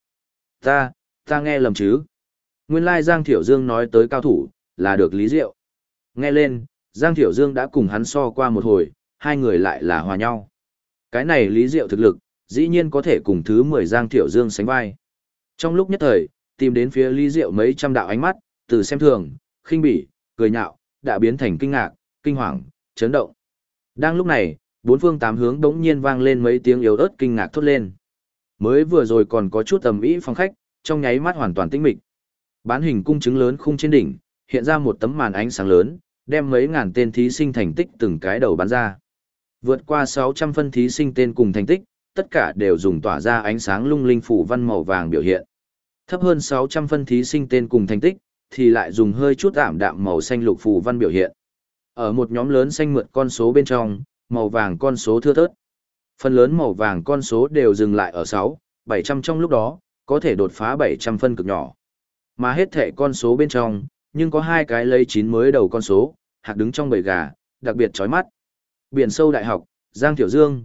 Ta nghe lầm chứ? Nguyên lai Giang Thiểu Dương nói tới cao thủ, là được Lý Diệu. Nghe lên, Giang Thiểu Dương đã cùng hắn so qua một hồi, hai người lại là hòa nhau. Cái này Lý Diệu thực lực, dĩ nhiên có thể cùng thứ 10 Giang Thiểu Dương sánh vai. Trong lúc nhất thời, tìm đến phía Lý Diệu mấy trăm đạo ánh mắt, từ xem thường, khinh bỉ, cười nhạo, đã biến thành kinh ngạc, kinh hoàng, chấn động. Đang lúc này, bốn phương tám hướng đống nhiên vang lên mấy tiếng yếu ớt kinh ngạc thốt lên. Mới vừa rồi còn có chút tầm ý phòng khách, trong nháy mắt hoàn toàn tĩnh mịch. Bán hình cung trứng lớn khung trên đỉnh, hiện ra một tấm màn ánh sáng lớn, đem mấy ngàn tên thí sinh thành tích từng cái đầu bắn ra. Vượt qua 600 phân thí sinh tên cùng thành tích, tất cả đều dùng tỏa ra ánh sáng lung linh phủ văn màu vàng biểu hiện. Thấp hơn 600 phân thí sinh tên cùng thành tích, thì lại dùng hơi chút ảm đạm màu xanh lục phủ văn biểu hiện. Ở một nhóm lớn xanh mượt con số bên trong, màu vàng con số thưa thớt. Phần lớn màu vàng con số đều dừng lại ở 6, 700 trong lúc đó, có thể đột phá 700 phân cực nhỏ. Mà hết thể con số bên trong, nhưng có hai cái lấy 9 mới đầu con số, hạc đứng trong bầy gà, đặc biệt chói mắt. Biển sâu đại học, Giang Thiểu Dương,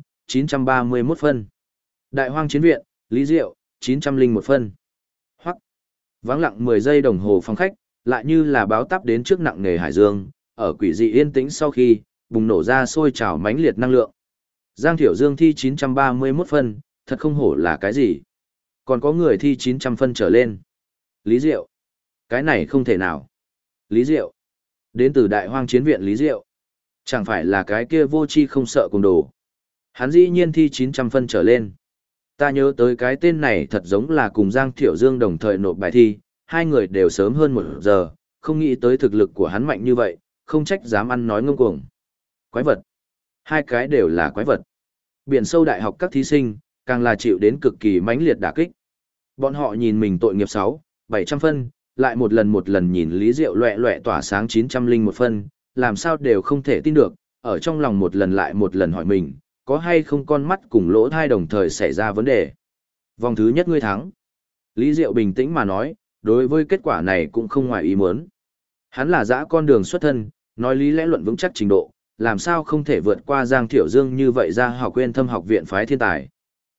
931 phân. Đại hoang chiến viện, Lý Diệu, 901 phân. Hoặc, vắng lặng 10 giây đồng hồ phòng khách, lại như là báo táp đến trước nặng nề hải dương, ở quỷ dị yên tĩnh sau khi, bùng nổ ra sôi trào mãnh liệt năng lượng. Giang Thiểu Dương thi 931 phân, thật không hổ là cái gì. Còn có người thi 900 phân trở lên. Lý Diệu. Cái này không thể nào. Lý Diệu. Đến từ đại hoang chiến viện Lý Diệu. Chẳng phải là cái kia vô tri không sợ cùng đồ. Hắn dĩ nhiên thi 900 phân trở lên. Ta nhớ tới cái tên này thật giống là cùng Giang Thiểu Dương đồng thời nộp bài thi, hai người đều sớm hơn 1 giờ, không nghĩ tới thực lực của hắn mạnh như vậy, không trách dám ăn nói ngông cuồng. Quái vật. Hai cái đều là quái vật. Biển sâu đại học các thí sinh, càng là chịu đến cực kỳ mãnh liệt đả kích. Bọn họ nhìn mình tội nghiệp 6, 700 phân, lại một lần nhìn Lý Diệu loẹ loẹ tỏa sáng 901 phân, làm sao đều không thể tin được, ở trong lòng một lần lại một lần hỏi mình, có hay không con mắt cùng lỗ thai đồng thời xảy ra vấn đề. Vòng thứ nhất ngươi thắng. Lý Diệu bình tĩnh mà nói, đối với kết quả này cũng không ngoài ý muốn. Hắn là dã con đường xuất thân, nói lý lẽ luận vững chắc trình độ, làm sao không thể vượt qua Giang Thiểu Dương như vậy ra học quên thâm học viện phái thiên tài.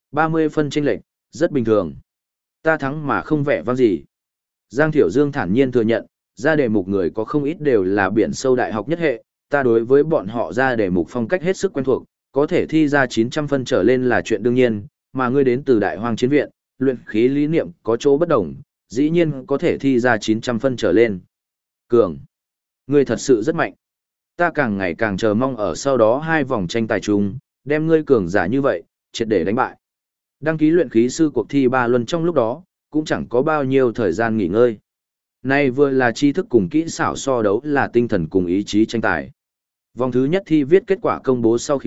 30 phân chênh lệch, rất bình thường. Ta thắng mà không vẻ vang gì. Giang Thiểu Dương thản nhiên thừa nhận, ra đề mục người có không ít đều là biển sâu đại học nhất hệ, ta đối với bọn họ ra đề mục phong cách hết sức quen thuộc, có thể thi ra 900 phân trở lên là chuyện đương nhiên, mà ngươi đến từ đại hoang chiến viện, luyện khí lý niệm có chỗ bất đồng, dĩ nhiên có thể thi ra 900 phân trở lên. Cường, ngươi thật sự rất mạnh. Ta càng ngày càng chờ mong ở sau đó 2 vòng tranh tài chung, đem ngươi cường giả như vậy, triệt để đánh bại. Đăng ký luyện khí sư cuộc thi 3 luân trong lúc đó, cũng chẳng có bao nhiêu thời gian nghỉ ngơi. Nay vừa là tri thức cùng kỹ xảo so đấu là tinh thần cùng ý chí tranh tài. Vòng thứ nhất thi viết kết quả công bố sau khi,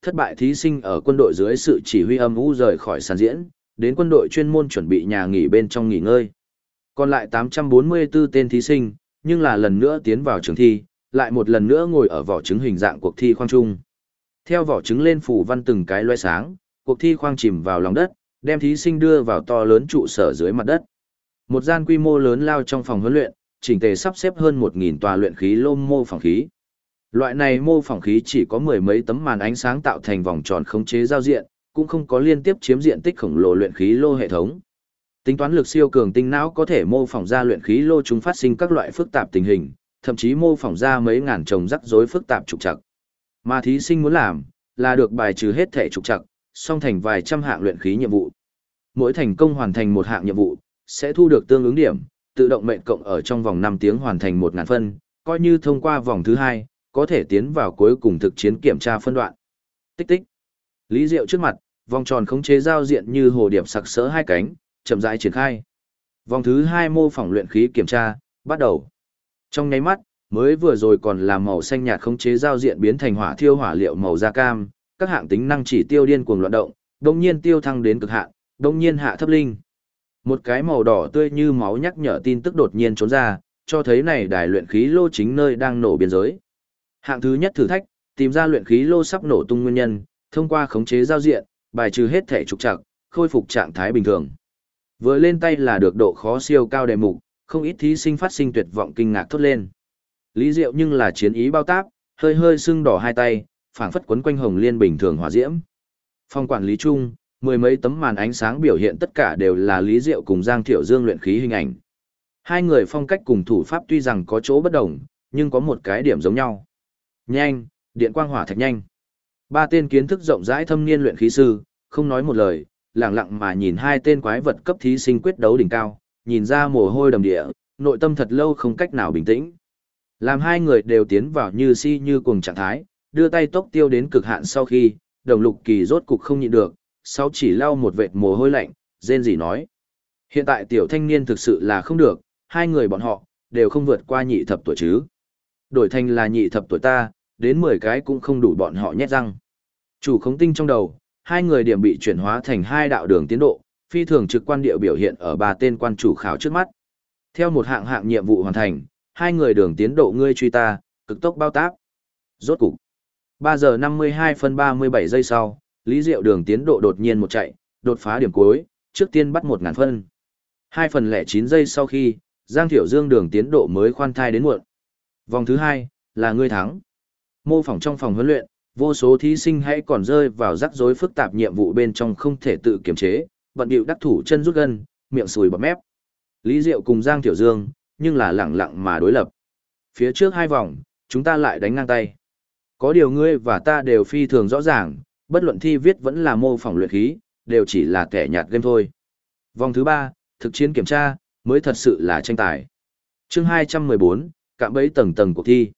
thất bại thí sinh ở quân đội dưới sự chỉ huy âm u rời khỏi sàn diễn, đến quân đội chuyên môn chuẩn bị nhà nghỉ bên trong nghỉ ngơi. Còn lại 844 tên thí sinh, nhưng là lần nữa tiến vào trường thi, lại một lần nữa ngồi ở vỏ trứng hình dạng cuộc thi khoang chung. Theo vỏ trứng lên phủ văn từng cái loe sáng, cuộc thi khoang chìm vào lòng đất, đem thí sinh đưa vào to lớn trụ sở dưới mặt đất. Một gian quy mô lớn lao trong phòng huấn luyện, chỉnh tề sắp xếp hơn 1000 tòa luyện khí lô mô phỏng khí. Loại này mô phỏng khí chỉ có mười mấy tấm màn ánh sáng tạo thành vòng tròn khống chế giao diện, cũng không có liên tiếp chiếm diện tích khổng lồ luyện khí lô hệ thống. Tính toán lực siêu cường tinh não có thể mô phỏng ra luyện khí lô chúng phát sinh các loại phức tạp tình hình, thậm chí mô phỏng ra mấy ngàn chồng rắc rối phức tạp trục trặc. Mà thí sinh muốn làm là được bài trừ hết thể trục trặc, song thành vài trăm hạng luyện khí nhiệm vụ. Mỗi thành công hoàn thành một hạng nhiệm vụ, sẽ thu được tương ứng điểm, tự động mệnh cộng ở trong vòng 5 tiếng hoàn thành 1000 phân, coi như thông qua vòng thứ 2, có thể tiến vào cuối cùng thực chiến kiểm tra phân đoạn. Tích tích. Lý Diệu trước mặt, vòng tròn khống chế giao diện như hồ điệp sặc sỡ hai cánh, chậm rãi triển khai. Vòng thứ 2 mô phỏng luyện khí kiểm tra, bắt đầu. Trong nháy mắt, mới vừa rồi còn là màu xanh nhạt khống chế giao diện biến thành hỏa thiêu hỏa liệu màu da cam, các hạng tính năng chỉ tiêu điên cuồng loạn động, đột nhiên tiêu thăng đến cực hạn, đột nhiên hạ thấp linh. Một cái màu đỏ tươi như máu nhắc nhở tin tức đột nhiên trốn ra, cho thấy này đài luyện khí lô chính nơi đang nổ biên giới. Hạng thứ nhất thử thách, tìm ra luyện khí lô sắp nổ tung nguyên nhân, thông qua khống chế giao diện, bài trừ hết thể trục trặc, khôi phục trạng thái bình thường. Vừa lên tay là được độ khó siêu cao đề mục, không ít thí sinh phát sinh tuyệt vọng kinh ngạc thốt lên. Lý Diệu nhưng là chiến ý bao táp, hơi hơi sưng đỏ hai tay, phảng phất quấn quanh hồng liên bình thường hỏa diễm. Phòng quản lý chung, mười mấy tấm màn ánh sáng biểu hiện tất cả đều là Lý Diệu cùng Giang Thiệu Dương luyện khí hình ảnh. Hai người phong cách cùng thủ pháp tuy rằng có chỗ bất đồng, nhưng có một cái điểm giống nhau. Nhanh, điện quang hỏa thạch nhanh. Ba tên kiến thức rộng rãi thâm niên luyện khí sư, không nói một lời, lặng lặng mà nhìn hai tên quái vật cấp thí sinh quyết đấu đỉnh cao, nhìn ra mồ hôi đầm địa, nội tâm thật lâu không cách nào bình tĩnh. Làm hai người đều tiến vào như si như cuồng trạng thái, đưa tay tốc tiêu đến cực hạn sau khi, Đồng Lục Kỳ rốt cục không nhịn được, sau chỉ lau một vệt mồ hôi lạnh, rên rỉ nói. Hiện tại tiểu thanh niên thực sự là không được, hai người bọn họ, đều không vượt qua nhị thập tuổi chứ. Đổi thành là nhị thập tuổi ta, đến 10 cái cũng không đủ bọn họ nhét răng. Chủ khống tinh trong đầu, hai người điểm bị chuyển hóa thành hai đạo đường tiến độ, phi thường trực quan địa biểu hiện ở ba tên quan chủ khảo trước mắt. Theo một hạng hạng nhiệm vụ hoàn thành, hai người đường tiến độ ngươi truy ta, cực tốc bao tác. Rốt cục. 3 giờ 52 phân 37 giây sau, Lý Diệu đường tiến độ đột nhiên một chạy, đột phá điểm cuối, trước tiên bắt 1000 phân. 2 phần 09 giây sau khi, Giang Thiểu Dương đường tiến độ mới khoan thai đến muộn. Vòng thứ 2, là ngươi thắng. Mô phỏng trong phòng huấn luyện, vô số thí sinh hãy còn rơi vào rắc rối phức tạp nhiệm vụ bên trong không thể tự kiềm chế, bận bịu đắc thủ chân rút gân, miệng sùi bọt mép. Lý Diệu cùng Giang Thiểu Dương, nhưng là lẳng lặng mà đối lập. Phía trước 2 vòng, chúng ta lại đánh ngang tay. Có điều ngươi và ta đều phi thường rõ ràng, bất luận thi viết vẫn là mô phỏng luyện khí, đều chỉ là kẻ nhạt game thôi. Vòng thứ 3, thực chiến kiểm tra, mới thật sự là tranh tài. Chương 214, cạm bẫy tầng tầng cuộc thi.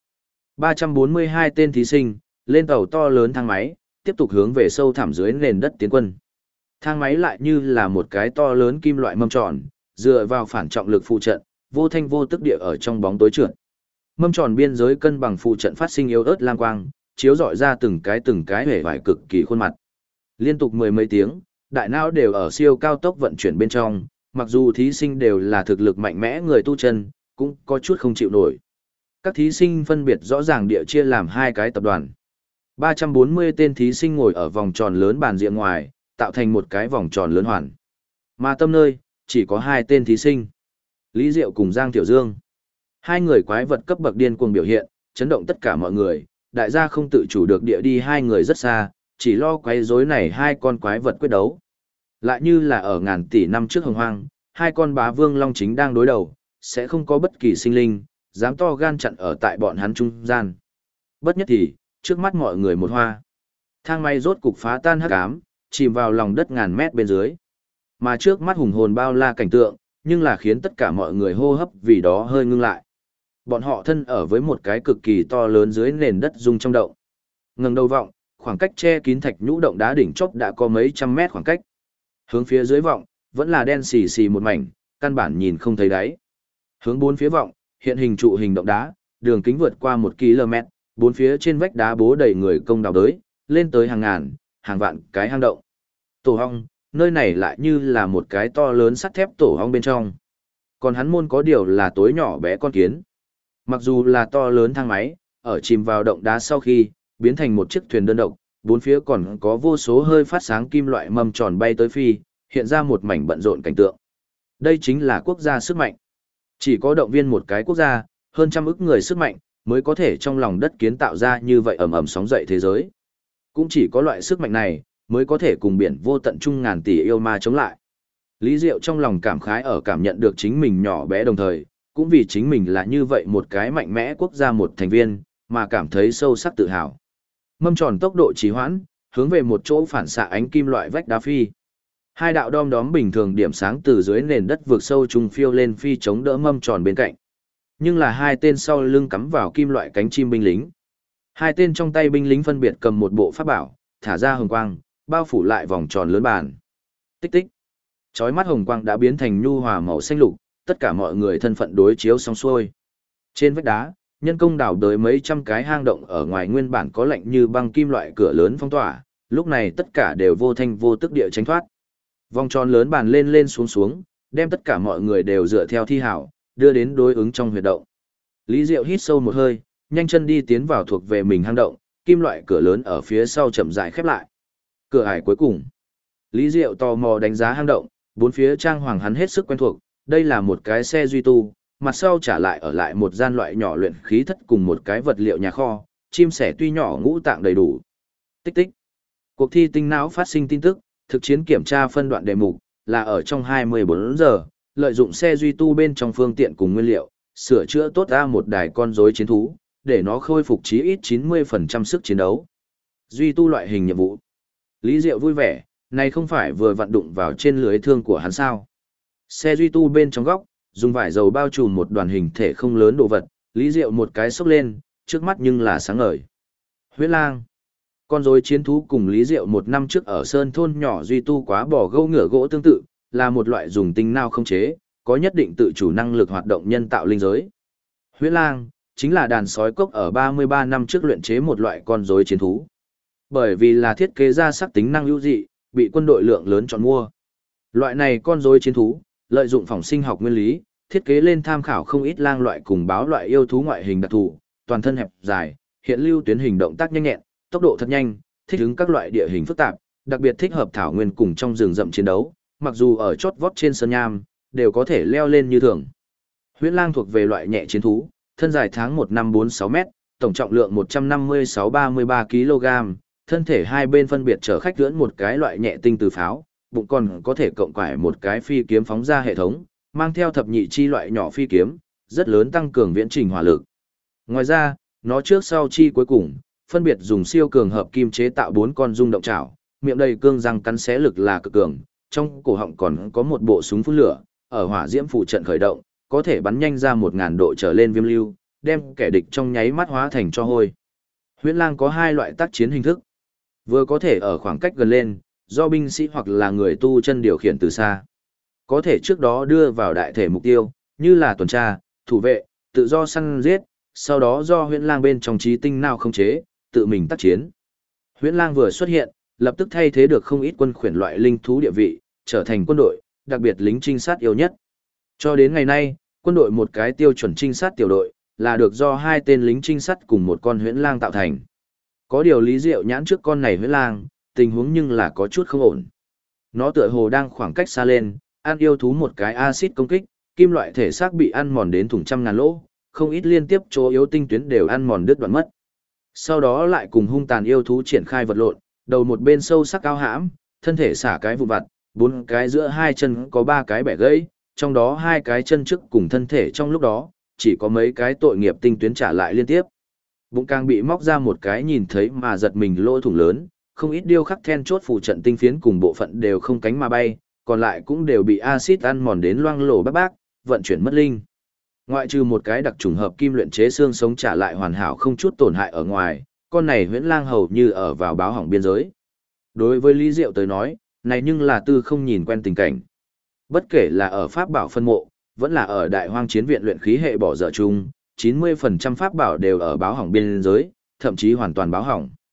342 tên thí sinh, lên tàu to lớn thang máy, tiếp tục hướng về sâu thẳm dưới nền đất tiến quân. Thang máy lại như là một cái to lớn kim loại mâm tròn, dựa vào phản trọng lực phụ trận, vô thanh vô tức địa ở trong bóng tối trượt. Mâm tròn biên giới cân bằng phụ trận phát sinh yếu ớt lam quang, chiếu rọi ra từng cái hề vải cực kỳ khuôn mặt. Liên tục mười mấy tiếng, đại não đều ở siêu cao tốc vận chuyển bên trong, mặc dù thí sinh đều là thực lực mạnh mẽ người tu chân, cũng có chút không chịu nổi. Các thí sinh phân biệt rõ ràng địa chia làm hai cái tập đoàn. 340 tên thí sinh ngồi ở vòng tròn lớn bàn diện ngoài, tạo thành một cái vòng tròn lớn hoàn. Mà tâm nơi, chỉ có 2 tên thí sinh. Lý Diệu cùng Giang Tiểu Dương. Hai người quái vật cấp bậc điên cuồng biểu hiện, chấn động tất cả mọi người, đại gia không tự chủ được địa đi hai người rất xa, chỉ lo quấy rối này hai con quái vật quyết đấu. Lại như là ở ngàn tỷ năm trước hồng hoang, hai con bá vương long chính đang đối đầu, sẽ không có bất kỳ sinh linh, dám to gan chặn ở tại bọn hắn trung gian. Bất nhất thì, trước mắt mọi người một hoa. Thang máy rốt cục phá tan hắc ám, chìm vào lòng đất ngàn mét bên dưới. Mà trước mắt hùng hồn bao la cảnh tượng, nhưng là khiến tất cả mọi người hô hấp vì đó hơi ngưng lại. Bọn họ thân ở với một cái cực kỳ to lớn dưới nền đất rung trong động. Ngẩng đầu vọng, khoảng cách che kín thạch nhũ động đá đỉnh chóp đã có mấy trăm mét khoảng cách. Hướng phía dưới vọng, vẫn là đen xì xì một mảnh, căn bản nhìn không thấy đáy. Hướng bốn phía vọng, hiện hình trụ hình động đá, đường kính vượt qua 1 km, bốn phía trên vách đá bố đầy người công đào đới, lên tới hàng ngàn, hàng vạn cái hang động. Tổ hong, nơi này lại như là một cái to lớn sắt thép tổ hong bên trong. Còn hắn môn có điều là tối nhỏ bé con kiến. Mặc dù là to lớn thang máy, ở chìm vào động đá sau khi, biến thành một chiếc thuyền đơn độc, bốn phía còn có vô số hơi phát sáng kim loại mâm tròn bay tới phi, hiện ra một mảnh bận rộn cảnh tượng. Đây chính là quốc gia sức mạnh. Chỉ có động viên một cái quốc gia, hơn trăm ức người sức mạnh, mới có thể trong lòng đất kiến tạo ra như vậy ầm ầm sóng dậy thế giới. Cũng chỉ có loại sức mạnh này, mới có thể cùng biển vô tận chung ngàn tỷ yêu ma chống lại. Lý Diệu trong lòng cảm khái ở cảm nhận được chính mình nhỏ bé đồng thời, cũng vì chính mình là như vậy một cái mạnh mẽ quốc gia một thành viên, mà cảm thấy sâu sắc tự hào. Mâm tròn tốc độ trì hoãn, hướng về một chỗ phản xạ ánh kim loại vách đá phi. Hai đạo đom đóm bình thường điểm sáng từ dưới nền đất vượt sâu trùng phiêu lên phi chống đỡ mâm tròn bên cạnh. Nhưng là hai tên sau lưng cắm vào kim loại cánh chim binh lính. Hai tên trong tay binh lính phân biệt cầm một bộ pháp bảo, thả ra hồng quang, bao phủ lại vòng tròn lớn bàn. Tích tích. Chói mắt hồng quang đã biến thành nhu hòa màu xanh lục, tất cả mọi người thân phận đối chiếu xong xuôi. Trên vách đá, nhân công đào đới mấy trăm cái hang động ở ngoài nguyên bản có lạnh như băng kim loại cửa lớn phong tỏa, lúc này tất cả đều vô thanh vô tức địa tránh thoát. Vòng tròn lớn bàn lên lên xuống xuống, đem tất cả mọi người đều dựa theo thi hảo, đưa đến đối ứng trong huyệt động. Lý Diệu hít sâu một hơi, nhanh chân đi tiến vào thuộc về mình hang động, kim loại cửa lớn ở phía sau chậm rãi khép lại. Cửa ải cuối cùng. Lý Diệu tò mò đánh giá hang động, bốn phía trang hoàng hắn hết sức quen thuộc, đây là một cái xe duy tu, mặt sau trả lại ở lại một gian loại nhỏ luyện khí thất cùng một cái vật liệu nhà kho, chim sẻ tuy nhỏ ngũ tạng đầy đủ. Tích tích. Cuộc thi tinh não phát sinh tin tức, thực chiến kiểm tra phân đoạn đề mục, là ở trong 24 giờ, lợi dụng xe duy tu bên trong phương tiện cùng nguyên liệu, sửa chữa tốt ra một đài con rối chiến thú, để nó khôi phục chí ít 90% sức chiến đấu. Duy tu loại hình nhiệm vụ. Lý Diệu vui vẻ, này không phải vừa vặn đụng vào trên lưới thương của hắn sao. Xe duy tu bên trong góc, dùng vải dầu bao trùm một đoàn hình thể không lớn đồ vật, Lý Diệu một cái xốc lên, trước mắt nhưng là sáng ngời. Huyết lang. Con rối chiến thú cùng Lý Diệu một năm trước ở sơn thôn nhỏ duy tu quá bò gâu ngựa gỗ tương tự, là một loại dùng tinh não không chế, có nhất định tự chủ năng lực hoạt động nhân tạo linh giới. Huyết lang chính là đàn sói cốc ở 33 năm trước luyện chế một loại con rối chiến thú. Bởi vì là thiết kế ra sắc tính năng ưu dị, bị quân đội lượng lớn chọn mua. Loại này con rối chiến thú, lợi dụng phỏng sinh học nguyên lý, thiết kế lên tham khảo không ít lang loại cùng báo loại yêu thú ngoại hình đặc thù, toàn thân hẹp dài, hiện lưu tuyến hình động tác nhanh nhẹn, tốc độ thật nhanh, thích ứng các loại địa hình phức tạp, đặc biệt thích hợp thảo nguyên cùng trong rừng rậm chiến đấu, mặc dù ở chót vót trên sơn nham, đều có thể leo lên như thường. Huyễn lang thuộc về loại nhẹ chiến thú, thân dài tháng 1 năm 46 m, tổng trọng lượng 156-33 kg, thân thể hai bên phân biệt chở khách lưỡn một cái loại nhẹ tinh từ pháo, bụng còn có thể cộng quải một cái phi kiếm phóng ra hệ thống, mang theo thập nhị chi loại nhỏ phi kiếm, rất lớn tăng cường viễn trình hỏa lực. Ngoài ra, nó trước sau chi cuối cùng, phân biệt dùng siêu cường hợp kim chế tạo 4 con rung động chảo, miệng đầy cương răng cắn xé lực là cực cường, trong cổ họng còn có một bộ súng phun lửa, ở hỏa diễm phụ trận khởi động, có thể bắn nhanh ra 1000 độ trở lên viêm lưu, đem kẻ địch trong nháy mắt hóa thành tro hôi. Huyễn lang có hai loại tác chiến hình thức, vừa có thể ở khoảng cách gần lên, do binh sĩ hoặc là người tu chân điều khiển từ xa. Có thể trước đó đưa vào đại thể mục tiêu, như là tuần tra, thủ vệ, tự do săn giết, sau đó do huyễn lang bên trong trí tinh nào không chế, tự mình tác chiến. Huyễn lang vừa xuất hiện, lập tức thay thế được không ít quân khuyển loại linh thú địa vị, trở thành quân đội, đặc biệt lính trinh sát yêu nhất. Cho đến ngày nay, quân đội một cái tiêu chuẩn trinh sát tiểu đội, là được do hai tên lính trinh sát cùng một con huyễn lang tạo thành. Có điều Lý Diệu nhãn trước con này huyễn lang, tình huống nhưng là có chút không ổn. Nó tựa hồ đang khoảng cách xa lên, ăn yêu thú một cái axit công kích, kim loại thể xác bị ăn mòn đến thủng trăm ngàn lỗ, không ít liên tiếp chỗ yếu tinh tuyến đều ăn mòn đứt đoạn mất. Sau đó lại cùng hung tàn yêu thú triển khai vật lộn, đầu một bên sâu sắc cao hãm, thân thể xả cái vụn vặt, 4 cái giữa hai chân có 3 cái bẻ gãy, trong đó 2 cái chân trước cùng thân thể trong lúc đó, chỉ có mấy cái tội nghiệp tinh tuyến trả lại liên tiếp. Bụng càng bị móc ra một cái nhìn thấy mà giật mình lỗ thủng lớn, không ít điêu khắc then chốt phụ trận tinh phiến cùng bộ phận đều không cánh mà bay, còn lại cũng đều bị axit ăn mòn đến loang lổ bác bác, vận chuyển mất linh. Ngoại trừ một cái đặc trùng hợp kim luyện chế xương sống trả lại hoàn hảo không chút tổn hại ở ngoài, con này huyễn lang hầu như ở vào báo hỏng biên giới. Đối với Lý Diệu tới nói, này nhưng là tư không nhìn quen tình cảnh. Bất kể là ở pháp bảo phân mộ, vẫn là ở đại hoang chiến viện luyện khí hệ bỏ dở chung, 90% pháp bảo đều ở báo hỏng biên giới, thậm chí hoàn toàn báo hỏng.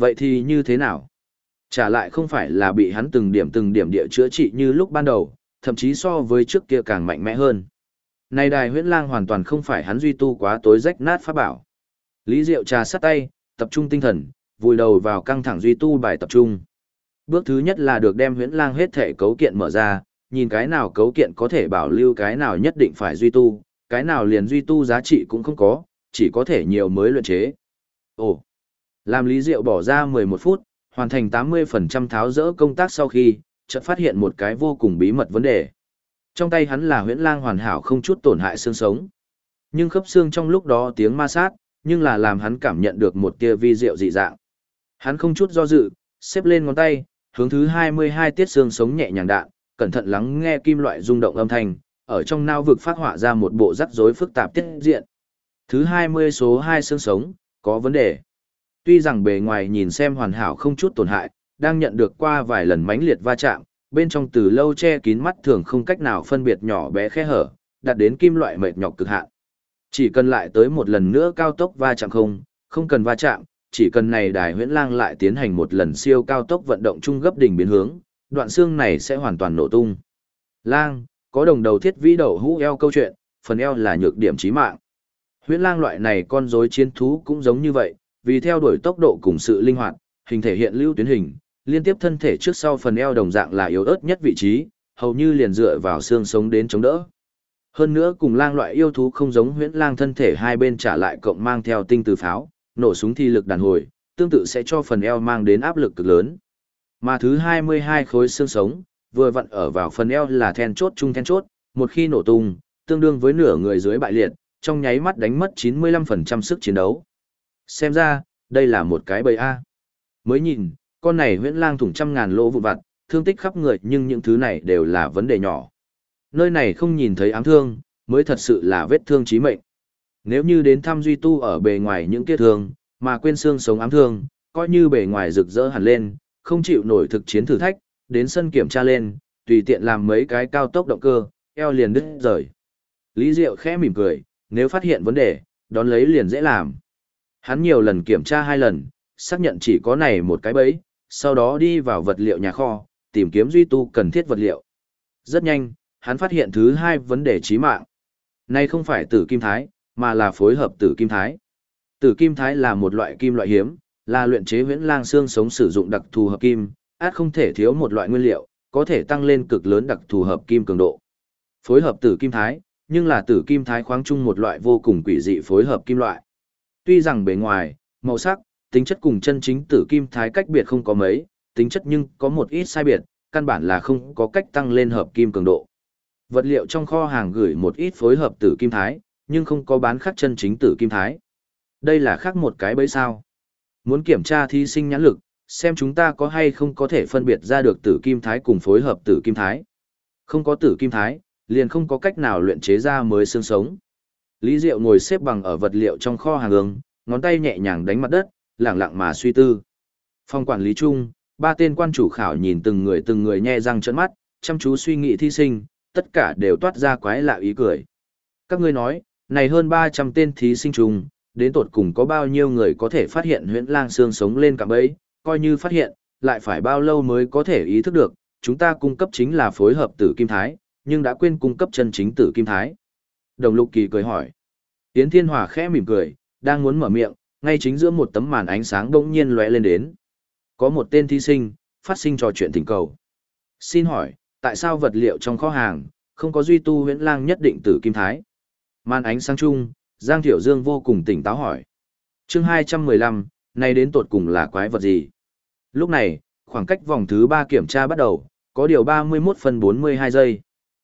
Vậy thì như thế nào? Trả lại không phải là bị hắn từng điểm địa chữa trị như lúc ban đầu, thậm chí so với trước kia càng mạnh mẽ hơn. Này đài huyễn lang hoàn toàn không phải hắn duy tu quá tối rách nát pháp bảo. Lý Diệu trà sát tay, tập trung tinh thần, vùi đầu vào căng thẳng duy tu bài tập trung. Bước thứ nhất là được đem huyễn lang hết thể cấu kiện mở ra, nhìn cái nào cấu kiện có thể bảo lưu cái nào nhất định phải duy tu, cái nào liền duy tu giá trị cũng không có, chỉ có thể nhiều mới luyện chế. Ồ, làm Lý Diệu bỏ ra 11 phút, hoàn thành 80% tháo dỡ công tác sau khi, chợt phát hiện một cái vô cùng bí mật vấn đề. Trong tay hắn là huyễn lang hoàn hảo không chút tổn hại xương sống. Nhưng khớp xương trong lúc đó tiếng ma sát, nhưng là làm hắn cảm nhận được một tia vi diệu dị dạng. Hắn không chút do dự, xếp lên ngón tay, hướng thứ 22 tiết xương sống nhẹ nhàng đạn, cẩn thận lắng nghe kim loại rung động âm thanh, ở trong não vực phát họa ra một bộ rắc rối phức tạp tiết diện. Thứ 20 số 2 xương sống, có vấn đề. Tuy rằng bề ngoài nhìn xem hoàn hảo không chút tổn hại, đang nhận được qua vài lần mãnh liệt va chạm, bên trong từ lâu che kín mắt thường không cách nào phân biệt nhỏ bé khe hở, đạt đến kim loại mệt nhọc cực hạn. Chỉ cần lại tới một lần nữa cao tốc va chạm không cần va chạm, chỉ cần này đài huyễn lang lại tiến hành một lần siêu cao tốc vận động trung gấp đỉnh biến hướng, đoạn xương này sẽ hoàn toàn nổ tung. Lang, có đồng đầu thiết vĩ đầu hũ eo câu chuyện, phần eo là nhược điểm chí mạng. Huyễn lang loại này con rối chiến thú cũng giống như vậy, vì theo đuổi tốc độ cùng sự linh hoạt, hình thể hiện lưu tuyến hình, liên tiếp thân thể trước sau phần eo đồng dạng là yếu ớt nhất vị trí, hầu như liền dựa vào xương sống đến chống đỡ. Hơn nữa cùng lang loại yêu thú không giống huyễn lang thân thể hai bên trả lại cộng mang theo tinh từ pháo, nổ súng thi lực đàn hồi, tương tự sẽ cho phần eo mang đến áp lực cực lớn. Mà thứ 22 khối xương sống, vừa vặn ở vào phần eo là then chốt chung then chốt, một khi nổ tung, tương đương với nửa người dưới bại liệt, trong nháy mắt đánh mất 95% sức chiến đấu. Xem ra, đây là một cái bầy A. Mới nhìn, con này huyễn lang thủng trăm ngàn lỗ vụn vặt, thương tích khắp người nhưng những thứ này đều là vấn đề nhỏ. Nơi này không nhìn thấy ám thương, mới thật sự là vết thương chí mệnh. Nếu như đến thăm duy tu ở bề ngoài những kia thương, mà quên xương sống ám thương, coi như bề ngoài rực rỡ hẳn lên, không chịu nổi thực chiến thử thách, đến sân kiểm tra lên, tùy tiện làm mấy cái cao tốc động cơ, eo liền đứt rời. Lý Diệu khẽ mỉm cười, nếu phát hiện vấn đề, đón lấy liền dễ làm. Hắn nhiều lần kiểm tra 2 lần, xác nhận chỉ có này một cái bẫy, sau đó đi vào vật liệu nhà kho, tìm kiếm duy tu cần thiết vật liệu. Rất nhanh, hắn phát hiện thứ 2 vấn đề chí mạng. Này không phải tử kim thái, mà là phối hợp tử kim thái. Tử kim thái là một loại kim loại hiếm, là luyện chế huyễn lang xương sống sử dụng đặc thù hợp kim, át không thể thiếu một loại nguyên liệu, có thể tăng lên cực lớn đặc thù hợp kim cường độ. Phối hợp tử kim thái, nhưng là tử kim thái khoáng chung một loại vô cùng quỷ dị phối hợp kim loại. Tuy rằng bề ngoài, màu sắc, tính chất cùng chân chính tử kim thái cách biệt không có mấy, tính chất nhưng có một ít sai biệt, căn bản là không có cách tăng lên hợp kim cường độ. Vật liệu trong kho hàng gửi một ít phối hợp tử kim thái, nhưng không có bán khác chân chính tử kim thái. Đây là khác một cái bẫy sao. Muốn kiểm tra thí sinh nhãn lực, xem chúng ta có hay không có thể phân biệt ra được tử kim thái cùng phối hợp tử kim thái. Không có tử kim thái, liền không có cách nào luyện chế ra mới xương sống. Lý Diệu ngồi xếp bằng ở vật liệu trong kho hàng ương, ngón tay nhẹ nhàng đánh mặt đất, lặng lặng mà suy tư. Phòng quản lý chung, 3 tên quan chủ khảo nhìn từng người nhe răng trợn mắt, chăm chú suy nghĩ thí sinh, tất cả đều toát ra quái lạ ý cười. Các ngươi nói, này hơn 300 tên thí sinh chung, đến tột cùng có bao nhiêu người có thể phát hiện huyễn lang xương sống lên cạm bẫy, coi như phát hiện, lại phải bao lâu mới có thể ý thức được, chúng ta cung cấp chính là phối hợp tử kim thái, nhưng đã quên cung cấp chân chính tử kim thái. Đồng Lục Kỳ cười hỏi. Yến Thiên Hòa khẽ mỉm cười, đang muốn mở miệng, ngay chính giữa một tấm màn ánh sáng bỗng nhiên lóe lên đến. Có một tên thí sinh, phát sinh trò chuyện thỉnh cầu. Xin hỏi, tại sao vật liệu trong kho hàng, không có duy tu huyễn lang nhất định tử kim thái? Màn ánh sáng chung, Giang Thiểu Dương vô cùng tỉnh táo hỏi. Chương 215, này đến tột cùng là quái vật gì? Lúc này, khoảng cách vòng thứ 3 kiểm tra bắt đầu, có điều 31 phân 42 giây.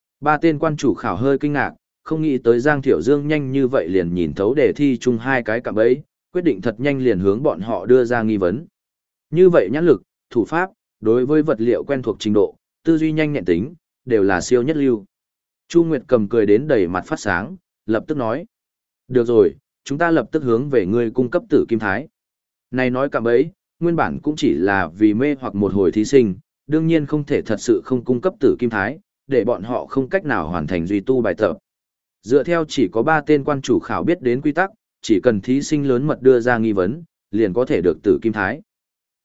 3 tên quan chủ khảo hơi kinh ngạc, không nghĩ tới Giang Thiểu Dương nhanh như vậy liền nhìn thấu đề thi chung 2 cái cạm bẫy, quyết định thật nhanh liền hướng bọn họ đưa ra nghi vấn. Như vậy nhãn lực, thủ pháp, đối với vật liệu quen thuộc trình độ, tư duy nhanh nhẹn tính, đều là siêu nhất lưu. Chu Nguyệt cầm cười đến đầy mặt phát sáng, lập tức nói. Được rồi, chúng ta lập tức hướng về ngươi cung cấp tử kim thái. Này nói cạm bẫy, nguyên bản cũng chỉ là vì mê hoặc một hồi thí sinh, đương nhiên không thể thật sự không cung cấp tử kim thái, để bọn họ không cách nào hoàn thành duy tu bài tập. Dựa theo chỉ có 3 tên quan chủ khảo biết đến quy tắc, chỉ cần thí sinh lớn mật đưa ra nghi vấn, liền có thể được tử kim thái.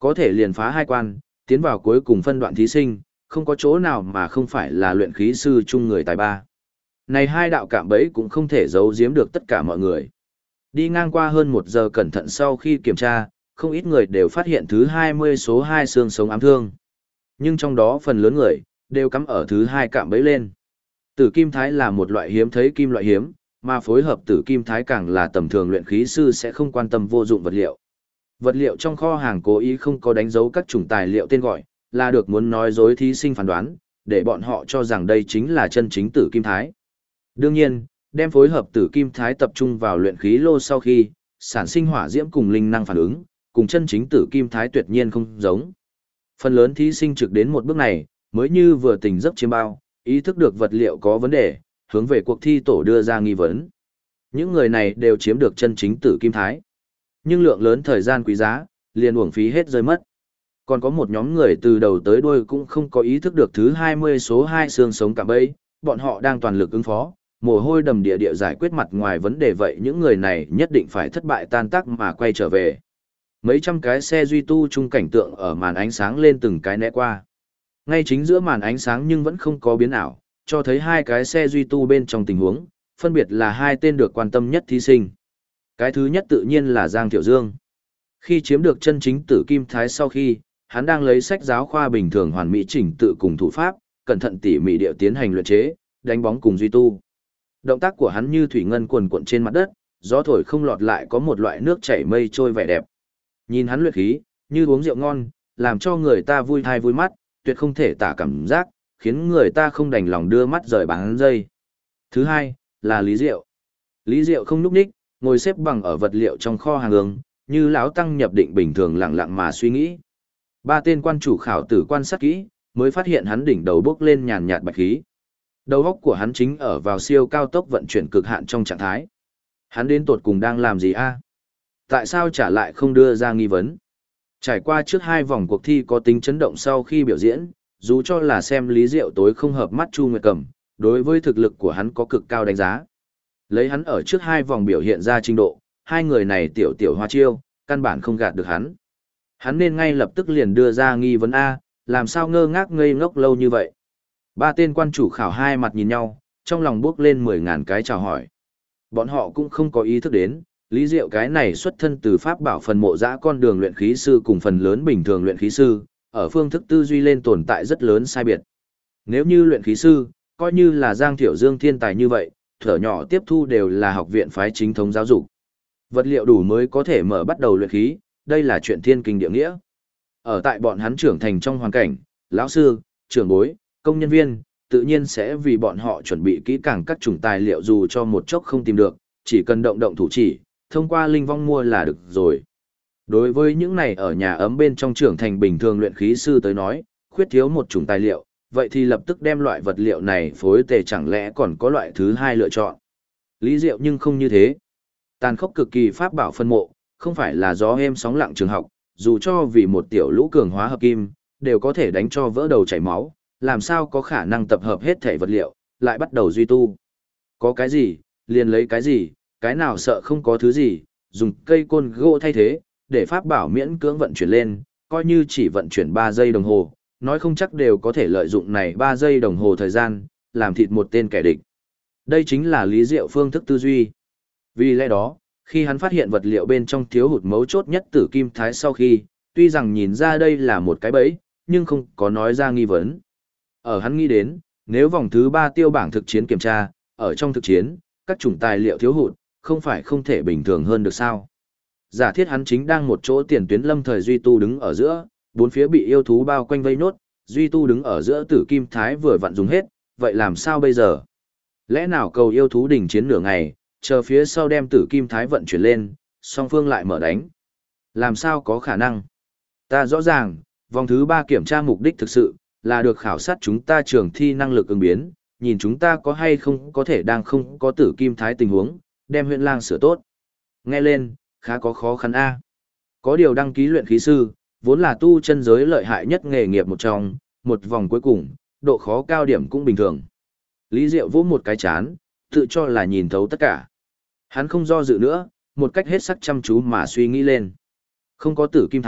Có thể liền phá hai quan, tiến vào cuối cùng phân đoạn thí sinh, không có chỗ nào mà không phải là luyện khí sư chung người tài ba. Này hai đạo cạm bẫy cũng không thể giấu giếm được tất cả mọi người. Đi ngang qua hơn 1 giờ cẩn thận sau khi kiểm tra, không ít người đều phát hiện thứ 20 số 2 xương sống ám thương. Nhưng trong đó phần lớn người, đều cắm ở thứ 2 cạm bẫy lên. Tử kim thái là một loại hiếm thấy kim loại hiếm, mà phối hợp tử kim thái càng là tầm thường luyện khí sư sẽ không quan tâm vô dụng vật liệu. Vật liệu trong kho hàng cố ý không có đánh dấu các chủng tài liệu tên gọi, là được muốn nói dối thí sinh phán đoán, để bọn họ cho rằng đây chính là chân chính tử kim thái. Đương nhiên, đem phối hợp tử kim thái tập trung vào luyện khí lô sau khi, sản sinh hỏa diễm cùng linh năng phản ứng, cùng chân chính tử kim thái tuyệt nhiên không giống. Phần lớn thí sinh trực đến một bước này, mới như vừa tỉnh giấc chiêm bao, ý thức được vật liệu có vấn đề, hướng về cuộc thi tổ đưa ra nghi vấn. Những người này đều chiếm được chân chính tử kim thái. Nhưng lượng lớn thời gian quý giá, liền uổng phí hết rơi mất. Còn có một nhóm người từ đầu tới đuôi cũng không có ý thức được thứ 20 số 2 xương sống cạm bẫy, bọn họ đang toàn lực ứng phó, mồ hôi đầm địa địa giải quyết mặt ngoài vấn đề, vậy những người này nhất định phải thất bại tan tác mà quay trở về. Mấy trăm cái xe duy tu chung cảnh tượng ở màn ánh sáng lên từng cái né qua. Ngay chính giữa màn ánh sáng nhưng vẫn không có biến ảo, cho thấy hai cái xe duy tu bên trong tình huống, phân biệt là hai tên được quan tâm nhất thí sinh. Cái thứ nhất tự nhiên là Giang Thiệu Dương. Khi chiếm được chân chính tử kim thái sau khi, hắn đang lấy sách giáo khoa bình thường hoàn mỹ chỉnh tự cùng thủ pháp, cẩn thận tỉ mỉ điệu tiến hành luyện chế, đánh bóng cùng duy tu. Động tác của hắn như thủy ngân quần cuộn trên mặt đất, gió thổi không lọt lại có một loại nước chảy mây trôi vẻ đẹp. Nhìn hắn luyện khí, như uống rượu ngon, làm cho người ta vui thai vui mắt, tuyệt không thể tả cảm giác, khiến người ta không đành lòng đưa mắt rời bán dây. Thứ hai, là Lý Diệu. Lý Diệu không núp ních, ngồi xếp bằng ở vật liệu trong kho hàng ương, như lão tăng nhập định bình thường lặng lặng mà suy nghĩ. Ba tên quan chủ khảo tử quan sát kỹ, mới phát hiện hắn đỉnh đầu bốc lên nhàn nhạt bạch khí. Đầu óc của hắn chính ở vào siêu cao tốc vận chuyển cực hạn trong trạng thái. Hắn đến tột cùng đang làm gì a? Tại sao trả lại không đưa ra nghi vấn? Trải qua trước 2 vòng cuộc thi có tính chấn động sau khi biểu diễn, dù cho là xem Lý Diệu tối không hợp mắt Chu Nguyệt Cẩm, đối với thực lực của hắn có cực cao đánh giá. Lấy hắn ở trước 2 vòng biểu hiện ra trình độ, hai người này tiểu tiểu hoa chiêu, căn bản không gạt được hắn. Hắn nên ngay lập tức liền đưa ra nghi vấn A, làm sao ngơ ngác ngây ngốc lâu như vậy. Ba tên quan chủ khảo hai mặt nhìn nhau, trong lòng bước lên 10.000 cái chào hỏi. Bọn họ cũng không có ý thức đến, Lý Diệu cái này xuất thân từ pháp bảo phần mộ dã con đường luyện khí sư cùng phần lớn bình thường luyện khí sư, ở phương thức tư duy lên tồn tại rất lớn sai biệt. Nếu như luyện khí sư, coi như là Giang Thiệu Dương thiên tài như vậy, thở nhỏ tiếp thu đều là học viện phái chính thống giáo dục. Vật liệu đủ mới có thể mở bắt đầu luyện khí, đây là chuyện thiên kinh địa nghĩa. Ở tại bọn hắn trưởng thành trong hoàn cảnh, lão sư, trưởng bối, công nhân viên, tự nhiên sẽ vì bọn họ chuẩn bị kỹ càng các chủng tài liệu dù cho một chốc không tìm được, chỉ cần động động thủ chỉ, thông qua linh vong mua là được rồi. Đối với những này ở nhà ấm bên trong trưởng thành bình thường luyện khí sư tới nói, khuyết thiếu một chủng tài liệu, vậy thì lập tức đem loại vật liệu này phối tề, chẳng lẽ còn có loại thứ hai lựa chọn. Lý Diệu nhưng không như thế. Tàn khốc cực kỳ pháp bảo phân mộ, không phải là gió êm sóng lặng trường học, dù cho vì một tiểu lũ cường hóa hợp kim, đều có thể đánh cho vỡ đầu chảy máu, làm sao có khả năng tập hợp hết thể vật liệu, lại bắt đầu duy tu. Có cái gì, liền lấy cái gì, cái nào sợ không có thứ gì, dùng cây côn gỗ thay thế, để pháp bảo miễn cưỡng vận chuyển lên, coi như chỉ vận chuyển 3 giây đồng hồ, nói không chắc đều có thể lợi dụng này 3 giây đồng hồ thời gian, làm thịt một tên kẻ địch. Đây chính là Lý Diệu phương thức tư duy. Vì lẽ đó, khi hắn phát hiện vật liệu bên trong thiếu hụt mấu chốt nhất tử kim thái sau khi, tuy rằng nhìn ra đây là một cái bẫy, nhưng không có nói ra nghi vấn. Ở hắn nghĩ đến, nếu vòng thứ 3 tiêu bảng thực chiến kiểm tra, ở trong thực chiến, các chủng tài liệu thiếu hụt, không phải không thể bình thường hơn được sao. Giả thiết hắn chính đang một chỗ tiền tuyến lâm thời duy tu đứng ở giữa, bốn phía bị yêu thú bao quanh vây nốt, duy tu đứng ở giữa tử kim thái vừa vặn dùng hết, vậy làm sao bây giờ? Lẽ nào cầu yêu thú đình chiến nửa ngày, chờ phía sau đem tử kim thái vận chuyển lên, song phương lại mở đánh? Làm sao có khả năng? Ta rõ ràng, vòng thứ 3 kiểm tra mục đích thực sự, là được khảo sát chúng ta trường thi năng lực ứng biến, nhìn chúng ta có hay không có thể đang không có tử kim thái tình huống, đem huyện lang sửa tốt. Nghe lên, khá có khó khăn a. Có điều đăng ký luyện khí sư, vốn là tu chân giới lợi hại nhất nghề nghiệp một trong, một vòng cuối cùng, độ khó cao điểm cũng bình thường. Lý Diệu vỗ một cái chán, tự cho là nhìn thấu tất cả. Hắn không do dự nữa, một cách hết sắc chăm chú mà suy nghĩ lên. Không có tử kim thái,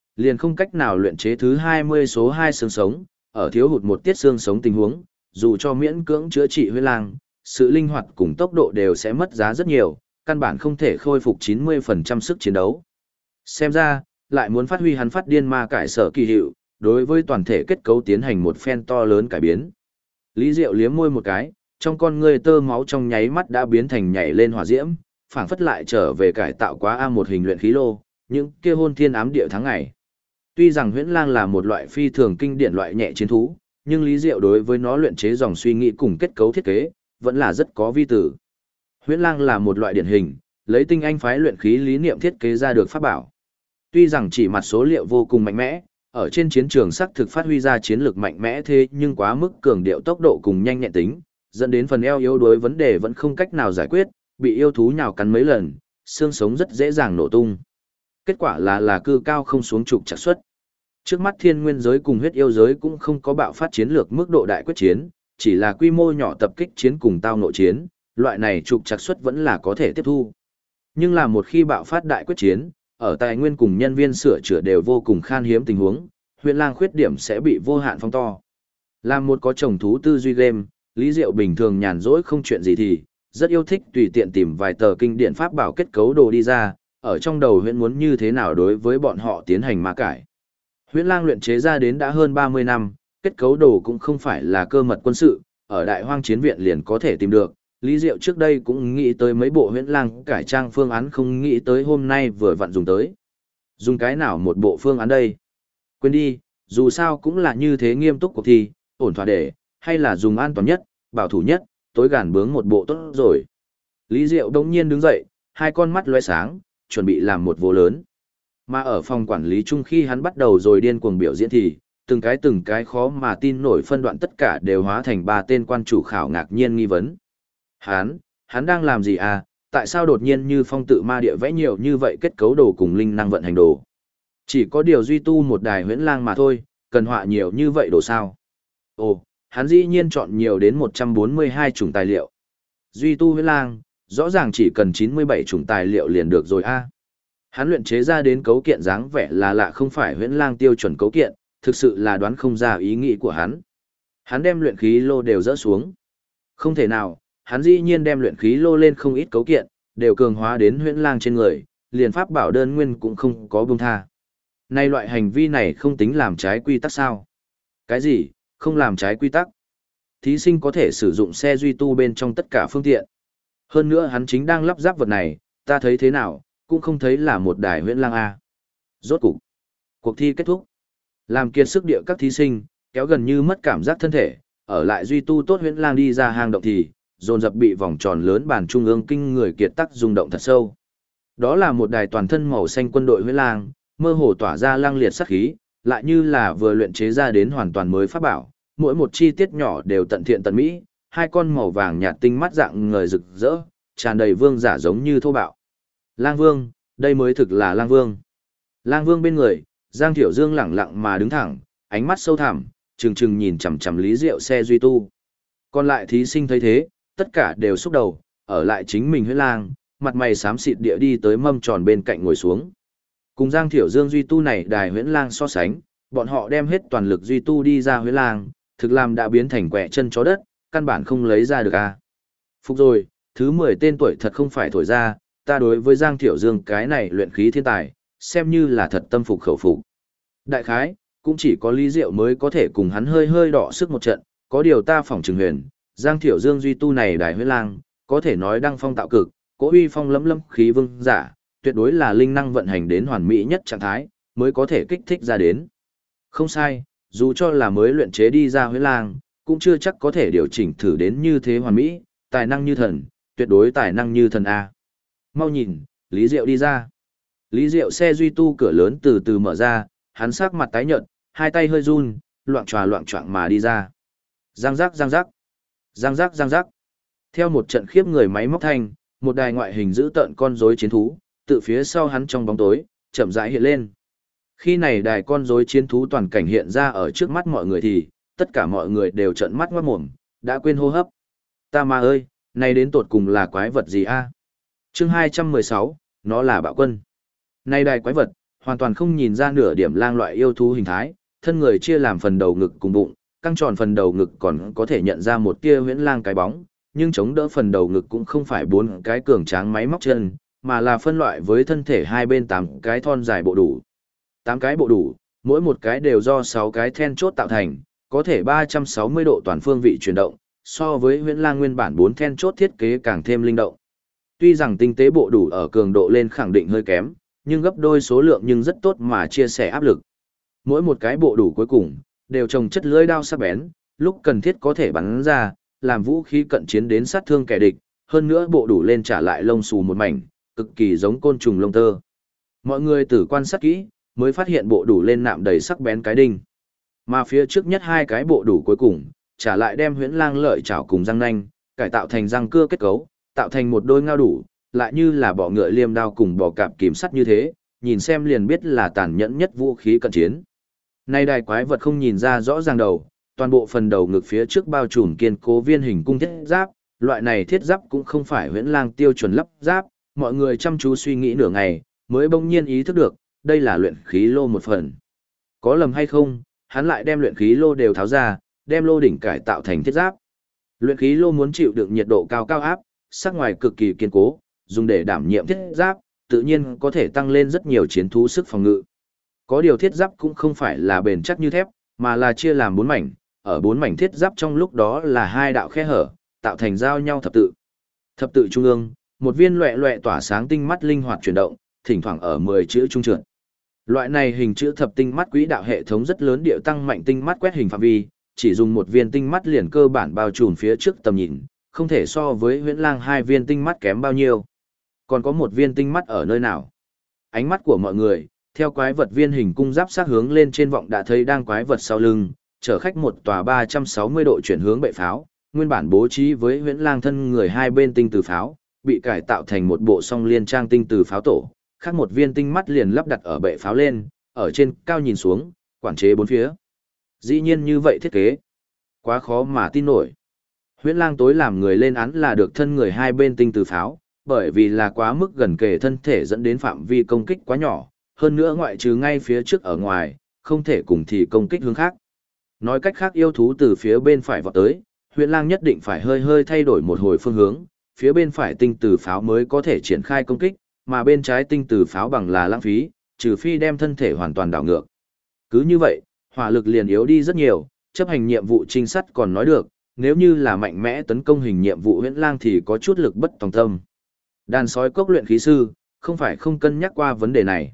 liền không cách nào luyện chế thứ 20 số 2 xương sống, ở thiếu hụt một tiết xương sống tình huống, dù cho miễn cưỡng chữa trị huyết lang, sự linh hoạt cùng tốc độ đều sẽ mất giá rất nhiều, căn bản không thể khôi phục 90% sức chiến đấu. Xem ra, lại muốn phát huy hắn phát điên ma cải sở kỳ hiệu, đối với toàn thể kết cấu tiến hành một phen to lớn cải biến. Lý Diệu liếm môi một cái, trong con ngươi tơ máu trong nháy mắt đã biến thành nhảy lên hỏa diễm, phảng phất lại trở về cải tạo quá một hình luyện khí lô, những kia hôn thiên ám địa tháng ngày. Tuy rằng huyễn lang là một loại phi thường kinh điển loại nhẹ chiến thú, nhưng Lý Diệu đối với nó luyện chế dòng suy nghĩ cùng kết cấu thiết kế, vẫn là rất có vi tử. Huyễn lang là một loại điển hình, lấy tinh anh phái luyện khí lý niệm thiết kế ra được pháp bảo. Tuy rằng chỉ mặt số liệu vô cùng mạnh mẽ, ở trên chiến trường xác thực phát huy ra chiến lược mạnh mẽ thế nhưng quá mức cường điệu tốc độ cùng nhanh nhẹn tính, dẫn đến phần eo yếu đuối vấn đề vẫn không cách nào giải quyết, bị yêu thú nhào cắn mấy lần, xương sống rất dễ dàng nổ tung. Kết quả là cư cao không xuống trục trặc xuất. Trước mắt thiên nguyên giới cùng huyết yêu giới cũng không có bạo phát chiến lược mức độ đại quyết chiến, chỉ là quy mô nhỏ tập kích chiến cùng tao nội chiến, loại này trục trặc xuất vẫn là có thể tiếp thu. Nhưng là một khi bạo phát đại quyết chiến, ở tài nguyên cùng nhân viên sửa chữa đều vô cùng khan hiếm tình huống, huyễn lang khuyết điểm sẽ bị vô hạn phong to. Làm một có trồng thú tư duy game, Lý Diệu bình thường nhàn rỗi không chuyện gì thì, rất yêu thích tùy tiện tìm vài tờ kinh điển pháp bảo kết cấu đồ đi ra, ở trong đầu huyễn muốn như thế nào đối với bọn họ tiến hành ma cải. Huyễn lang luyện chế ra đến đã hơn 30 năm, kết cấu đồ cũng không phải là cơ mật quân sự, ở đại hoang chiến viện liền có thể tìm được. Lý Diệu trước đây cũng nghĩ tới mấy bộ huyễn lang cải trang phương án, không nghĩ tới hôm nay vừa vặn dùng tới. Dùng cái nào một bộ phương án đây? Quên đi, dù sao cũng là như thế nghiêm túc cuộc thi, ổn thỏa để, hay là dùng an toàn nhất, bảo thủ nhất, tối gàn bướng một bộ tốt rồi. Lý Diệu đông nhiên đứng dậy, hai con mắt lóe sáng, chuẩn bị làm một vô lớn. Mà ở phòng quản lý chung khi hắn bắt đầu rồi điên cuồng biểu diễn thì, từng cái khó mà tin nổi phân đoạn tất cả đều hóa thành ba tên quan chủ khảo ngạc nhiên nghi vấn. Hắn đang làm gì à, tại sao đột nhiên như phong tự ma địa vẽ nhiều như vậy kết cấu đồ cùng linh năng vận hành đồ. Chỉ có điều duy tu một đài huyễn lang mà thôi, cần họa nhiều như vậy đồ sao. Ồ, hắn dĩ nhiên chọn nhiều đến 142 chủng tài liệu. Duy tu huyễn lang, rõ ràng chỉ cần 97 chủng tài liệu liền được rồi a. Hắn luyện chế ra đến cấu kiện dáng vẻ là lạ không phải huyễn lang tiêu chuẩn cấu kiện, thực sự là đoán không ra ý nghĩ của hắn. Hắn đem luyện khí lô đều dỡ xuống. Không thể nào, hắn dĩ nhiên đem luyện khí lô lên không ít cấu kiện, đều cường hóa đến huyễn lang trên người, liền pháp bảo đơn nguyên cũng không có buông tha. Nay loại hành vi này không tính làm trái quy tắc sao? Cái gì, không làm trái quy tắc? Thí sinh có thể sử dụng xe duy tu bên trong tất cả phương tiện. Hơn nữa hắn chính đang lắp ráp vật này, ta thấy thế nào, cũng không thấy là một đài huyễn lang A. Rốt cục, cuộc thi kết thúc. Làm kiệt sức địa các thí sinh, kéo gần như mất cảm giác thân thể, ở lại duy tu tốt huyễn lang đi ra hang động thì, dồn dập bị vòng tròn lớn bàn trung ương kinh người kiệt tác rung động thật sâu. Đó là một đài toàn thân màu xanh quân đội huyễn lang, mơ hồ tỏa ra lăng liệt sát khí, lại như là vừa luyện chế ra đến hoàn toàn mới pháp bảo, mỗi một chi tiết nhỏ đều tận thiện tận mỹ, hai con màu vàng nhạt tinh mắt dạng ngời rực rỡ, tràn đầy vương giả giống như thô bạo. Lang Vương, đây mới thực là Lang Vương. Lang Vương bên người, Giang Thiểu Dương lẳng lặng mà đứng thẳng, ánh mắt sâu thẳm, trừng trừng nhìn chằm chằm Lý Diệu xe duy tu. Còn lại thí sinh thấy thế, tất cả đều xúc đầu, ở lại chính mình huyết lang, mặt mày xám xịt địa đi tới mâm tròn bên cạnh ngồi xuống. Cùng Giang Thiểu Dương duy tu này đài huyễn lang so sánh, bọn họ đem hết toàn lực duy tu đi ra huyễn lang, thực làm đã biến thành quẻ chân chó đất, căn bản không lấy ra được a. Phục rồi, thứ 10 tên tuổi thật không phải thổi ra, ta đối với Giang Thiểu Dương cái này luyện khí thiên tài, xem như là thật tâm phục khẩu phục. Đại khái, cũng chỉ có Lý Diệu mới có thể cùng hắn hơi hơi đọ sức một trận, có điều ta phỏng chừng huyền, Giang Thiểu Dương duy tu này đài huyết lang, có thể nói đăng phong tạo cực, cố uy phong lẫm lẫm khí vương giả, tuyệt đối là linh năng vận hành đến hoàn mỹ nhất trạng thái, mới có thể kích thích ra đến. Không sai, dù cho là mới luyện chế đi ra huyết lang, cũng chưa chắc có thể điều chỉnh thử đến như thế hoàn mỹ, tài năng như thần, tuyệt đối tài năng như thần A. Mau nhìn, Lý Diệu đi ra. Lý Diệu xe duy tu cửa lớn từ từ mở ra, hắn sắc mặt tái nhợt, hai tay hơi run, loạng choạng mà đi ra. Giang giác giang giác. Giang giác giang giác. Theo một trận khiếp người máy móc thanh, một đài ngoại hình giữ tợn con rối chiến thú, từ phía sau hắn trong bóng tối, chậm rãi hiện lên. Khi này đài con rối chiến thú toàn cảnh hiện ra ở trước mắt mọi người thì, tất cả mọi người đều trợn mắt ngoát mồm, đã quên hô hấp. Ta ma ơi, này đến tột cùng là quái vật gì a? Chương 216, nó là bạo quân. Này đài quái vật, hoàn toàn không nhìn ra nửa điểm lang loại yêu thú hình thái, thân người chia làm phần đầu ngực cùng bụng, căng tròn phần đầu ngực còn có thể nhận ra một tia huyễn lang cái bóng, nhưng chống đỡ phần đầu ngực cũng không phải 4 cái cường tráng máy móc chân, mà là phân loại với thân thể hai bên 8 cái thon dài bộ đủ. 8 cái bộ đủ, mỗi một cái đều do 6 cái then chốt tạo thành, có thể 360 độ toàn phương vị chuyển động, so với huyễn lang nguyên bản 4 then chốt thiết kế càng thêm linh động. Tuy rằng tinh tế bộ đủ ở cường độ lên khẳng định hơi kém, nhưng gấp đôi số lượng nhưng rất tốt mà chia sẻ áp lực. Mỗi một cái bộ đủ cuối cùng, đều trồng chất lưỡi đao sắc bén, lúc cần thiết có thể bắn ra, làm vũ khí cận chiến đến sát thương kẻ địch, hơn nữa bộ đủ lên trả lại lông xù một mảnh, cực kỳ giống côn trùng lông tơ. Mọi người tử quan sát kỹ, mới phát hiện bộ đủ lên nạm đầy sắc bén cái đinh. Mà phía trước nhất 2 cái bộ đủ cuối cùng, trả lại đem huyễn lang lợi chảo cùng răng nanh, cải tạo thành răng cưa kết cấu, tạo thành một đôi ngao đủ, lại như là bọ ngựa liêm đao cùng bọ cạp kìm sắt như thế, nhìn xem liền biết là tàn nhẫn nhất vũ khí cận chiến. Nay đài quái vật không nhìn ra rõ ràng đầu, toàn bộ phần đầu ngực phía trước bao trùm kiên cố viên hình cung thiết giáp, loại này thiết giáp cũng không phải huyễn lang tiêu chuẩn lắp giáp, mọi người chăm chú suy nghĩ nửa ngày, mới bỗng nhiên ý thức được, đây là luyện khí lô một phần. Có lầm hay không, hắn lại đem luyện khí lô đều tháo ra, đem lô đỉnh cải tạo thành thiết giáp. Luyện khí lô muốn chịu đựng nhiệt độ cao cao áp, sắc ngoài cực kỳ kiên cố, dùng để đảm nhiệm thiết giáp, tự nhiên có thể tăng lên rất nhiều chiến thú sức phòng ngự. Có điều thiết giáp cũng không phải là bền chắc như thép, mà là chia làm 4 mảnh, ở 4 mảnh thiết giáp trong lúc đó là 2 đạo khe hở, tạo thành giao nhau thập tự. Thập tự trung ương, một viên loẻ loẻ tỏa sáng tinh mắt linh hoạt chuyển động, thỉnh thoảng ở 10 chữ trung trượt. Loại này hình chữ thập tinh mắt quỹ đạo hệ thống rất lớn, điệu tăng mạnh tinh mắt quét hình phạm vi, chỉ dùng một viên tinh mắt liền cơ bản bao trùm phía trước tầm nhìn, không thể so với huyễn lang 2 viên tinh mắt kém bao nhiêu. Còn có một viên tinh mắt ở nơi nào? Ánh mắt của mọi người, theo quái vật viên hình cung giáp sát hướng lên trên vọng đã thấy đang quái vật sau lưng, chở khách một tòa 360 độ chuyển hướng bệ pháo, nguyên bản bố trí với huyễn lang thân người hai bên tinh từ pháo, bị cải tạo thành một bộ song liên trang tinh từ pháo tổ, khác một viên tinh mắt liền lắp đặt ở bệ pháo lên, ở trên cao nhìn xuống, quản chế bốn phía. Dĩ nhiên như vậy thiết kế, quá khó mà tin nổi. Huyễn lang tối làm người lên án là được thân người hai bên tinh từ pháo, bởi vì là quá mức gần kề thân thể dẫn đến phạm vi công kích quá nhỏ, hơn nữa ngoại trừ ngay phía trước ở ngoài, không thể cùng thì công kích hướng khác. Nói cách khác, yêu thú từ phía bên phải vọt tới, huyễn lang nhất định phải hơi hơi thay đổi một hồi phương hướng, phía bên phải tinh từ pháo mới có thể triển khai công kích, mà bên trái tinh từ pháo bằng là lãng phí, trừ phi đem thân thể hoàn toàn đảo ngược. Cứ như vậy, hỏa lực liền yếu đi rất nhiều, chấp hành nhiệm vụ trinh sát còn nói được, nếu như là mạnh mẽ tấn công hình nhiệm vụ huyễn lang thì có chút lực bất tòng tâm. Đàn sói cốc luyện khí sư, không phải không cân nhắc qua vấn đề này.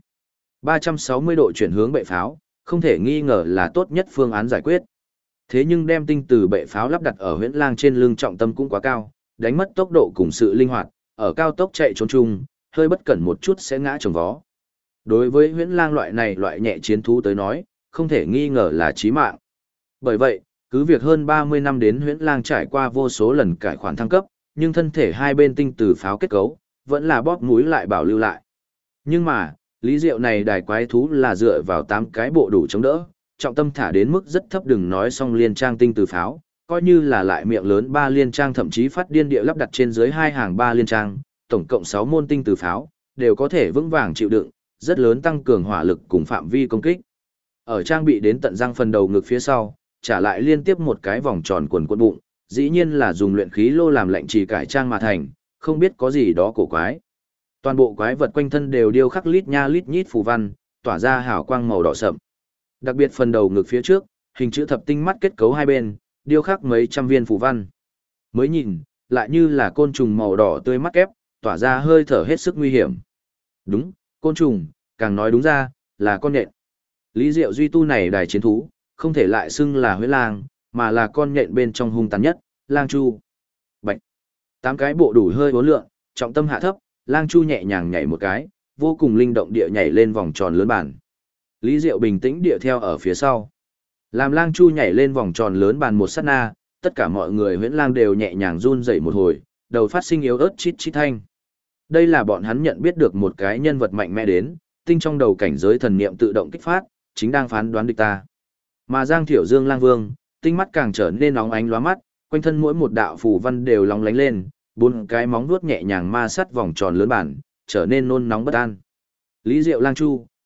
360 độ chuyển hướng bệ pháo, không thể nghi ngờ là tốt nhất phương án giải quyết. Thế nhưng đem tinh từ bệ pháo lắp đặt ở huyễn lang trên lưng trọng tâm cũng quá cao, đánh mất tốc độ cùng sự linh hoạt, ở cao tốc chạy trốn chung, hơi bất cẩn một chút sẽ ngã chồng vó. Đối với huyễn lang loại này loại nhẹ chiến thú tới nói, không thể nghi ngờ là chí mạng. Bởi vậy, cứ việc hơn 30 năm đến huyễn lang trải qua vô số lần cải khoản thăng cấp, nhưng thân thể hai bên tinh từ pháo kết cấu, vẫn là bóp mũi lại bảo lưu lại. Nhưng mà, lý diệu này đài quái thú là dựa vào 8 cái bộ đủ chống đỡ, trọng tâm thả đến mức rất thấp, đừng nói xong liên trang tinh từ pháo, coi như là lại miệng lớn 3 liên trang, thậm chí phát điên địa lắp đặt trên dưới 2 hàng 3 liên trang, tổng cộng 6 môn tinh từ pháo, đều có thể vững vàng chịu đựng, rất lớn tăng cường hỏa lực cùng phạm vi công kích. Ở trang bị đến tận răng phần đầu ngực phía sau, trả lại liên tiếp một cái vòng tròn quần quận bụng, dĩ nhiên là dùng luyện khí lô làm lệnh trì cải trang mà thành, không biết có gì đó cổ quái. Toàn bộ quái vật quanh thân đều điêu khắc lít nha lít nhít phù văn, tỏa ra hào quang màu đỏ sậm. Đặc biệt phần đầu ngực phía trước, hình chữ thập tinh mắt kết cấu hai bên, điêu khắc mấy trăm viên phù văn. Mới nhìn, lại như là côn trùng màu đỏ tươi mắt kép, tỏa ra hơi thở hết sức nguy hiểm. Đúng, côn trùng, càng nói đúng ra, là con nhện. Lý Diệu duy tu này đài chiến thú, không thể lại xưng là huyễn lang, mà là con nhện bên trong hung tàn nhất, lang chu. Bạch. 8 cái bộ đủ hơi uốn lượn, trọng tâm hạ thấp, lang chu nhẹ nhàng nhảy một cái, vô cùng linh động địa nhảy lên vòng tròn lớn bàn. Lý Diệu bình tĩnh địa theo ở phía sau. Làm lang chu nhảy lên vòng tròn lớn bàn một sát na, tất cả mọi người huyễn lang đều nhẹ nhàng run rẩy một hồi, đầu phát sinh yếu ớt chít chít thanh. Đây là bọn hắn nhận biết được một cái nhân vật mạnh mẽ đến, tinh trong đầu cảnh giới thần niệm tự động kích phát, chính đang phán đoán địch ta. Mà Giang Thiểu Dương Lang Vương, tinh mắt càng trở nên nóng ánh lóa mắt, quanh thân mỗi một đạo phù văn đều lóng lánh lên, 4 cái móng vuốt nhẹ nhàng ma sát vòng tròn lớn bản, trở nên nôn nóng bất an. Lý Diệu Lang Chu,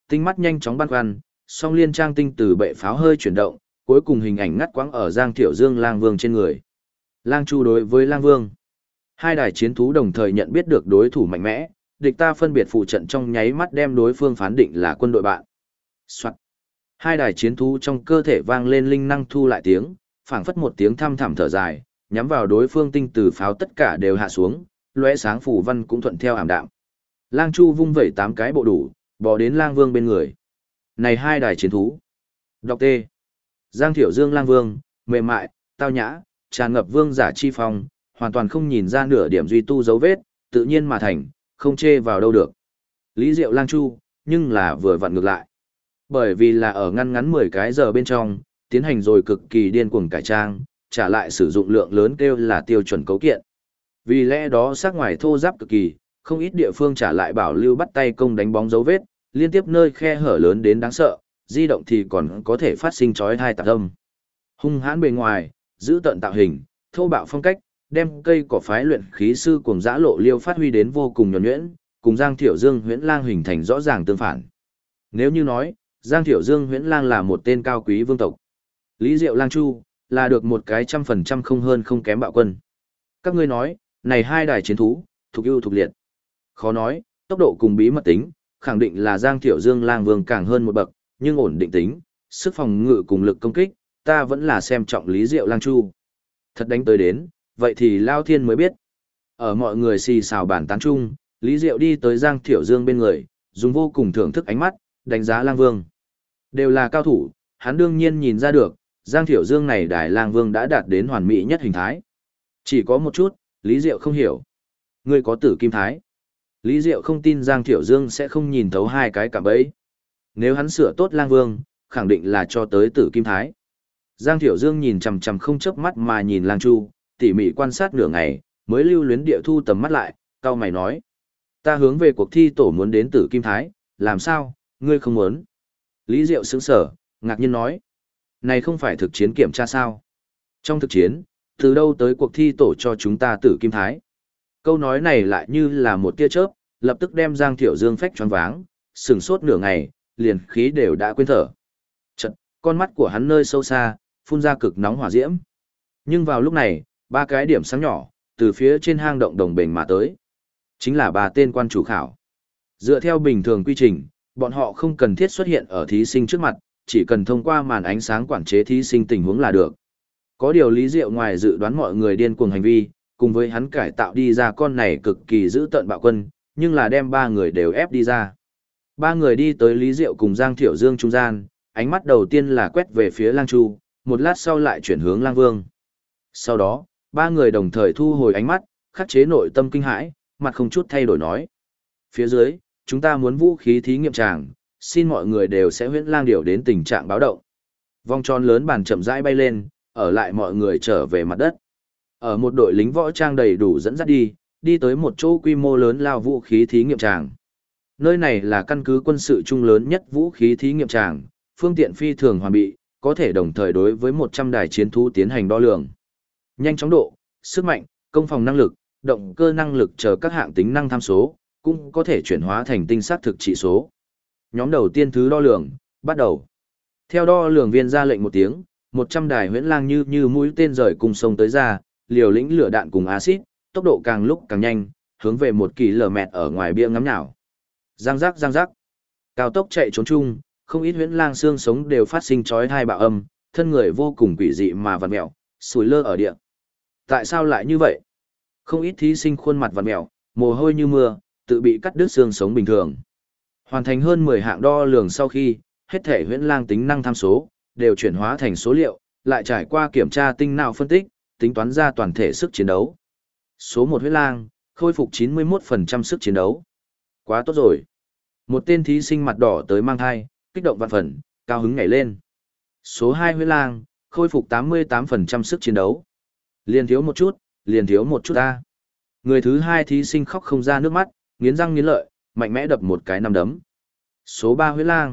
tinh mắt nhanh chóng băn khoăn, song liên trang tinh từ bệ pháo hơi chuyển động, cuối cùng hình ảnh ngắt quãng ở Giang Thiểu Dương Lang Vương trên người. Lang Chu đối với Lang Vương. Hai đài chiến thú đồng thời nhận biết được đối thủ mạnh mẽ, địch ta phân biệt phụ trận trong nháy mắt đem đối phương phán định là quân đội bạn. Soạn. Hai đài chiến thú trong cơ thể vang lên linh năng thu lại tiếng, phảng phất một tiếng thăm thẳm thở dài, nhắm vào đối phương tinh từ pháo tất cả đều hạ xuống, lóe sáng phù văn cũng thuận theo ảm đạm. Lang Chu vung vẩy 8 cái bộ đủ, bò đến Lang Vương bên người. Này hai đài chiến thú. Đọc T. Giang Thiểu Dương Lang Vương, mềm mại, tao nhã, tràn ngập vương giả chi phong, hoàn toàn không nhìn ra nửa điểm duy tu dấu vết, tự nhiên mà thành, không chê vào đâu được. Lý Diệu Lang Chu, nhưng là vừa vặn ngược lại. Bởi vì là ở ngăn 10 cái giờ bên trong, tiến hành rồi cực kỳ điên cuồng cải trang, trả lại sử dụng lượng lớn kêu là tiêu chuẩn cấu kiện. Vì lẽ đó sắc ngoài thô ráp cực kỳ, không ít địa phương trả lại bảo lưu bắt tay công đánh bóng dấu vết, liên tiếp nơi khe hở lớn đến đáng sợ, di động thì còn có thể phát sinh chói tai tạc âm. Hung hãn bề ngoài, giữ tận tạo hình, thô bạo phong cách, đem cây cỏ phái luyện khí sư cuồng dã lộ liêu phát huy đến vô cùng nhuần nhuyễn, cùng Giang Thiểu Dương Huyễn Lang hình thành rõ ràng tương phản. Nếu như nói, Giang Thiểu Dương Huyễn Lang là một tên cao quý vương tộc, Lý Diệu Lang Chu là được một cái 100% không hơn không kém bạo quân. Các ngươi nói, này hai đài chiến thú, thuộc ưu thuộc liệt. Khó nói, tốc độ cùng bí mật tính, khẳng định là Giang Thiểu Dương Lang Vương càng hơn một bậc, nhưng ổn định tính, sức phòng ngự cùng lực công kích, ta vẫn là xem trọng Lý Diệu Lang Chu. Thật đánh tới đến, vậy thì Lao Thiên mới biết. Ở mọi người xì xào bàn tán chung, Lý Diệu đi tới Giang Thiểu Dương bên người, dùng vô cùng thưởng thức ánh mắt, đánh giá Lang Vương. Đều là cao thủ, hắn đương nhiên nhìn ra được, Giang Thiểu Dương này đài Lang Vương đã đạt đến hoàn mỹ nhất hình thái. Chỉ có một chút, Lý Diệu không hiểu. Ngươi có tử kim thái. Lý Diệu không tin Giang Thiểu Dương sẽ không nhìn thấu hai cái cạm bẫy. Nếu hắn sửa tốt Lang Vương, khẳng định là cho tới tử kim thái. Giang Thiểu Dương nhìn chằm chằm không chớp mắt mà nhìn Lang Chu, tỉ mỉ quan sát nửa ngày, mới lưu luyến địa thu tầm mắt lại, cau mày nói: "Ta hướng về cuộc thi tổ muốn đến tử kim thái, làm sao, ngươi không muốn?" Lý Diệu sững sờ, ngạc nhiên nói: "Này không phải thực chiến kiểm tra sao? Trong thực chiến, từ đâu tới cuộc thi tổ cho chúng ta tử kim thái?" Câu nói này lại như là một tia chớp, lập tức đem Giang Thiểu Dương phách choáng váng, sừng sốt nửa ngày, liền khí đều đã quên thở. Chợt, con mắt của hắn nơi sâu xa, phun ra cực nóng hỏa diễm. Nhưng vào lúc này, ba cái điểm sáng nhỏ, từ phía trên hang động đồng bền mà tới. Chính là ba tên quan chủ khảo. Dựa theo bình thường quy trình, bọn họ không cần thiết xuất hiện ở thí sinh trước mặt, chỉ cần thông qua màn ánh sáng quản chế thí sinh tình huống là được. Có điều Lý Diệu ngoài dự đoán mọi người điên cuồng hành vi, cùng với hắn cải tạo đi ra con này cực kỳ dữ tợn bạo quân, nhưng là đem ba người đều ép đi ra. Ba người đi tới Lý Diệu cùng Giang Thiểu Dương trung gian, ánh mắt đầu tiên là quét về phía Lang Chu, một lát sau lại chuyển hướng Lang Vương. Sau đó, ba người đồng thời thu hồi ánh mắt, khắc chế nội tâm kinh hãi, mặt không chút thay đổi nói: "Phía dưới, chúng ta muốn vũ khí thí nghiệm tràng, xin mọi người đều sẽ Huyễn Lang điều đến tình trạng báo động." Vòng tròn lớn bàn chậm rãi bay lên, ở lại mọi người trở về mặt đất. Ở một đội lính võ trang đầy đủ dẫn dắt đi tới một chỗ quy mô lớn lao vũ khí thí nghiệm tràng. Nơi này là căn cứ quân sự trung lớn nhất vũ khí thí nghiệm tràng, phương tiện phi thường hoàn bị, có thể đồng thời đối với 100 đài chiến thú tiến hành đo lường. Nhanh chóng độ, sức mạnh, công phòng năng lực, động cơ năng lực chờ các hạng tính năng tham số, cũng có thể chuyển hóa thành tinh xác thực trị số. Nhóm đầu tiên thứ đo lường, bắt đầu. Theo đo lường viên ra lệnh một tiếng, 100 đài Huyễn Lang như mũi tên rời cùng sông tới ra, liều lĩnh lửa đạn cùng axit, tốc độ càng lúc càng nhanh, hướng về 1 km ở ngoài bia ngắm nhào. Giang giác. Cao tốc chạy trốn chung, không ít Huyễn Lang xương sống đều phát sinh chói tai bạo âm, thân người vô cùng quỷ dị mà vặn mèo, sủi lơ ở địa. Tại sao lại như vậy? Không ít thí sinh khuôn mặt vặn mèo, mồ hôi như mưa, tự bị cắt đứt xương sống bình thường. Hoàn thành hơn 10 hạng đo lường sau khi, hết thể Huyễn Lang tính năng tham số đều chuyển hóa thành số liệu, lại trải qua kiểm tra tinh não phân tích, tính toán ra toàn thể sức chiến đấu. Số 1 Huyễn Lang, khôi phục 91% sức chiến đấu. Quá tốt rồi. Một tên thí sinh mặt đỏ tới mang thai, kích động vạn phần, cao hứng nhảy lên. Số 2 Huyễn Lang, khôi phục 88% sức chiến đấu. Liền thiếu một chút ta. Người thứ hai thí sinh khóc không ra nước mắt, nghiến răng nghiến lợi, mạnh mẽ đập một cái nắm đấm. Số 3 Huyễn Lang.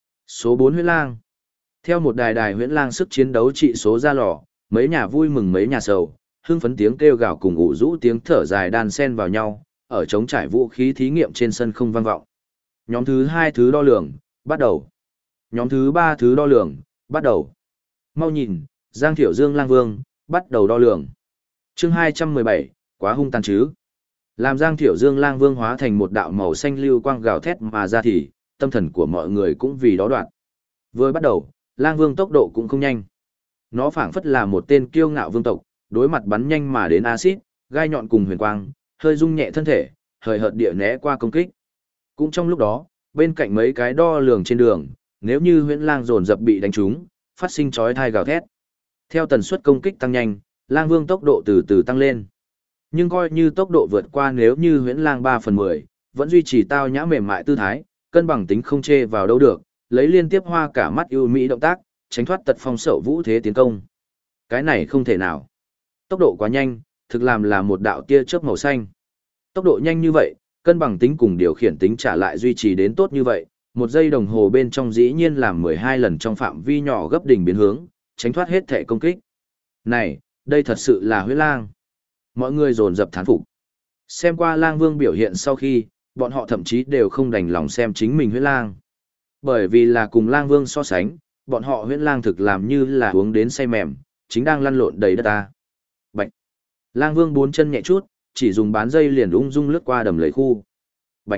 Số 4 Huyễn Lang. Theo một đài Huyễn Lang sức chiến đấu trị số ra lò, mấy nhà vui mừng mấy nhà sầu, hưng phấn tiếng kêu gào cùng ủ rũ tiếng thở dài đan xen vào nhau, ở trống trải vũ khí thí nghiệm trên sân không vang vọng. Nhóm thứ hai thứ đo lường, bắt đầu. Nhóm thứ 3 thứ đo lường, bắt đầu. Mau nhìn, Giang Thiểu Dương Lang Vương, bắt đầu đo lường. Chương 217, quá hung tàn chứ. Làm Giang Thiểu Dương Lang Vương hóa thành một đạo màu xanh lưu quang gào thét mà ra thì, tâm thần của mọi người cũng vì đó đoạn. Vừa bắt đầu, Lang Vương tốc độ cũng không nhanh. Nó phảng phất là một tên kiêu ngạo vương tộc, đối mặt bắn nhanh mà đến axit, gai nhọn cùng huyền quang, hơi rung nhẹ thân thể, hời hợt địa né qua công kích. Cũng trong lúc đó, bên cạnh mấy cái đo lường trên đường, nếu như huyễn lang dồn dập bị đánh trúng, phát sinh chói tai gào thét. Theo tần suất công kích tăng nhanh, Lang Vương tốc độ từ từ tăng lên. Nhưng coi như tốc độ vượt qua nếu như huyễn lang 3/10, vẫn duy trì tao nhã mềm mại tư thái, cân bằng tính không chê vào đâu được, lấy liên tiếp hoa cả mắt ưu mỹ động tác, tránh thoát tật phong sậu vũ thế tiến công. Cái này không thể nào. Tốc độ quá nhanh, thực làm là một đạo tia chớp màu xanh. Tốc độ nhanh như vậy, cân bằng tính cùng điều khiển tính trả lại duy trì đến tốt như vậy, 1 giây đồng hồ bên trong dĩ nhiên làm 12 lần trong phạm vi nhỏ gấp đỉnh biến hướng, tránh thoát hết thể công kích. Này, đây thật sự là huyết lang. Mọi người dồn dập thán phục. Xem qua Lang Vương biểu hiện sau khi, bọn họ thậm chí đều không đành lòng xem chính mình huyết lang. Bởi vì là cùng Lang Vương so sánh, bọn họ huyết lang thực làm như là uống đến say mềm, chính đang lăn lộn đầy đất ta. Bạch. Lang Vương 4 chân nhẹ chút, chỉ dùng bán dây liền ung dung lướt qua đầm lầy khu. Bạch.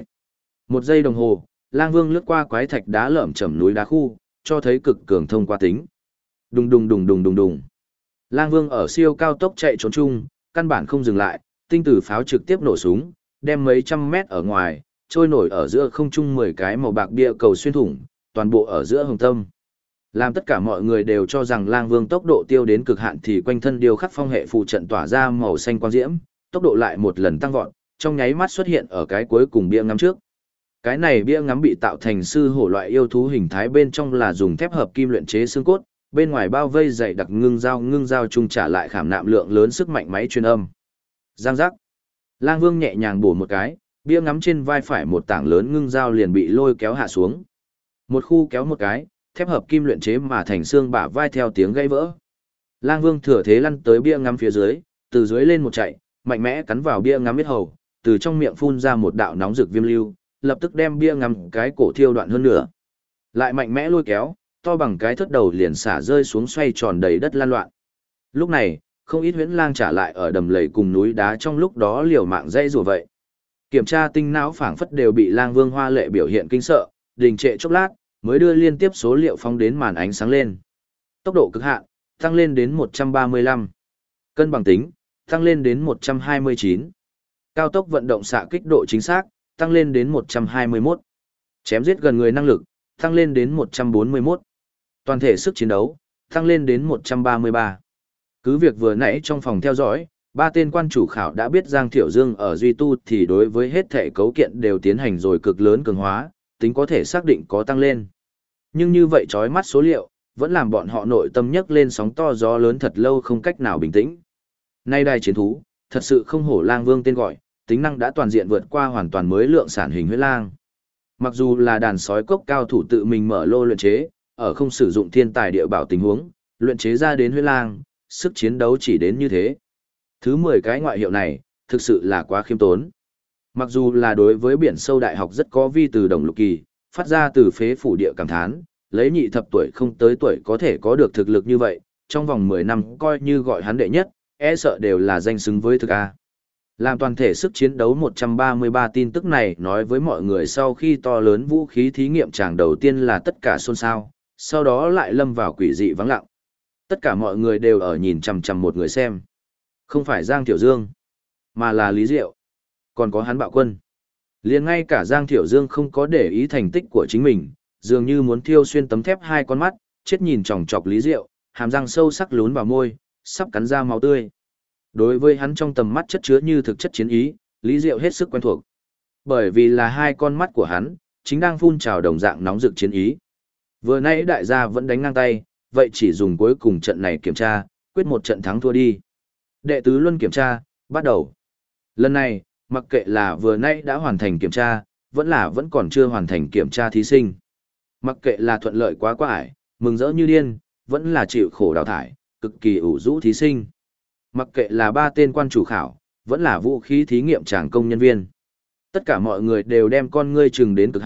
1 giây đồng hồ, Lang Vương lướt qua quái thạch đá lởm chởm núi đá khu, cho thấy cực cường thông qua tính. Đùng đùng đùng đùng đùng đùng. Lang Vương ở siêu cao tốc chạy trốn chung, căn bản không dừng lại, tinh tử pháo trực tiếp nổ súng, đem mấy trăm mét ở ngoài, trôi nổi ở giữa không trung 10 cái màu bạc bia cầu xuyên thủng, toàn bộ ở giữa hồng tâm. Làm tất cả mọi người đều cho rằng Lang Vương tốc độ tiêu đến cực hạn thì quanh thân điêu khắc phong hệ phù trận tỏa ra màu xanh quang diễm, tốc độ lại một lần tăng vọt, trong nháy mắt xuất hiện ở cái cuối cùng bia ngắm trước. Cái này bia ngắm bị tạo thành sư hổ loại yêu thú hình thái, bên trong là dùng thép hợp kim luyện chế xương cốt, bên ngoài bao vây dày đặc ngưng dao chung trả lại khảm nạm lượng lớn sức mạnh máy truyền âm. Giang giác. Lang Vương nhẹ nhàng bổ một cái, bia ngắm trên vai phải một tảng lớn ngưng dao liền bị lôi kéo hạ xuống. Một khu kéo một cái, thép hợp kim luyện chế mà thành xương bả vai theo tiếng gãy vỡ. Lang Vương thừa thế lăn tới bia ngắm phía dưới, từ dưới lên một chạy, mạnh mẽ cắn vào bia ngắm huyết hầu, từ trong miệng phun ra một đạo nóng rực viêm lưu, lập tức đem bia ngắm cái cổ thiêu đoạn hơn nửa. Lại mạnh mẽ lôi kéo, to bằng cái thớt đầu liền xả rơi xuống xoay tròn đầy đất lan loạn. Lúc này, không ít huyễn lang trả lại ở đầm lầy cùng núi đá trong lúc đó liều mạng dây rùa vậy. Kiểm tra tinh não phảng phất đều bị Lang Vương hoa lệ biểu hiện kinh sợ, đình trệ chốc lát, mới đưa liên tiếp số liệu phóng đến màn ánh sáng lên. Tốc độ cực hạn, tăng lên đến 135. Cân bằng tính, tăng lên đến 129. Cao tốc vận động xạ kích độ chính xác, tăng lên đến 121. Chém giết gần người năng lực, tăng lên đến 141. Toàn thể sức chiến đấu, tăng lên đến 133. Cứ việc vừa nãy trong phòng theo dõi, 3 tên quan chủ khảo đã biết Giang Thiểu Dương ở Duy Tu thì đối với hết thể cấu kiện đều tiến hành rồi cực lớn cường hóa, tính có thể xác định có tăng lên. Nhưng như vậy chói mắt số liệu, vẫn làm bọn họ nội tâm nhấc lên sóng to gió lớn thật lâu không cách nào bình tĩnh. Nay đài chiến thú, thật sự không hổ Lang Vương tên gọi, tính năng đã toàn diện vượt qua hoàn toàn mới lượng sản hình huyết lang. Mặc dù là đàn sói cốc cao thủ tự mình mở lô luyện chế, ở không sử dụng thiên tài địa bảo tình huống, luyện chế ra đến huyết lang, sức chiến đấu chỉ đến như thế. Thứ 10 cái ngoại hiệu này, thực sự là quá khiêm tốn. Mặc dù là đối với biển sâu đại học rất có vi từ đồng lục kỳ, phát ra từ phế phủ địa cảm thán, lấy nhị thập tuổi không tới tuổi có thể có được thực lực như vậy, trong vòng 10 năm coi như gọi hắn đệ nhất, e sợ đều là danh xứng với thực A. Làm toàn thể sức chiến đấu 133 tin tức này nói với mọi người sau khi to lớn vũ khí thí nghiệm tràng đầu tiên là tất cả xôn xao, sau đó lại lâm vào quỷ dị vắng lặng. Tất cả mọi người đều ở nhìn chằm chằm một người xem. Không phải Giang Thiểu Dương, mà là Lý Diệu. Còn có hắn Bạo Quân. Liền ngay cả Giang Thiểu Dương không có để ý thành tích của chính mình, dường như muốn thiêu xuyên tấm thép 2 con mắt, chết nhìn chòng chọc Lý Diệu, hàm răng sâu sắc lún vào môi, sắp cắn ra máu tươi. Đối với hắn trong tầm mắt chất chứa như thực chất chiến ý, Lý Diệu hết sức quen thuộc. Bởi vì là 2 con mắt của hắn, chính đang phun trào đồng dạng nóng rực chiến ý. Vừa nãy đại gia vẫn đánh ngang tay, vậy chỉ dùng cuối cùng trận này kiểm tra, quyết một trận thắng thua đi. Đệ tứ luân kiểm tra, bắt đầu. Lần này, mặc kệ là vừa nãy đã hoàn thành kiểm tra, vẫn còn chưa hoàn thành kiểm tra thí sinh. Mặc kệ là thuận lợi quá ải, mừng rỡ như điên, vẫn là chịu khổ đào thải, cực kỳ ủ rũ thí sinh. Mặc kệ là 3 tên quan chủ khảo, vẫn là vũ khí thí nghiệm tràng công nhân viên. Tất cả mọi người đều đem con ngươi chừng đến cực hạn,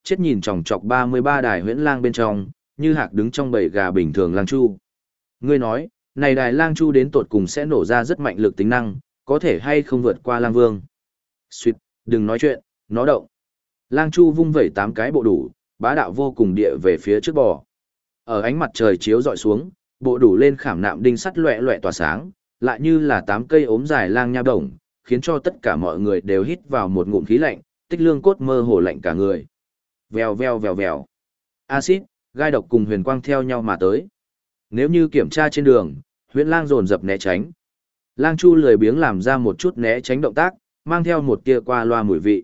chết nhìn chòng chọc 33 đài huyễn lang bên trong, như hạc đứng trong bầy gà bình thường lang chu. Ngươi nói, này đài lang chu đến tột cùng sẽ nổ ra rất mạnh lực tính năng, có thể hay không vượt qua lang vương. Xuyệt, đừng nói chuyện, nó động. Lang chu vung vẩy 8 cái bộ đủ, bá đạo vô cùng địa về phía trước bò. Ở ánh mặt trời chiếu dọi xuống, bộ đủ lên khảm nạm đinh sắt loẹ loẹ tỏa sáng, lại như là 8 cây ốm dài lang nha đồng, khiến cho tất cả mọi người đều hít vào một ngụm khí lạnh, tích lương cốt mơ hồ lạnh cả người. Vèo vèo vèo vèo. Axit, gai độc cùng huyền quang theo nhau mà tới. Nếu như kiểm tra trên đường, huyễn lang dồn dập né tránh. Lang chu lười biếng làm ra một chút né tránh động tác, mang theo một tia qua loa mùi vị.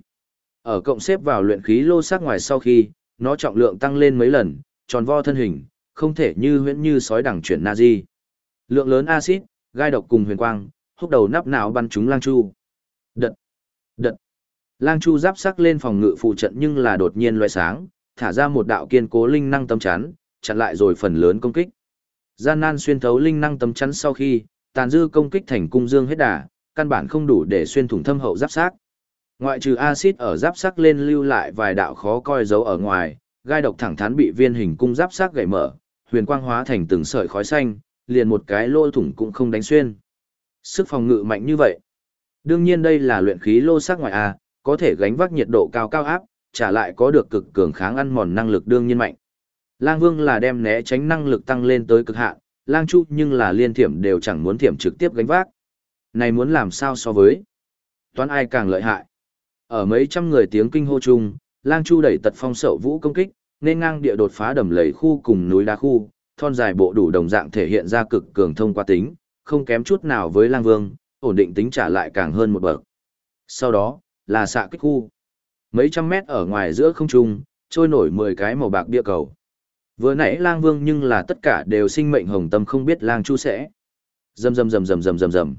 Ở cộng xếp vào luyện khí lô sắc ngoài sau khi, nó trọng lượng tăng lên mấy lần, tròn vo thân hình, không thể như huyễn như sói đẳng chuyển Nazi. Lượng lớn axit, gai độc cùng huyền quang, húc đầu nắp não bắn trúng lang chu. Đật, đật. Lang chu giáp sắc lên phòng ngự phụ trận nhưng là đột nhiên loé sáng, thả ra một đạo kiên cố linh năng tấm chắn, chặn lại rồi phần lớn công kích. Gian nan xuyên thấu linh năng tấm chắn sau khi, tàn dư công kích thành cung dương hết đà, căn bản không đủ để xuyên thủng thâm hậu giáp sắc. Ngoại trừ axit ở giáp sắc lên lưu lại vài đạo khó coi dấu ở ngoài, gai độc thẳng thắn bị viên hình cung giáp sắc gãy mở, huyền quang hóa thành từng sợi khói xanh, liền một cái lỗ thủng cũng không đánh xuyên. Sức phòng ngự mạnh như vậy. Đương nhiên đây là luyện khí lô sắc ngoài a, có thể gánh vác nhiệt độ cao cao áp, trả lại có được cực cường kháng ăn mòn năng lực đương nhiên mạnh. Lang Vương là đem né tránh năng lực tăng lên tới cực hạn, Lang Chu nhưng là liên thiểm đều chẳng muốn thiểm trực tiếp gánh vác. Này muốn làm sao so với? Toán ai càng lợi hại? Ở mấy trăm người tiếng kinh hô chung, Lang Chu đẩy tật phong sậu vũ công kích, nên ngang địa đột phá đầm lầy khu cùng núi đá khu, thon dài bộ đủ đồng dạng thể hiện ra cực cường thông qua tính, không kém chút nào với Lang Vương, ổn định tính trả lại càng hơn một bậc. Sau đó, là xạ kích khu. Mấy trăm mét ở ngoài giữa không trung, trôi nổi 10 cái màu bạc bia cầu. Vừa nãy Lang Vương nhưng là tất cả đều sinh mệnh hồng tâm không biết Lang Chu sẽ. Rầm rầm rầm rầm rầm rầm rầm.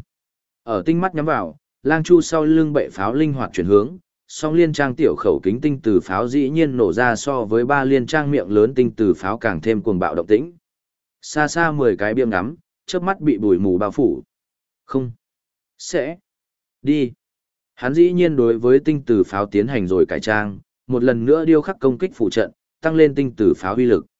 Ở tinh mắt nhắm vào, Lang Chu sau lưng bệ pháo linh hoạt chuyển hướng, song liên trang tiểu khẩu kính tinh từ pháo dĩ nhiên nổ ra so với 3 liên trang miệng lớn tinh từ pháo càng thêm cuồng bạo động tĩnh. Xa xa 10 cái biêm ngắm, chớp mắt bị bụi mù bao phủ. Không. Sẽ. Đi. Hắn dĩ nhiên đối với tinh từ pháo tiến hành rồi cải trang, một lần nữa điêu khắc công kích phụ trận, tăng lên tinh từ pháo uy lực.